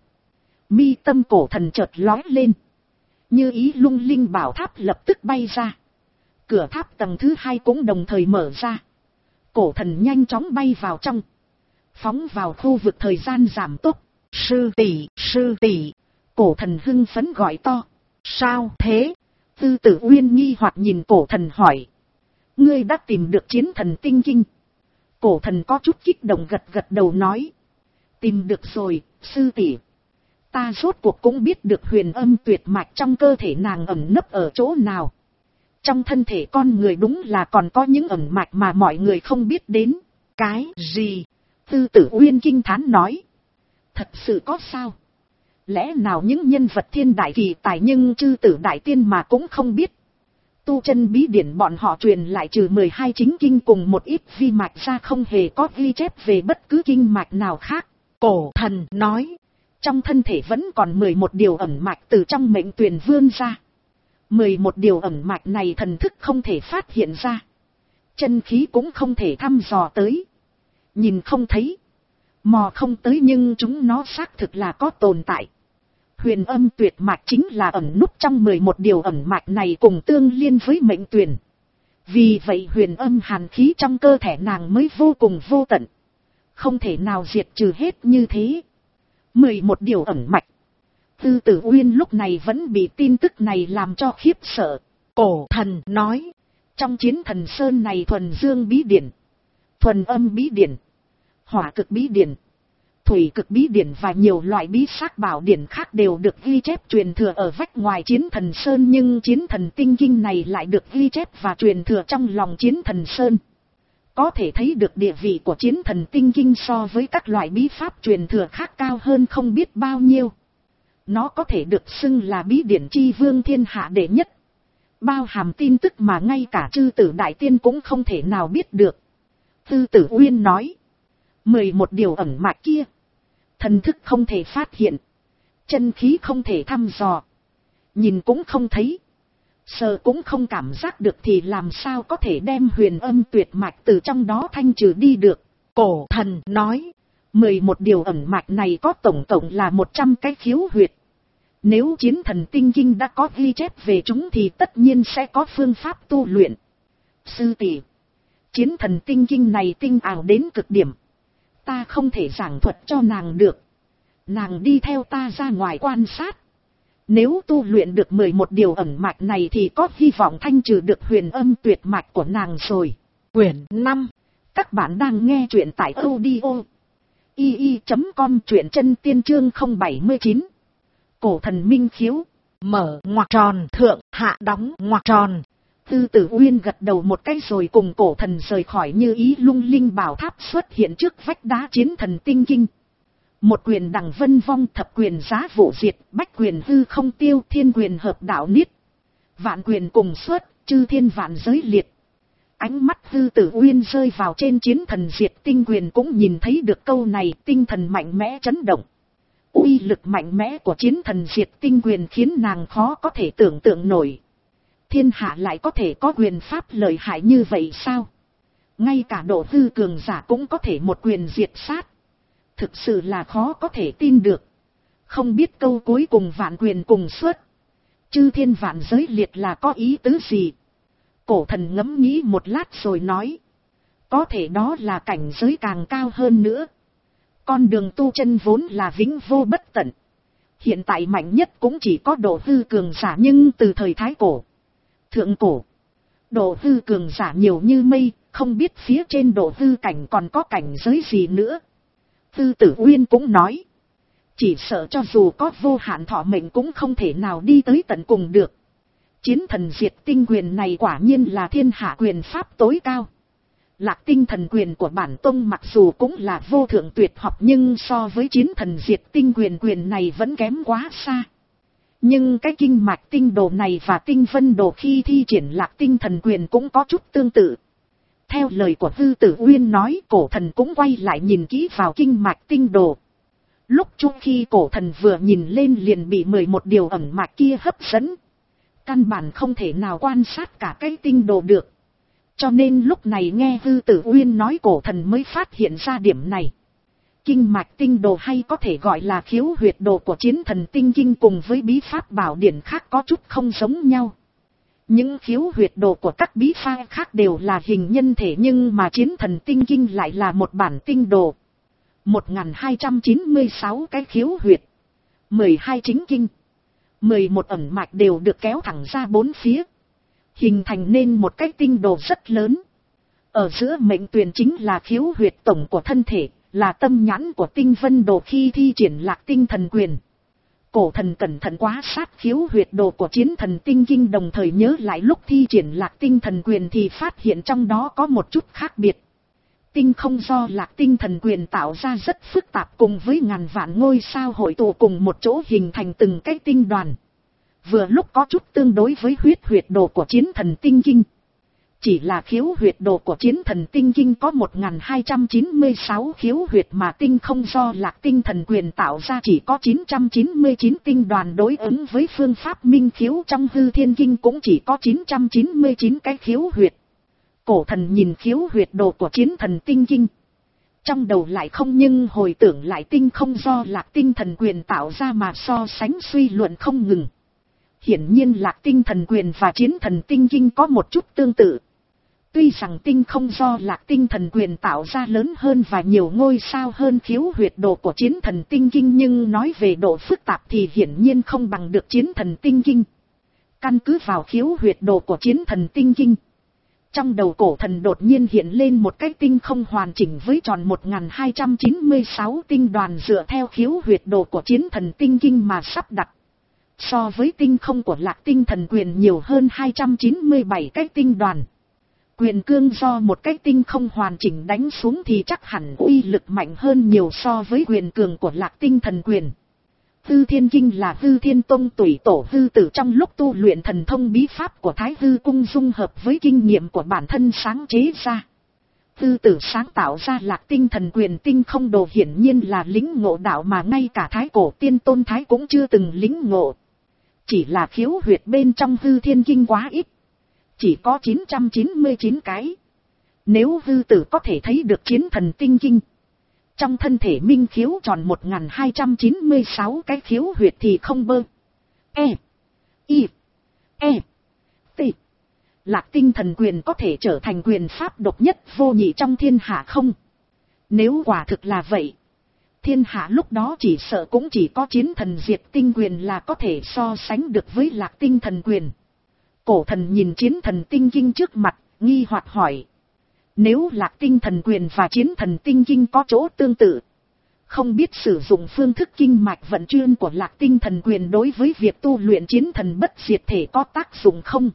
Mi tâm cổ thần chợt lóe lên. Như ý lung linh bảo tháp lập tức bay ra. Cửa tháp tầng thứ hai cũng đồng thời mở ra. Cổ thần nhanh chóng bay vào trong. Phóng vào khu vực thời gian giảm tốc. Sư tỷ, sư tỷ. Cổ thần hưng phấn gọi to. Sao thế? Tư Tử Uyên nghi hoặc nhìn cổ thần hỏi. Ngươi đã tìm được chiến thần tinh kinh. Cổ thần có chút kích động gật gật đầu nói. Tìm được rồi, sư tỷ. Ta rốt cuộc cũng biết được huyền âm tuyệt mạch trong cơ thể nàng ẩn nấp ở chỗ nào. Trong thân thể con người đúng là còn có những ẩn mạch mà mọi người không biết đến. Cái gì? Tư Tử Uyên kinh thán nói. Thật sự có sao? Lẽ nào những nhân vật thiên đại kỳ tài nhưng chư tử đại tiên mà cũng không biết. Tu chân bí điển bọn họ truyền lại trừ mười hai chính kinh cùng một ít vi mạch ra không hề có ghi chép về bất cứ kinh mạch nào khác. Cổ thần nói. Trong thân thể vẫn còn mười một điều ẩn mạch từ trong mệnh tuyền vươn ra. mười một điều ẩn mạch này thần thức không thể phát hiện ra. Chân khí cũng không thể thăm dò tới. Nhìn không thấy. Mò không tới nhưng chúng nó xác thực là có tồn tại. Huyền âm tuyệt mạch chính là ẩn núp trong mười một điều ẩn mạch này cùng tương liên với mệnh tuyền. Vì vậy huyền âm hàn khí trong cơ thể nàng mới vô cùng vô tận. không thể nào diệt trừ hết như thế. Mười một điều ẩn mạch. Tư Tử Uyên lúc này vẫn bị tin tức này làm cho khiếp sợ. Cổ thần nói, trong Chiến Thần Sơn này thuần dương bí điển, thuần âm bí điển, hỏa cực bí điển, thủy cực bí điển và nhiều loại bí sắc bảo điển khác đều được ghi chép truyền thừa ở vách ngoài Chiến Thần Sơn, nhưng Chiến Thần Tinh Kinh này lại được ghi chép và truyền thừa trong lòng Chiến Thần Sơn. Có thể thấy được địa vị của Chiến Thần Tinh Kinh so với các loại bí pháp truyền thừa khác cao hơn không biết bao nhiêu. Nó có thể được xưng là bí điển chi vương thiên hạ đệ nhất, bao hàm tin tức mà ngay cả chư tử đại tiên cũng không thể nào biết được. Tư Tử Uyên nói, mười một điều ẩn mạch kia, thần thức không thể phát hiện, chân khí không thể thăm dò, nhìn cũng không thấy, sờ cũng không cảm giác được thì làm sao có thể đem huyền âm tuyệt mạch từ trong đó thanh trừ đi được. Cổ thần nói, mười một điều ẩn mạch này có tổng cộng là một trăm cái khiếu huyệt. Nếu Chiến Thần Tinh Kinh đã có ghi chép về chúng thì tất nhiên sẽ có phương pháp tu luyện. Sư tỷ, Chiến Thần Tinh Kinh này tinh ảo đến cực điểm, ta không thể giảng thuật cho nàng được. Nàng đi theo ta ra ngoài quan sát. Nếu tu luyện được mười một điều ẩn mạch này thì có hy vọng thanh trừ được huyền âm tuyệt mạch của nàng rồi. Quyển năm. Các bạn đang nghe truyện tại audio i i chấm com, truyện chân tiên chương không bảy chín. Cổ thần minh khiếu. Mở ngoặc tròn, thượng hạ đóng ngoặc tròn. Tư Tử Uyên gật đầu một cái rồi cùng cổ thần rời khỏi Như Ý Lung Linh bảo tháp, xuất hiện trước vách đá Chiến Thần Tinh Kinh. Một quyền đằng vân vong, thập quyền giá vụ diệt, bách quyền hư không tiêu, thiên quyền hợp đạo niết, vạn quyền cùng xuất, chư thiên vạn giới liệt. Ánh mắt Tư Tử Uyên rơi vào trên Chiến Thần diệt tinh quyền cũng nhìn thấy được câu này, tinh thần mạnh mẽ chấn động. Uy lực mạnh mẽ của Chiến Thần diệt tinh quyền khiến nàng khó có thể tưởng tượng nổi. Thiên hạ lại có thể có quyền pháp lợi hại như vậy sao? Ngay cả độ hư cường giả cũng có thể một quyền diệt sát. Thực sự là khó có thể tin được. Không biết câu cuối cùng vạn quyền cùng xuất, chư thiên vạn giới liệt là có ý tứ gì? Cổ thần ngẫm nghĩ một lát rồi nói, có thể đó là cảnh giới càng cao hơn nữa. Con đường tu chân vốn là vĩnh vô bất tận. Hiện tại mạnh nhất cũng chỉ có độ hư cường giả, nhưng từ thời Thái Cổ, Thượng Cổ, độ hư cường giả nhiều như mây, không biết phía trên độ hư cảnh còn có cảnh giới gì nữa. Tư Tử Uyên cũng nói, chỉ sợ cho dù có vô hạn thọ mệnh cũng không thể nào đi tới tận cùng được. Chiến Thần diệt tinh quyền này quả nhiên là thiên hạ quyền pháp tối cao. Lạc tinh thần quyền của bản tông mặc dù cũng là vô thượng tuyệt học, nhưng so với Chiến Thần diệt tinh quyền quyền này vẫn kém quá xa. Nhưng cái kinh mạch tinh đồ này và tinh vân đồ khi thi triển lạc tinh thần quyền cũng có chút tương tự. Theo lời của Tư Tử Uyên nói, cổ thần cũng quay lại nhìn kỹ vào kinh mạch tinh đồ. Lúc chung khi cổ thần vừa nhìn lên liền bị mười một điều ẩn mạch kia hấp dẫn. Căn bản không thể nào quan sát cả cái tinh đồ được. Cho nên lúc này nghe Tư Tử Uyên nói, cổ thần mới phát hiện ra điểm này. Kinh mạch tinh đồ hay có thể gọi là khiếu huyệt đồ của Chiến Thần Tinh Kinh cùng với bí pháp bảo điển khác có chút không giống nhau. Những khiếu huyệt đồ của các bí pháp khác đều là hình nhân thể, nhưng mà Chiến Thần Tinh Kinh lại là một bản tinh đồ. một nghìn hai trăm chín mươi sáu cái khiếu huyệt, mười hai chính kinh, mười một ẩn mạch đều được kéo thẳng ra bốn phía, hình thành nên một cái tinh đồ rất lớn. Ở giữa mệnh tuyền chính là khiếu huyệt tổng của thân thể, là tâm nhãn của tinh vân đồ khi thi triển lạc tinh thần quyền. Cổ thần cẩn thận quá sát khiếu huyệt đồ của Chiến Thần Tinh Kinh, đồng thời nhớ lại lúc thi triển lạc tinh thần quyền thì phát hiện trong đó có một chút khác biệt. Tinh không do lạc tinh thần quyền tạo ra rất phức tạp, cùng với ngàn vạn ngôi sao hội tụ cùng một chỗ hình thành từng cái tinh đoàn. Vừa lúc có chút tương đối với huyết huyệt đồ của Chiến Thần Tinh Kinh. Chỉ là khiếu huyệt đồ của Chiến Thần Tinh Kinh có một nghìn hai trăm chín mươi sáu khiếu huyệt, mà tinh không do lạc tinh thần quyền tạo ra chỉ có chín trăm chín mươi chín tinh đoàn, đối ứng với phương pháp minh khiếu trong hư thiên kinh cũng chỉ có chín trăm chín mươi chín cái khiếu huyệt. Cổ thần nhìn khiếu huyệt đồ của Chiến Thần Tinh Kinh, trong đầu lại không nhưng hồi tưởng lại tinh không do lạc tinh thần quyền tạo ra mà so sánh suy luận không ngừng. Hiển nhiên lạc tinh thần quyền và Chiến Thần Tinh Kinh có một chút tương tự. Tuy rằng tinh không do Lạc Tinh Thần Quyền tạo ra lớn hơn và nhiều ngôi sao hơn khiếu huyệt đồ của Chiến Thần Tinh Kinh, nhưng nói về độ phức tạp thì hiển nhiên không bằng được Chiến Thần Tinh Kinh. Căn cứ vào khiếu huyệt đồ của Chiến Thần Tinh Kinh, trong đầu cổ thần đột nhiên hiện lên một cái tinh không hoàn chỉnh với tròn một nghìn hai trăm chín mươi sáu tinh đoàn dựa theo khiếu huyệt đồ của Chiến Thần Tinh Kinh mà sắp đặt. So với tinh không của Lạc Tinh Thần Quyền nhiều hơn hai trăm chín mươi bảy cái tinh đoàn. Quyền cương do một cái tinh không hoàn chỉnh đánh xuống thì chắc hẳn uy lực mạnh hơn nhiều so với quyền cường của Lạc Tinh Thần Quyền. Hư Thiên Kinh là Hư Thiên Tông tủy tổ hư tử trong lúc tu luyện thần thông bí pháp của Thái Hư Cung dung hợp với kinh nghiệm của bản thân sáng chế ra. Hư tử sáng tạo ra Lạc Tinh Thần Quyền tinh không đồ hiển nhiên là lĩnh ngộ đạo mà ngay cả Thái Cổ Tiên Tôn Thái cũng chưa từng lĩnh ngộ. Chỉ là khiếu huyệt bên trong Hư Thiên Kinh quá ít. Chỉ có chín trăm chín mươi chín cái. Nếu hư tử có thể thấy được Chiến Thần Tinh Kinh, trong thân thể minh khiếu tròn một nghìn hai trăm chín mươi sáu cái khiếu huyệt thì không bơ. E. I. E. T. Lạc Tinh Thần Quyền có thể trở thành quyền pháp độc nhất vô nhị trong thiên hạ không? Nếu quả thực là vậy, thiên hạ lúc đó chỉ sợ cũng chỉ có Chiến Thần Diệt Tinh Quyền là có thể so sánh được với Lạc Tinh Thần Quyền. Cổ thần nhìn Chiến Thần Tinh Kinh trước mặt, nghi hoặc hỏi. Nếu Lạc Tinh Thần Quyền và Chiến Thần Tinh Kinh có chỗ tương tự, không biết sử dụng phương thức kinh mạch vận chuyển của Lạc Tinh Thần Quyền đối với việc tu luyện Chiến Thần Bất Diệt Thể có tác dụng không?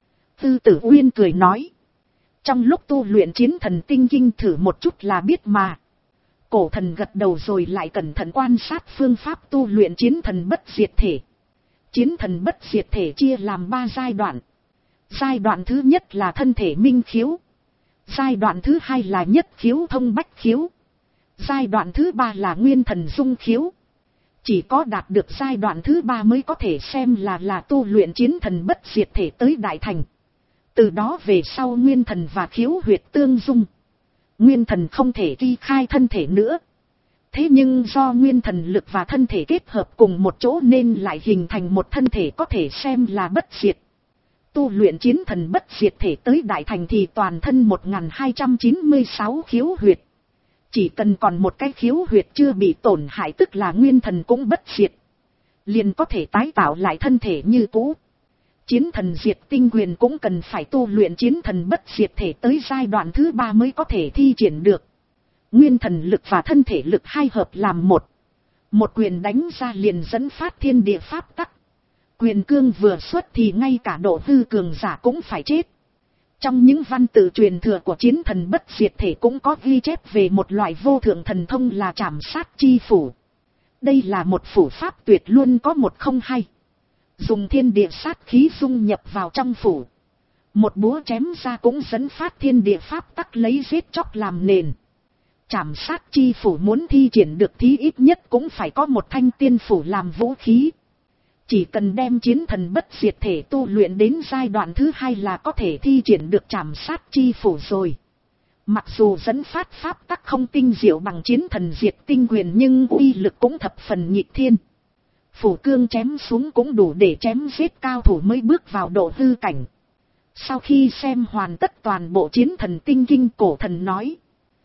Tư Tử Uyên cười nói. Trong lúc tu luyện Chiến Thần Tinh Kinh thử một chút là biết mà. Cổ thần gật đầu rồi lại cẩn thận quan sát phương pháp tu luyện Chiến Thần Bất Diệt Thể. Chiến Thần Bất Diệt Thể chia làm ba giai đoạn. Giai đoạn thứ nhất là thân thể minh khiếu. Giai đoạn thứ hai là nhất khiếu thông bách khiếu. Giai đoạn thứ ba là nguyên thần dung khiếu. Chỉ có đạt được giai đoạn thứ ba mới có thể xem là là tu luyện Chiến Thần Bất Diệt Thể tới đại thành. Từ đó về sau nguyên thần và khiếu huyệt tương dung. Nguyên thần không thể ghi khai thân thể nữa. Thế nhưng do nguyên thần lực và thân thể kết hợp cùng một chỗ nên lại hình thành một thân thể có thể xem là bất diệt. Tu luyện Chiến Thần Bất Diệt Thể tới đại thành thì toàn thân một nghìn hai trăm chín mươi sáu khiếu huyệt. Chỉ cần còn một cái khiếu huyệt chưa bị tổn hại tức là nguyên thần cũng bất diệt, liền có thể tái tạo lại thân thể như cũ. Chiến Thần Diệt Tinh Quyền cũng cần phải tu luyện Chiến Thần Bất Diệt Thể tới giai đoạn thứ ba mới có thể thi triển được. Nguyên thần lực và thân thể lực hai hợp làm một. Một quyền đánh ra liền dẫn phát thiên địa pháp tắc. Quyền cương vừa xuất thì ngay cả độ hư cường giả cũng phải chết. Trong những văn tự truyền thừa của Chiến Thần Bất Diệt Thể cũng có ghi chép về một loại vô thượng thần thông là trảm sát chi phủ. Đây là một phủ pháp tuyệt luôn có một không hai. Dùng thiên địa sát khí dung nhập vào trong phủ. Một búa chém ra cũng dẫn phát thiên địa pháp tắc lấy giết chóc làm nền. Trảm sát chi phủ muốn thi triển được thì ít nhất cũng phải có một thanh tiên phủ làm vũ khí. Chỉ cần đem Chiến Thần Bất Diệt Thể tu luyện đến giai đoạn thứ hai là có thể thi triển được trảm sát chi phủ rồi. Mặc dù dẫn phát pháp tắc không tinh diệu bằng Chiến Thần Diệt Tinh Quyền nhưng uy lực cũng thập phần nghịch thiên. Phủ cương chém xuống cũng đủ để chém giết cao thủ mới bước vào độ hư cảnh. Sau khi xem hoàn tất toàn bộ Chiến Thần Tinh Kinh, cổ thần nói.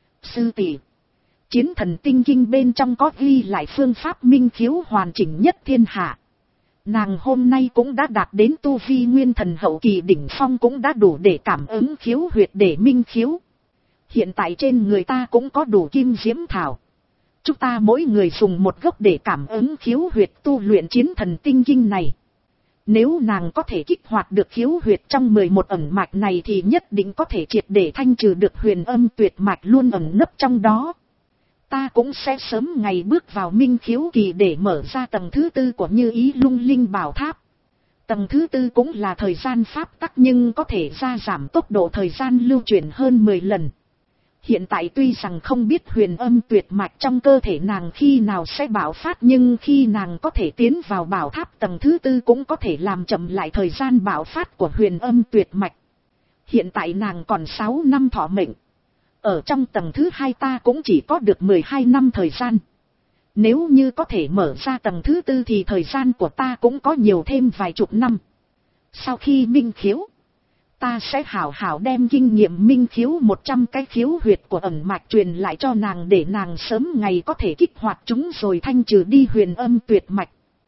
Sư tỷ, Chiến Thần Tinh Kinh bên trong có ghi lại phương pháp minh khiếu hoàn chỉnh nhất thiên hạ. Nàng hôm nay cũng đã đạt đến tu vi nguyên thần hậu kỳ đỉnh phong, cũng đã đủ để cảm ứng khiếu huyệt để minh khiếu. Hiện tại trên người ta cũng có đủ kim diễm thảo. Chúng ta mỗi người dùng một gốc để cảm ứng khiếu huyệt tu luyện Chiến Thần Tinh Kinh này. Nếu nàng có thể kích hoạt được khiếu huyệt trong mười một ẩn mạch này thì nhất định có thể triệt để thanh trừ được huyền âm tuyệt mạch luôn ẩn nấp trong đó. Ta cũng sẽ sớm ngày bước vào minh khiếu kỳ để mở ra tầng thứ tư của Như Ý Lung Linh Bảo Tháp. Tầng thứ tư cũng là thời gian pháp tắc nhưng có thể gia giảm tốc độ thời gian lưu chuyển hơn mười lần. Hiện tại tuy rằng không biết huyền âm tuyệt mạch trong cơ thể nàng khi nào sẽ bạo phát nhưng khi nàng có thể tiến vào bảo tháp tầng thứ tư cũng có thể làm chậm lại thời gian bạo phát của huyền âm tuyệt mạch. Hiện tại nàng còn sáu năm thọ mệnh. Ở trong tầng thứ hai ta cũng chỉ có được mười hai năm thời gian. Nếu như có thể mở ra tầng thứ tư thì thời gian của ta cũng có nhiều thêm vài chục năm. Sau khi minh khiếu, Ta sẽ hảo hảo đem kinh nghiệm minh khiếu một trăm cái khiếu huyệt của ẩn mạch truyền lại cho nàng để nàng sớm ngày có thể kích hoạt chúng rồi thanh trừ đi huyền âm tuyệt mạch.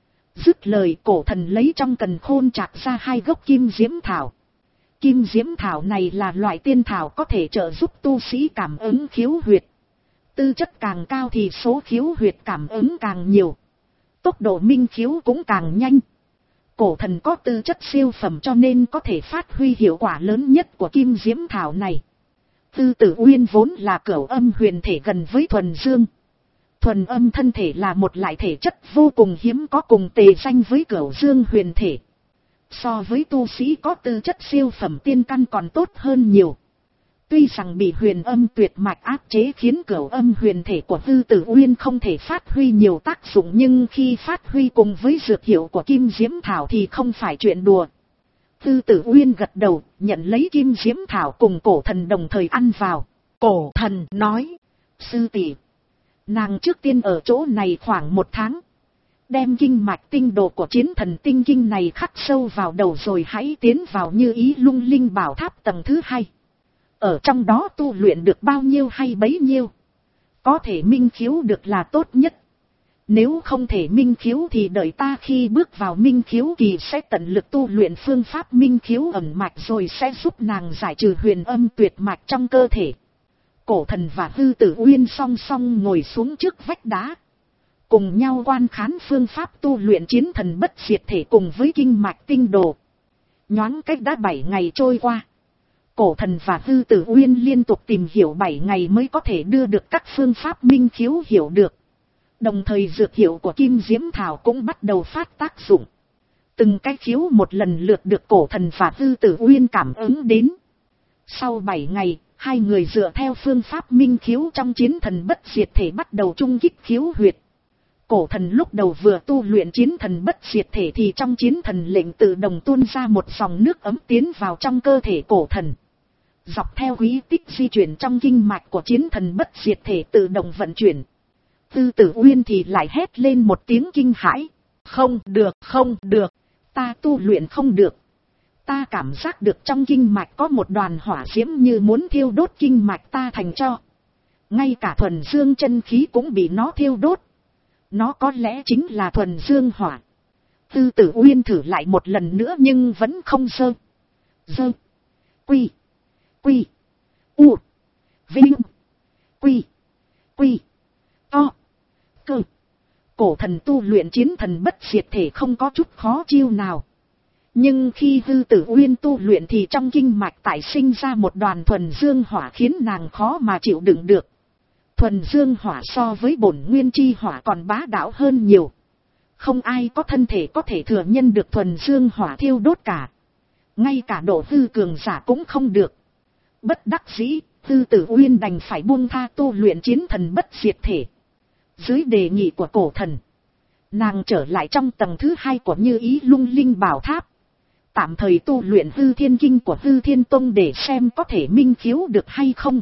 Dứt lời, cổ thần lấy trong càn khôn chạc ra hai gốc kim diễm thảo. Kim diễm thảo này là loại tiên thảo có thể trợ giúp tu sĩ cảm ứng khiếu huyệt. Tư chất càng cao thì số khiếu huyệt cảm ứng càng nhiều. Tốc độ minh khiếu cũng càng nhanh. Cổ thần có tư chất siêu phẩm cho nên có thể phát huy hiệu quả lớn nhất của kim diễm thảo này. Tư Tử Uyên vốn là cửu âm huyền thể gần với thuần dương. Thuần âm thân thể là một loại thể chất vô cùng hiếm có, cùng tề danh với cửu dương huyền thể. So với tu sĩ có tư chất siêu phẩm tiên căn còn tốt hơn nhiều. Tuy rằng bị huyền âm tuyệt mạch áp chế khiến cửu âm huyền thể của Tư Tử Uyên không thể phát huy nhiều tác dụng, nhưng khi phát huy cùng với dược hiệu của kim diễm thảo thì không phải chuyện đùa. Tư Tử Uyên gật đầu, nhận lấy kim diễm thảo cùng cổ thần đồng thời ăn vào. Cổ thần nói, sư tỷ, nàng trước tiên ở chỗ này khoảng một tháng. Đem kinh mạch tinh đồ của chiến thần tinh kinh này khắc sâu vào đầu rồi hãy tiến vào Như Ý Lung Linh Bảo Tháp tầng thứ hai. Ở trong đó tu luyện được bao nhiêu hay bấy nhiêu. Có thể minh khiếu được là tốt nhất. Nếu không thể minh khiếu thì đợi ta khi bước vào minh khiếu kỳ sẽ tận lực tu luyện phương pháp minh khiếu ẩn mạch rồi sẽ giúp nàng giải trừ huyền âm tuyệt mạch trong cơ thể. Cổ thần và Tư Tử Uyên song song ngồi xuống trước vách đá. Cùng nhau quan khán phương pháp tu luyện chiến thần bất diệt thể cùng với kinh mạch tinh đồ. Nhoáng cách đã bảy ngày trôi qua. Cổ thần và Tư Tử Uyên liên tục tìm hiểu bảy ngày mới có thể đưa được các phương pháp minh khiếu hiểu được. Đồng thời dược hiệu của kim diễm thảo cũng bắt đầu phát tác dụng. Từng cái khiếu một lần lượt được cổ thần và Tư Tử Uyên cảm ứng đến. Sau bảy ngày, hai người dựa theo phương pháp minh khiếu trong chiến thần bất diệt thể bắt đầu trung kích khiếu huyệt. Cổ thần lúc đầu vừa tu luyện chiến thần bất diệt thể thì trong chiến thần lệnh tự động tuôn ra một dòng nước ấm tiến vào trong cơ thể cổ thần. Dọc theo quý tích di chuyển trong kinh mạch của chiến thần bất diệt thể tự động vận chuyển. Tư Tử Uyên thì lại hét lên một tiếng kinh hãi. Không được, không được, ta tu luyện không được. Ta cảm giác được trong kinh mạch có một đoàn hỏa diễm như muốn thiêu đốt kinh mạch ta thành tro. Ngay cả thuần dương chân khí cũng bị nó thiêu đốt. Nó có lẽ chính là thuần dương hỏa. Tư Tử Uyên thử lại một lần nữa nhưng vẫn không sơ. Dơ. Quy. Quy. U. Vinh. Quy. Quy. To. Cơ. Cổ thần tu luyện chiến thần bất diệt thể không có chút khó chiêu nào. Nhưng khi Tư Tử Uyên tu luyện thì trong kinh mạch tại sinh ra một đoàn thuần dương hỏa khiến nàng khó mà chịu đựng được. Thuần dương hỏa so với bổn nguyên chi hỏa còn bá đạo hơn nhiều. Không ai có thân thể có thể thừa nhân được thuần dương hỏa thiêu đốt cả. Ngay cả độ hư cường giả cũng không được. Bất đắc dĩ, Tư Tử Uyên đành phải buông tha tu luyện chiến thần bất diệt thể. Dưới đề nghị của cổ thần, nàng trở lại trong tầng thứ hai của Như Ý Lung Linh Bảo Tháp. Tạm thời tu luyện Hư Thiên Kinh của Hư Thiên Tông để xem có thể minh khiếu được hay không.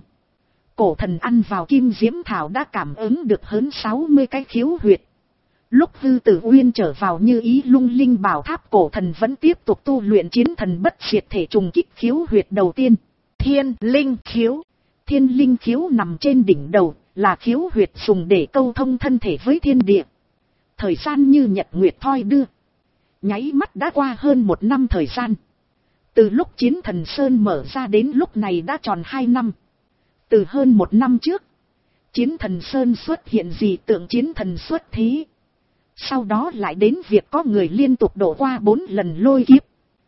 Cổ thần ăn vào kim diễm thảo đã cảm ứng được hơn sáu mươi cái khiếu huyệt. Lúc Tư Tử Uyên trở vào Như Ý Lung Linh Bảo Tháp, cổ thần vẫn tiếp tục tu luyện chiến thần bất diệt thể trùng kích khiếu huyệt đầu tiên. Thiên Linh Khiếu. Thiên Linh Khiếu nằm trên đỉnh đầu, là khiếu huyệt dùng để câu thông thân thể với thiên địa. Thời gian như nhật nguyệt thoi đưa. Nháy mắt đã qua hơn một năm thời gian. Từ lúc Chiến Thần Sơn mở ra đến lúc này đã tròn hai năm. Từ hơn một năm trước, Chiến Thần Sơn xuất hiện dị tượng chiến thần xuất thế. Sau đó lại đến việc có người liên tục đổ qua bốn lần lôi kiếp.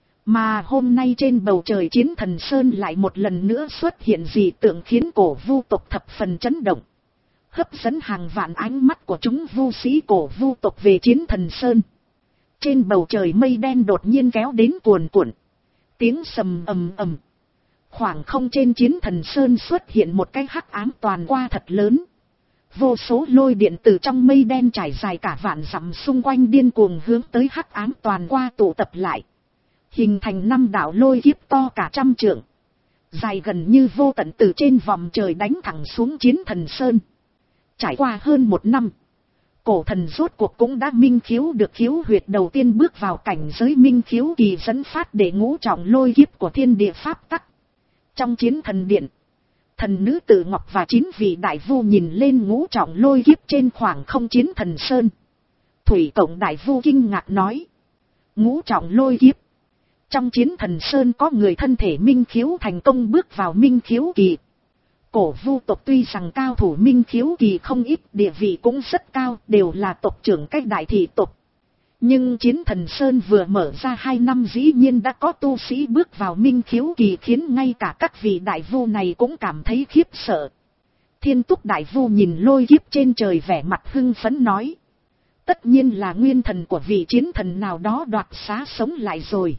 Mà hôm nay trên bầu trời Chiến Thần Sơn lại một lần nữa xuất hiện dị tượng khiến cổ vu tộc thập phần chấn động. Hấp dẫn hàng vạn ánh mắt của chúng vu sĩ cổ vu tộc về Chiến Thần Sơn. Trên bầu trời mây đen đột nhiên kéo đến cuồn cuộn. Tiếng sầm ầm ầm. Khoảng không trên Chiến Thần Sơn xuất hiện một cái hắc ám toàn qua thật lớn. Vô số lôi điện từ trong mây đen trải dài cả vạn dặm xung quanh điên cuồng hướng tới hắc ám toàn qua tụ tập lại. Hình thành năm đạo lôi kiếp to cả trăm trượng. Dài gần như vô tận từ trên vòm trời đánh thẳng xuống Chiến Thần Sơn. Trải qua hơn một năm. Cổ thần rốt cuộc cũng đã minh khiếu được khiếu huyệt đầu tiên bước vào cảnh giới minh khiếu kỳ dẫn phát để ngũ trọng lôi kiếp của thiên địa pháp tắc. Trong chiến thần điện, thần nữ Tử Ngọc và chín vị đại vu nhìn lên ngũ trọng lôi kiếp trên khoảng không chiến thần sơn. Thủy Cộng đại vu kinh ngạc nói. Ngũ trọng lôi kiếp. Trong chiến thần sơn có người thân thể minh khiếu thành công bước vào minh khiếu kỳ. Cổ vu tộc tuy rằng cao thủ minh khiếu kỳ không ít, địa vị cũng rất cao, đều là tộc trưởng các đại thị tộc. Nhưng chiến thần sơn vừa mở ra hai năm dĩ nhiên đã có tu sĩ bước vào minh khiếu kỳ, khiến ngay cả các vị đại vu này cũng cảm thấy khiếp sợ. Thiên Túc đại vu nhìn lôi kiếp trên trời vẻ mặt hưng phấn nói. Tất nhiên là nguyên thần của vị chiến thần nào đó đoạt xá sống lại rồi.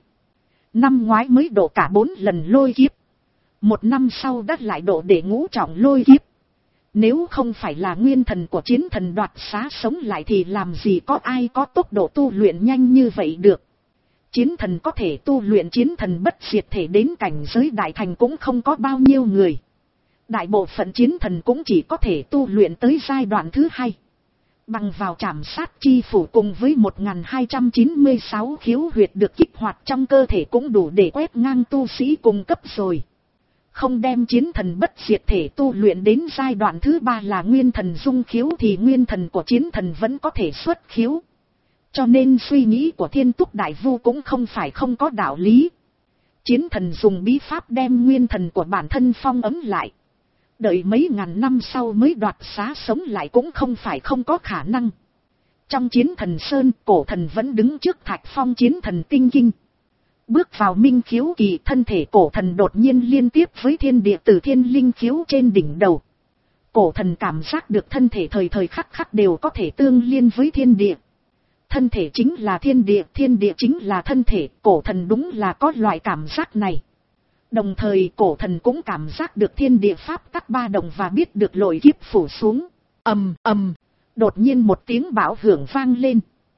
Năm ngoái mới độ cả bốn lần lôi kiếp. Một năm sau đã lại độ để ngũ trọng lôi kiếp. Nếu không phải là nguyên thần của chiến thần đoạt xá sống lại thì làm gì có ai có tốc độ tu luyện nhanh như vậy được. Chiến thần có thể tu luyện chiến thần bất diệt thể đến cảnh giới đại thành cũng không có bao nhiêu người. Đại bộ phận chiến thần cũng chỉ có thể tu luyện tới giai đoạn thứ hai. Bằng vào trảm sát chi phủ cùng với một nghìn hai trăm chín mươi sáu khiếu huyệt được kích hoạt trong cơ thể cũng đủ để quét ngang tu sĩ cùng cấp rồi. Không đem chiến thần bất diệt thể tu luyện đến giai đoạn thứ ba là nguyên thần dung khiếu thì nguyên thần của chiến thần vẫn có thể xuất khiếu. Cho nên suy nghĩ của Thiên Túc đại vu cũng không phải không có đạo lý. Chiến thần dùng bí pháp đem nguyên thần của bản thân phong ấm lại. Đợi mấy ngàn năm sau mới đoạt xá sống lại cũng không phải không có khả năng. Trong chiến thần sơn, cổ thần vẫn đứng trước thạch phong chiến thần tinh kinh. Bước vào minh khiếu kỳ, thân thể cổ thần đột nhiên liên tiếp với thiên địa từ thiên linh khiếu trên đỉnh đầu. Cổ thần cảm giác được thân thể thời thời khắc khắc đều có thể tương liên với thiên địa. Thân thể chính là thiên địa, thiên địa chính là thân thể, cổ thần đúng là có loại cảm giác này. Đồng thời cổ thần cũng cảm giác được thiên địa pháp tắc ba động và biết được lôi kiếp phủ xuống. Ầm ầm, đột nhiên một tiếng bão hưởng vang lên.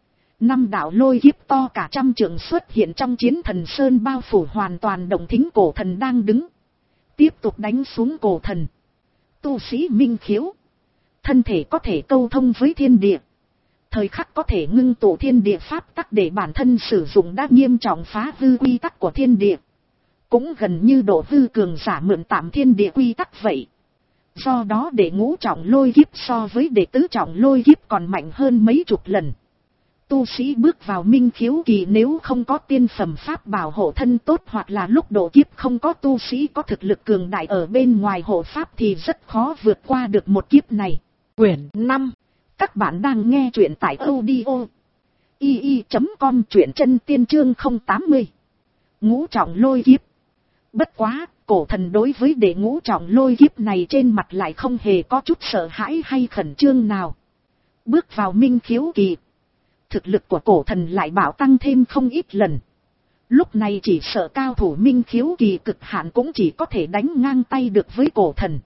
Năm đạo lôi kiếp to cả trăm trượng xuất hiện trong chiến thần sơn bao phủ hoàn toàn động thính cổ thần đang đứng. Tiếp tục đánh xuống cổ thần. Tu sĩ minh khiếu. Thân thể có thể câu thông với thiên địa. Thời khắc có thể ngưng tụ thiên địa pháp tắc để bản thân sử dụng đã nghiêm trọng phá hư quy tắc của thiên địa. Cũng gần như độ hư cường giả mượn tạm thiên địa quy tắc vậy. Do đó để ngũ trọng lôi kiếp so với đệ tứ trọng lôi kiếp còn mạnh hơn mấy chục lần. Tu sĩ bước vào minh khiếu kỳ nếu không có tiên phẩm pháp bảo hộ thân tốt hoặc là lúc độ kiếp không có tu sĩ có thực lực cường đại ở bên ngoài hộ pháp thì rất khó vượt qua được một kiếp này. Quyển năm. Các bạn đang nghe truyện tại audio i i chấm com, truyện chân tiên chương không tám mươi. Ngũ trọng lôi kiếp. Bất quá, cổ thần đối với đệ ngũ trọng lôi kiếp này trên mặt lại không hề có chút sợ hãi hay khẩn trương nào. Bước vào minh khiếu kỳ. Thực lực của cổ thần lại bảo tăng thêm không ít lần. Lúc này chỉ sợ cao thủ minh khiếu kỳ cực hạn cũng chỉ có thể đánh ngang tay được với cổ thần.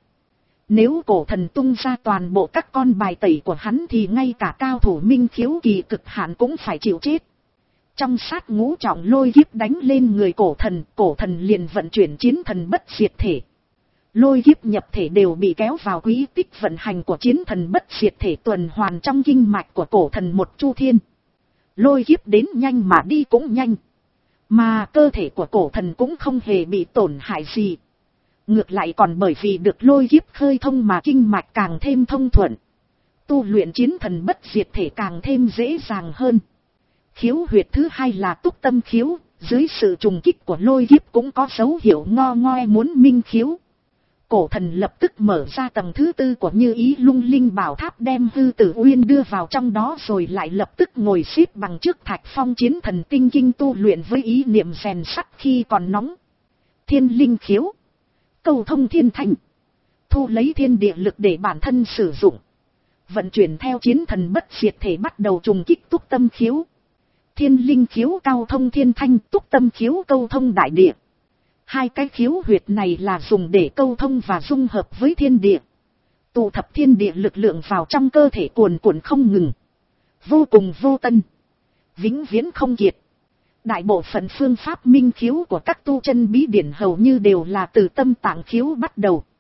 Nếu cổ thần tung ra toàn bộ các con bài tẩy của hắn thì ngay cả cao thủ minh khiếu kỳ cực hạn cũng phải chịu chết. Trong sát ngũ trọng lôi kiếp đánh lên người cổ thần, cổ thần liền vận chuyển chiến thần bất diệt thể. Lôi kiếp nhập thể đều bị kéo vào quỹ tích vận hành của chiến thần bất diệt thể tuần hoàn trong kinh mạch của cổ thần một chu thiên. Lôi kiếp đến nhanh mà đi cũng nhanh. Mà cơ thể của cổ thần cũng không hề bị tổn hại gì. Ngược lại còn bởi vì được lôi kiếp khơi thông mà kinh mạch càng thêm thông thuận. Tu luyện chiến thần bất diệt thể càng thêm dễ dàng hơn. Khiếu huyệt thứ hai là túc tâm khiếu, dưới sự trùng kích của lôi kiếp cũng có dấu hiệu ngo ngoe muốn minh khiếu. Cổ thần lập tức mở ra tầng thứ tư của Như Ý Lung Linh Bảo Tháp đem Hư Tử Uyên đưa vào trong đó rồi lại lập tức ngồi xếp bằng trước thạch phong chiến thần tinh kinh tu luyện với ý niệm rèn sắt khi còn nóng. Thiên linh khiếu. Cầu thông thiên thành. Thu lấy thiên địa lực để bản thân sử dụng. Vận chuyển theo chiến thần bất diệt thể bắt đầu trùng kích túc tâm khiếu. Thiên linh khiếu cao thông thiên thanh, túc tâm khiếu câu thông đại địa. Hai cái khiếu huyệt này là dùng để câu thông và dung hợp với thiên địa. Tụ thập thiên địa lực lượng vào trong cơ thể cuồn cuộn không ngừng. Vô cùng vô tân. Vĩnh viễn không kiệt. Đại bộ phận phương pháp minh khiếu của các tu chân bí điển hầu như đều là từ tâm tạng khiếu bắt đầu.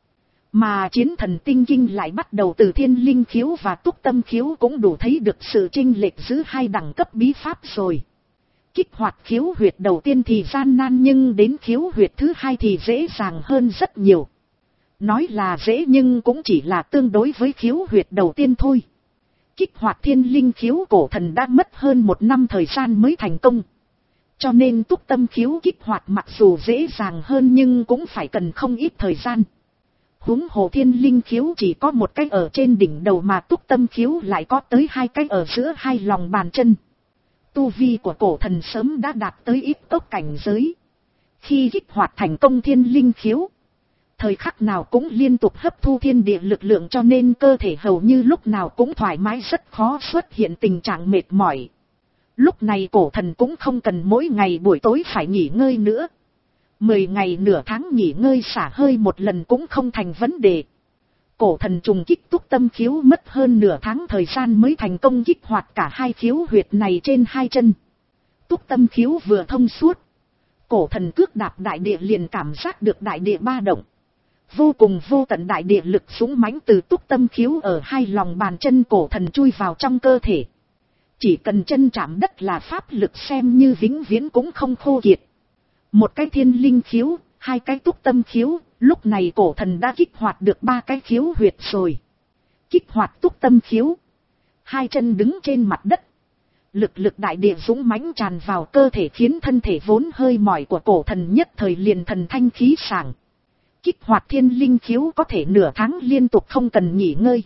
Mà chiến thần tinh kinh lại bắt đầu từ thiên linh khiếu và túc tâm khiếu, cũng đủ thấy được sự chênh lệch giữa hai đẳng cấp bí pháp rồi. Kích hoạt khiếu huyệt đầu tiên thì gian nan, nhưng đến khiếu huyệt thứ hai thì dễ dàng hơn rất nhiều. Nói là dễ nhưng cũng chỉ là tương đối với khiếu huyệt đầu tiên thôi. Kích hoạt thiên linh khiếu, cổ thần đã mất hơn một năm thời gian mới thành công. Cho nên túc tâm khiếu kích hoạt mặc dù dễ dàng hơn nhưng cũng phải cần không ít thời gian. Huống hồ thiên linh khiếu chỉ có một cái ở trên đỉnh đầu, mà túc tâm khiếu lại có tới hai cái ở giữa hai lòng bàn chân. Tu vi của cổ thần sớm đã đạt tới ít tốc cảnh giới. Khi kích hoạt thành công thiên linh khiếu, thời khắc nào cũng liên tục hấp thu thiên địa lực lượng, cho nên cơ thể hầu như lúc nào cũng thoải mái, rất khó xuất hiện tình trạng mệt mỏi. Lúc này cổ thần cũng không cần mỗi ngày buổi tối phải nghỉ ngơi nữa. Mười ngày nửa tháng nghỉ ngơi xả hơi một lần cũng không thành vấn đề. Cổ thần trùng kích túc tâm khiếu mất hơn nửa tháng thời gian mới thành công kích hoạt cả hai khiếu huyệt này trên hai chân. Túc tâm khiếu vừa thông suốt, cổ thần cước đạp đại địa liền cảm giác được đại địa ba động. Vô cùng vô tận đại địa lực súng mãnh từ túc tâm khiếu ở hai lòng bàn chân cổ thần chui vào trong cơ thể. Chỉ cần chân chạm đất là pháp lực xem như vĩnh viễn cũng không khô kiệt. Một cái thiên linh khiếu, hai cái túc tâm khiếu, lúc này cổ thần đã kích hoạt được ba cái khiếu huyệt rồi. Kích hoạt túc tâm khiếu, hai chân đứng trên mặt đất. Lực lực đại địa dũng mãnh tràn vào cơ thể, khiến thân thể vốn hơi mỏi của cổ thần nhất thời liền thần thanh khí sảng. Kích hoạt thiên linh khiếu có thể nửa tháng liên tục không cần nghỉ ngơi.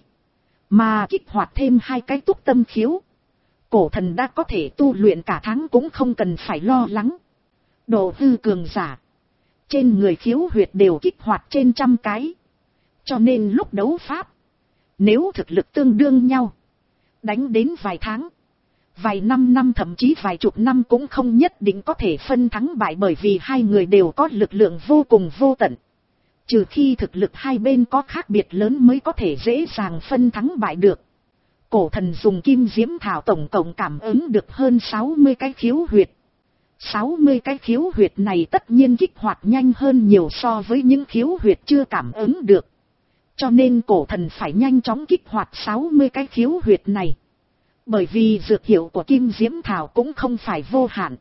Mà kích hoạt thêm hai cái túc tâm khiếu, cổ thần đã có thể tu luyện cả tháng cũng không cần phải lo lắng. Độ hư cường giả, trên người khiếu huyệt đều kích hoạt trên trăm cái. Cho nên lúc đấu pháp, nếu thực lực tương đương nhau, đánh đến vài tháng, vài năm năm thậm chí vài chục năm cũng không nhất định có thể phân thắng bại, bởi vì hai người đều có lực lượng vô cùng vô tận. Trừ khi thực lực hai bên có khác biệt lớn mới có thể dễ dàng phân thắng bại được. Cổ thần dùng kim diễm thảo tổng cộng cảm ứng được hơn sáu mươi cái khiếu huyệt. sáu mươi cái khiếu huyệt này tất nhiên kích hoạt nhanh hơn nhiều so với những khiếu huyệt chưa cảm ứng được. Cho nên cổ thần phải nhanh chóng kích hoạt sáu mươi cái khiếu huyệt này. Bởi vì dược hiệu của kim diễm thảo cũng không phải vô hạn,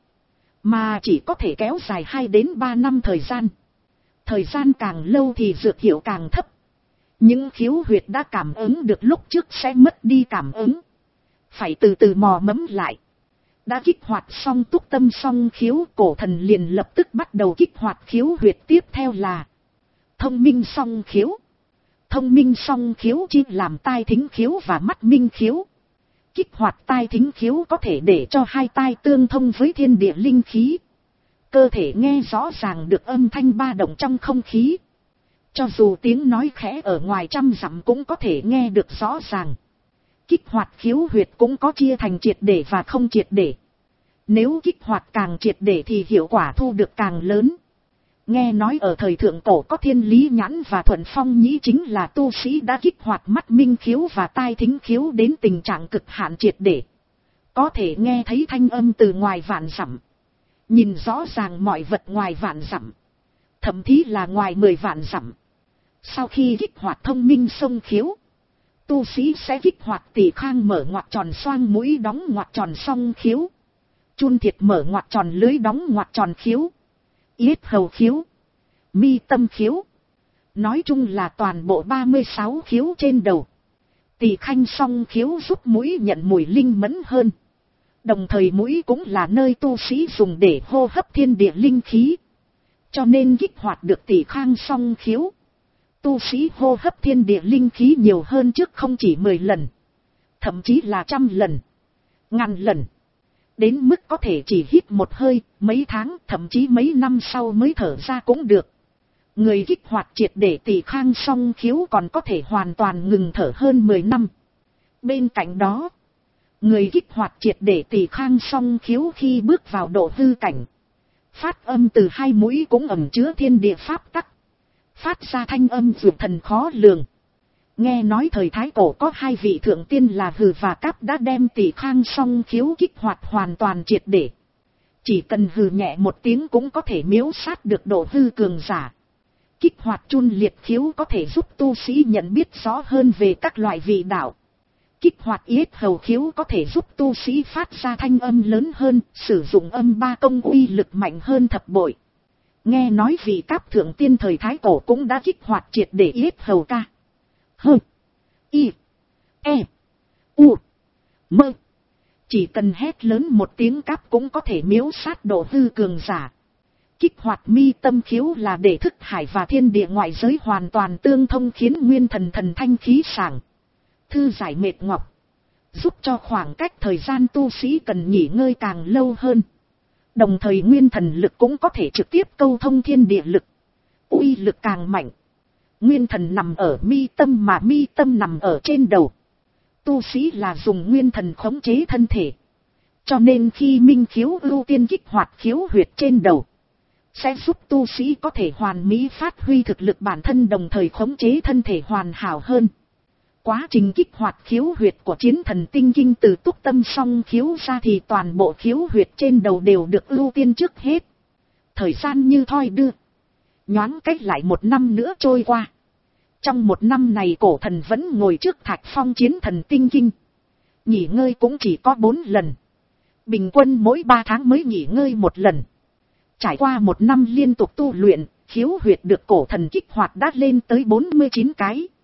mà chỉ có thể kéo dài hai đến ba năm thời gian. Thời gian càng lâu thì dược hiệu càng thấp. Những khiếu huyệt đã cảm ứng được lúc trước sẽ mất đi cảm ứng, phải từ từ mò mẫm lại. Đã kích hoạt xong túc tâm song khiếu, cổ thần liền lập tức bắt đầu kích hoạt khiếu huyệt tiếp theo là thông minh song khiếu. Thông minh song khiếu chia làm tai thính khiếu và mắt minh khiếu. Kích hoạt tai thính khiếu có thể để cho hai tai tương thông với thiên địa linh khí. Cơ thể nghe rõ ràng được âm thanh ba động trong không khí. Cho dù tiếng nói khẽ ở ngoài trăm dặm cũng có thể nghe được rõ ràng. Kích hoạt khiếu huyệt cũng có chia thành triệt để và không triệt để. Nếu kích hoạt càng triệt để thì hiệu quả thu được càng lớn. Nghe nói ở thời thượng cổ có Thiên Lý Nhãn và Thuận Phong Nhĩ chính là tu sĩ đã kích hoạt mắt minh khiếu và tai thính khiếu đến tình trạng cực hạn triệt để. Có thể nghe thấy thanh âm từ ngoài vạn dặm, nhìn rõ ràng mọi vật ngoài vạn dặm, thậm chí là ngoài mười vạn dặm. Sau khi kích hoạt thông minh song khiếu, tu sĩ sẽ kích hoạt tỳ khang mở ngoặc tròn xoang mũi đóng ngoặc tròn song khiếu, chun thiệt mở ngoặc tròn lưới đóng ngoặc tròn khiếu, yết hầu khiếu, mi tâm khiếu. Nói chung là toàn bộ ba mươi sáu khiếu trên đầu. Tỳ khanh song khiếu giúp mũi nhận mùi linh mẫn hơn. Đồng thời mũi cũng là nơi tu sĩ dùng để hô hấp thiên địa linh khí. Cho nên kích hoạt được tỳ khang song khiếu, tu sĩ hô hấp thiên địa linh khí nhiều hơn trước không chỉ mười lần, thậm chí là trăm lần, ngàn lần. Đến mức có thể chỉ hít một hơi, mấy tháng, thậm chí mấy năm sau mới thở ra cũng được. Người kích hoạt triệt để tỳ khang song khiếu còn có thể hoàn toàn ngừng thở hơn mười năm. Bên cạnh đó, người kích hoạt triệt để tỳ khang song khiếu khi bước vào độ hư cảnh, phát âm từ hai mũi cũng ẩn chứa thiên địa pháp tắc, phát ra thanh âm dược thần khó lường. Nghe nói thời Thái Cổ có hai vị thượng tiên là Hừ và Cáp đã đem tỳ khang song khiếu kích hoạt hoàn toàn triệt để. Chỉ cần hừ nhẹ một tiếng cũng có thể miếu sát được độ hư cường giả. Kích hoạt chun liệt khiếu có thể giúp tu sĩ nhận biết rõ hơn về các loại vị đạo. Kích hoạt yết hầu khiếu có thể giúp tu sĩ phát ra thanh âm lớn hơn, sử dụng âm ba công uy lực mạnh hơn thập bội. Nghe nói vị Cáp thượng tiên thời Thái Cổ cũng đã kích hoạt triệt để yết hầu ca. Hơ. Y. E. U. Mơ. Chỉ cần hét lớn một tiếng Cáp cũng có thể miếu sát độ hư cường giả. Kích hoạt mi tâm khiếu là để thức hải và thiên địa ngoại giới hoàn toàn tương thông, khiến nguyên thần thần thanh khí sảng, thư giải mệt nhọc, giúp cho khoảng cách thời gian tu sĩ cần nghỉ ngơi càng lâu hơn. Đồng thời nguyên thần lực cũng có thể trực tiếp câu thông thiên địa lực, uy lực càng mạnh. Nguyên thần nằm ở mi tâm mà mi tâm nằm ở trên đầu. Tu sĩ là dùng nguyên thần khống chế thân thể, cho nên khi minh khiếu ưu tiên kích hoạt khiếu huyệt trên đầu, sẽ giúp tu sĩ có thể hoàn mỹ phát huy thực lực bản thân, đồng thời khống chế thân thể hoàn hảo hơn. Quá trình kích hoạt khiếu huyệt của Chiến Thần Tinh Kinh từ túc tâm song khiếu ra thì toàn bộ khiếu huyệt trên đầu đều được ưu tiên trước hết. Thời gian như thoi đưa, nhoáng cách lại một năm nữa trôi qua. Trong một năm này cổ thần vẫn ngồi trước thạch phong Chiến Thần Tinh Kinh. Nghỉ ngơi cũng chỉ có bốn lần. Bình quân mỗi ba tháng mới nghỉ ngơi một lần. Trải qua một năm liên tục tu luyện, khiếu huyệt được cổ thần kích hoạt đã lên tới bốn mươi chín cái.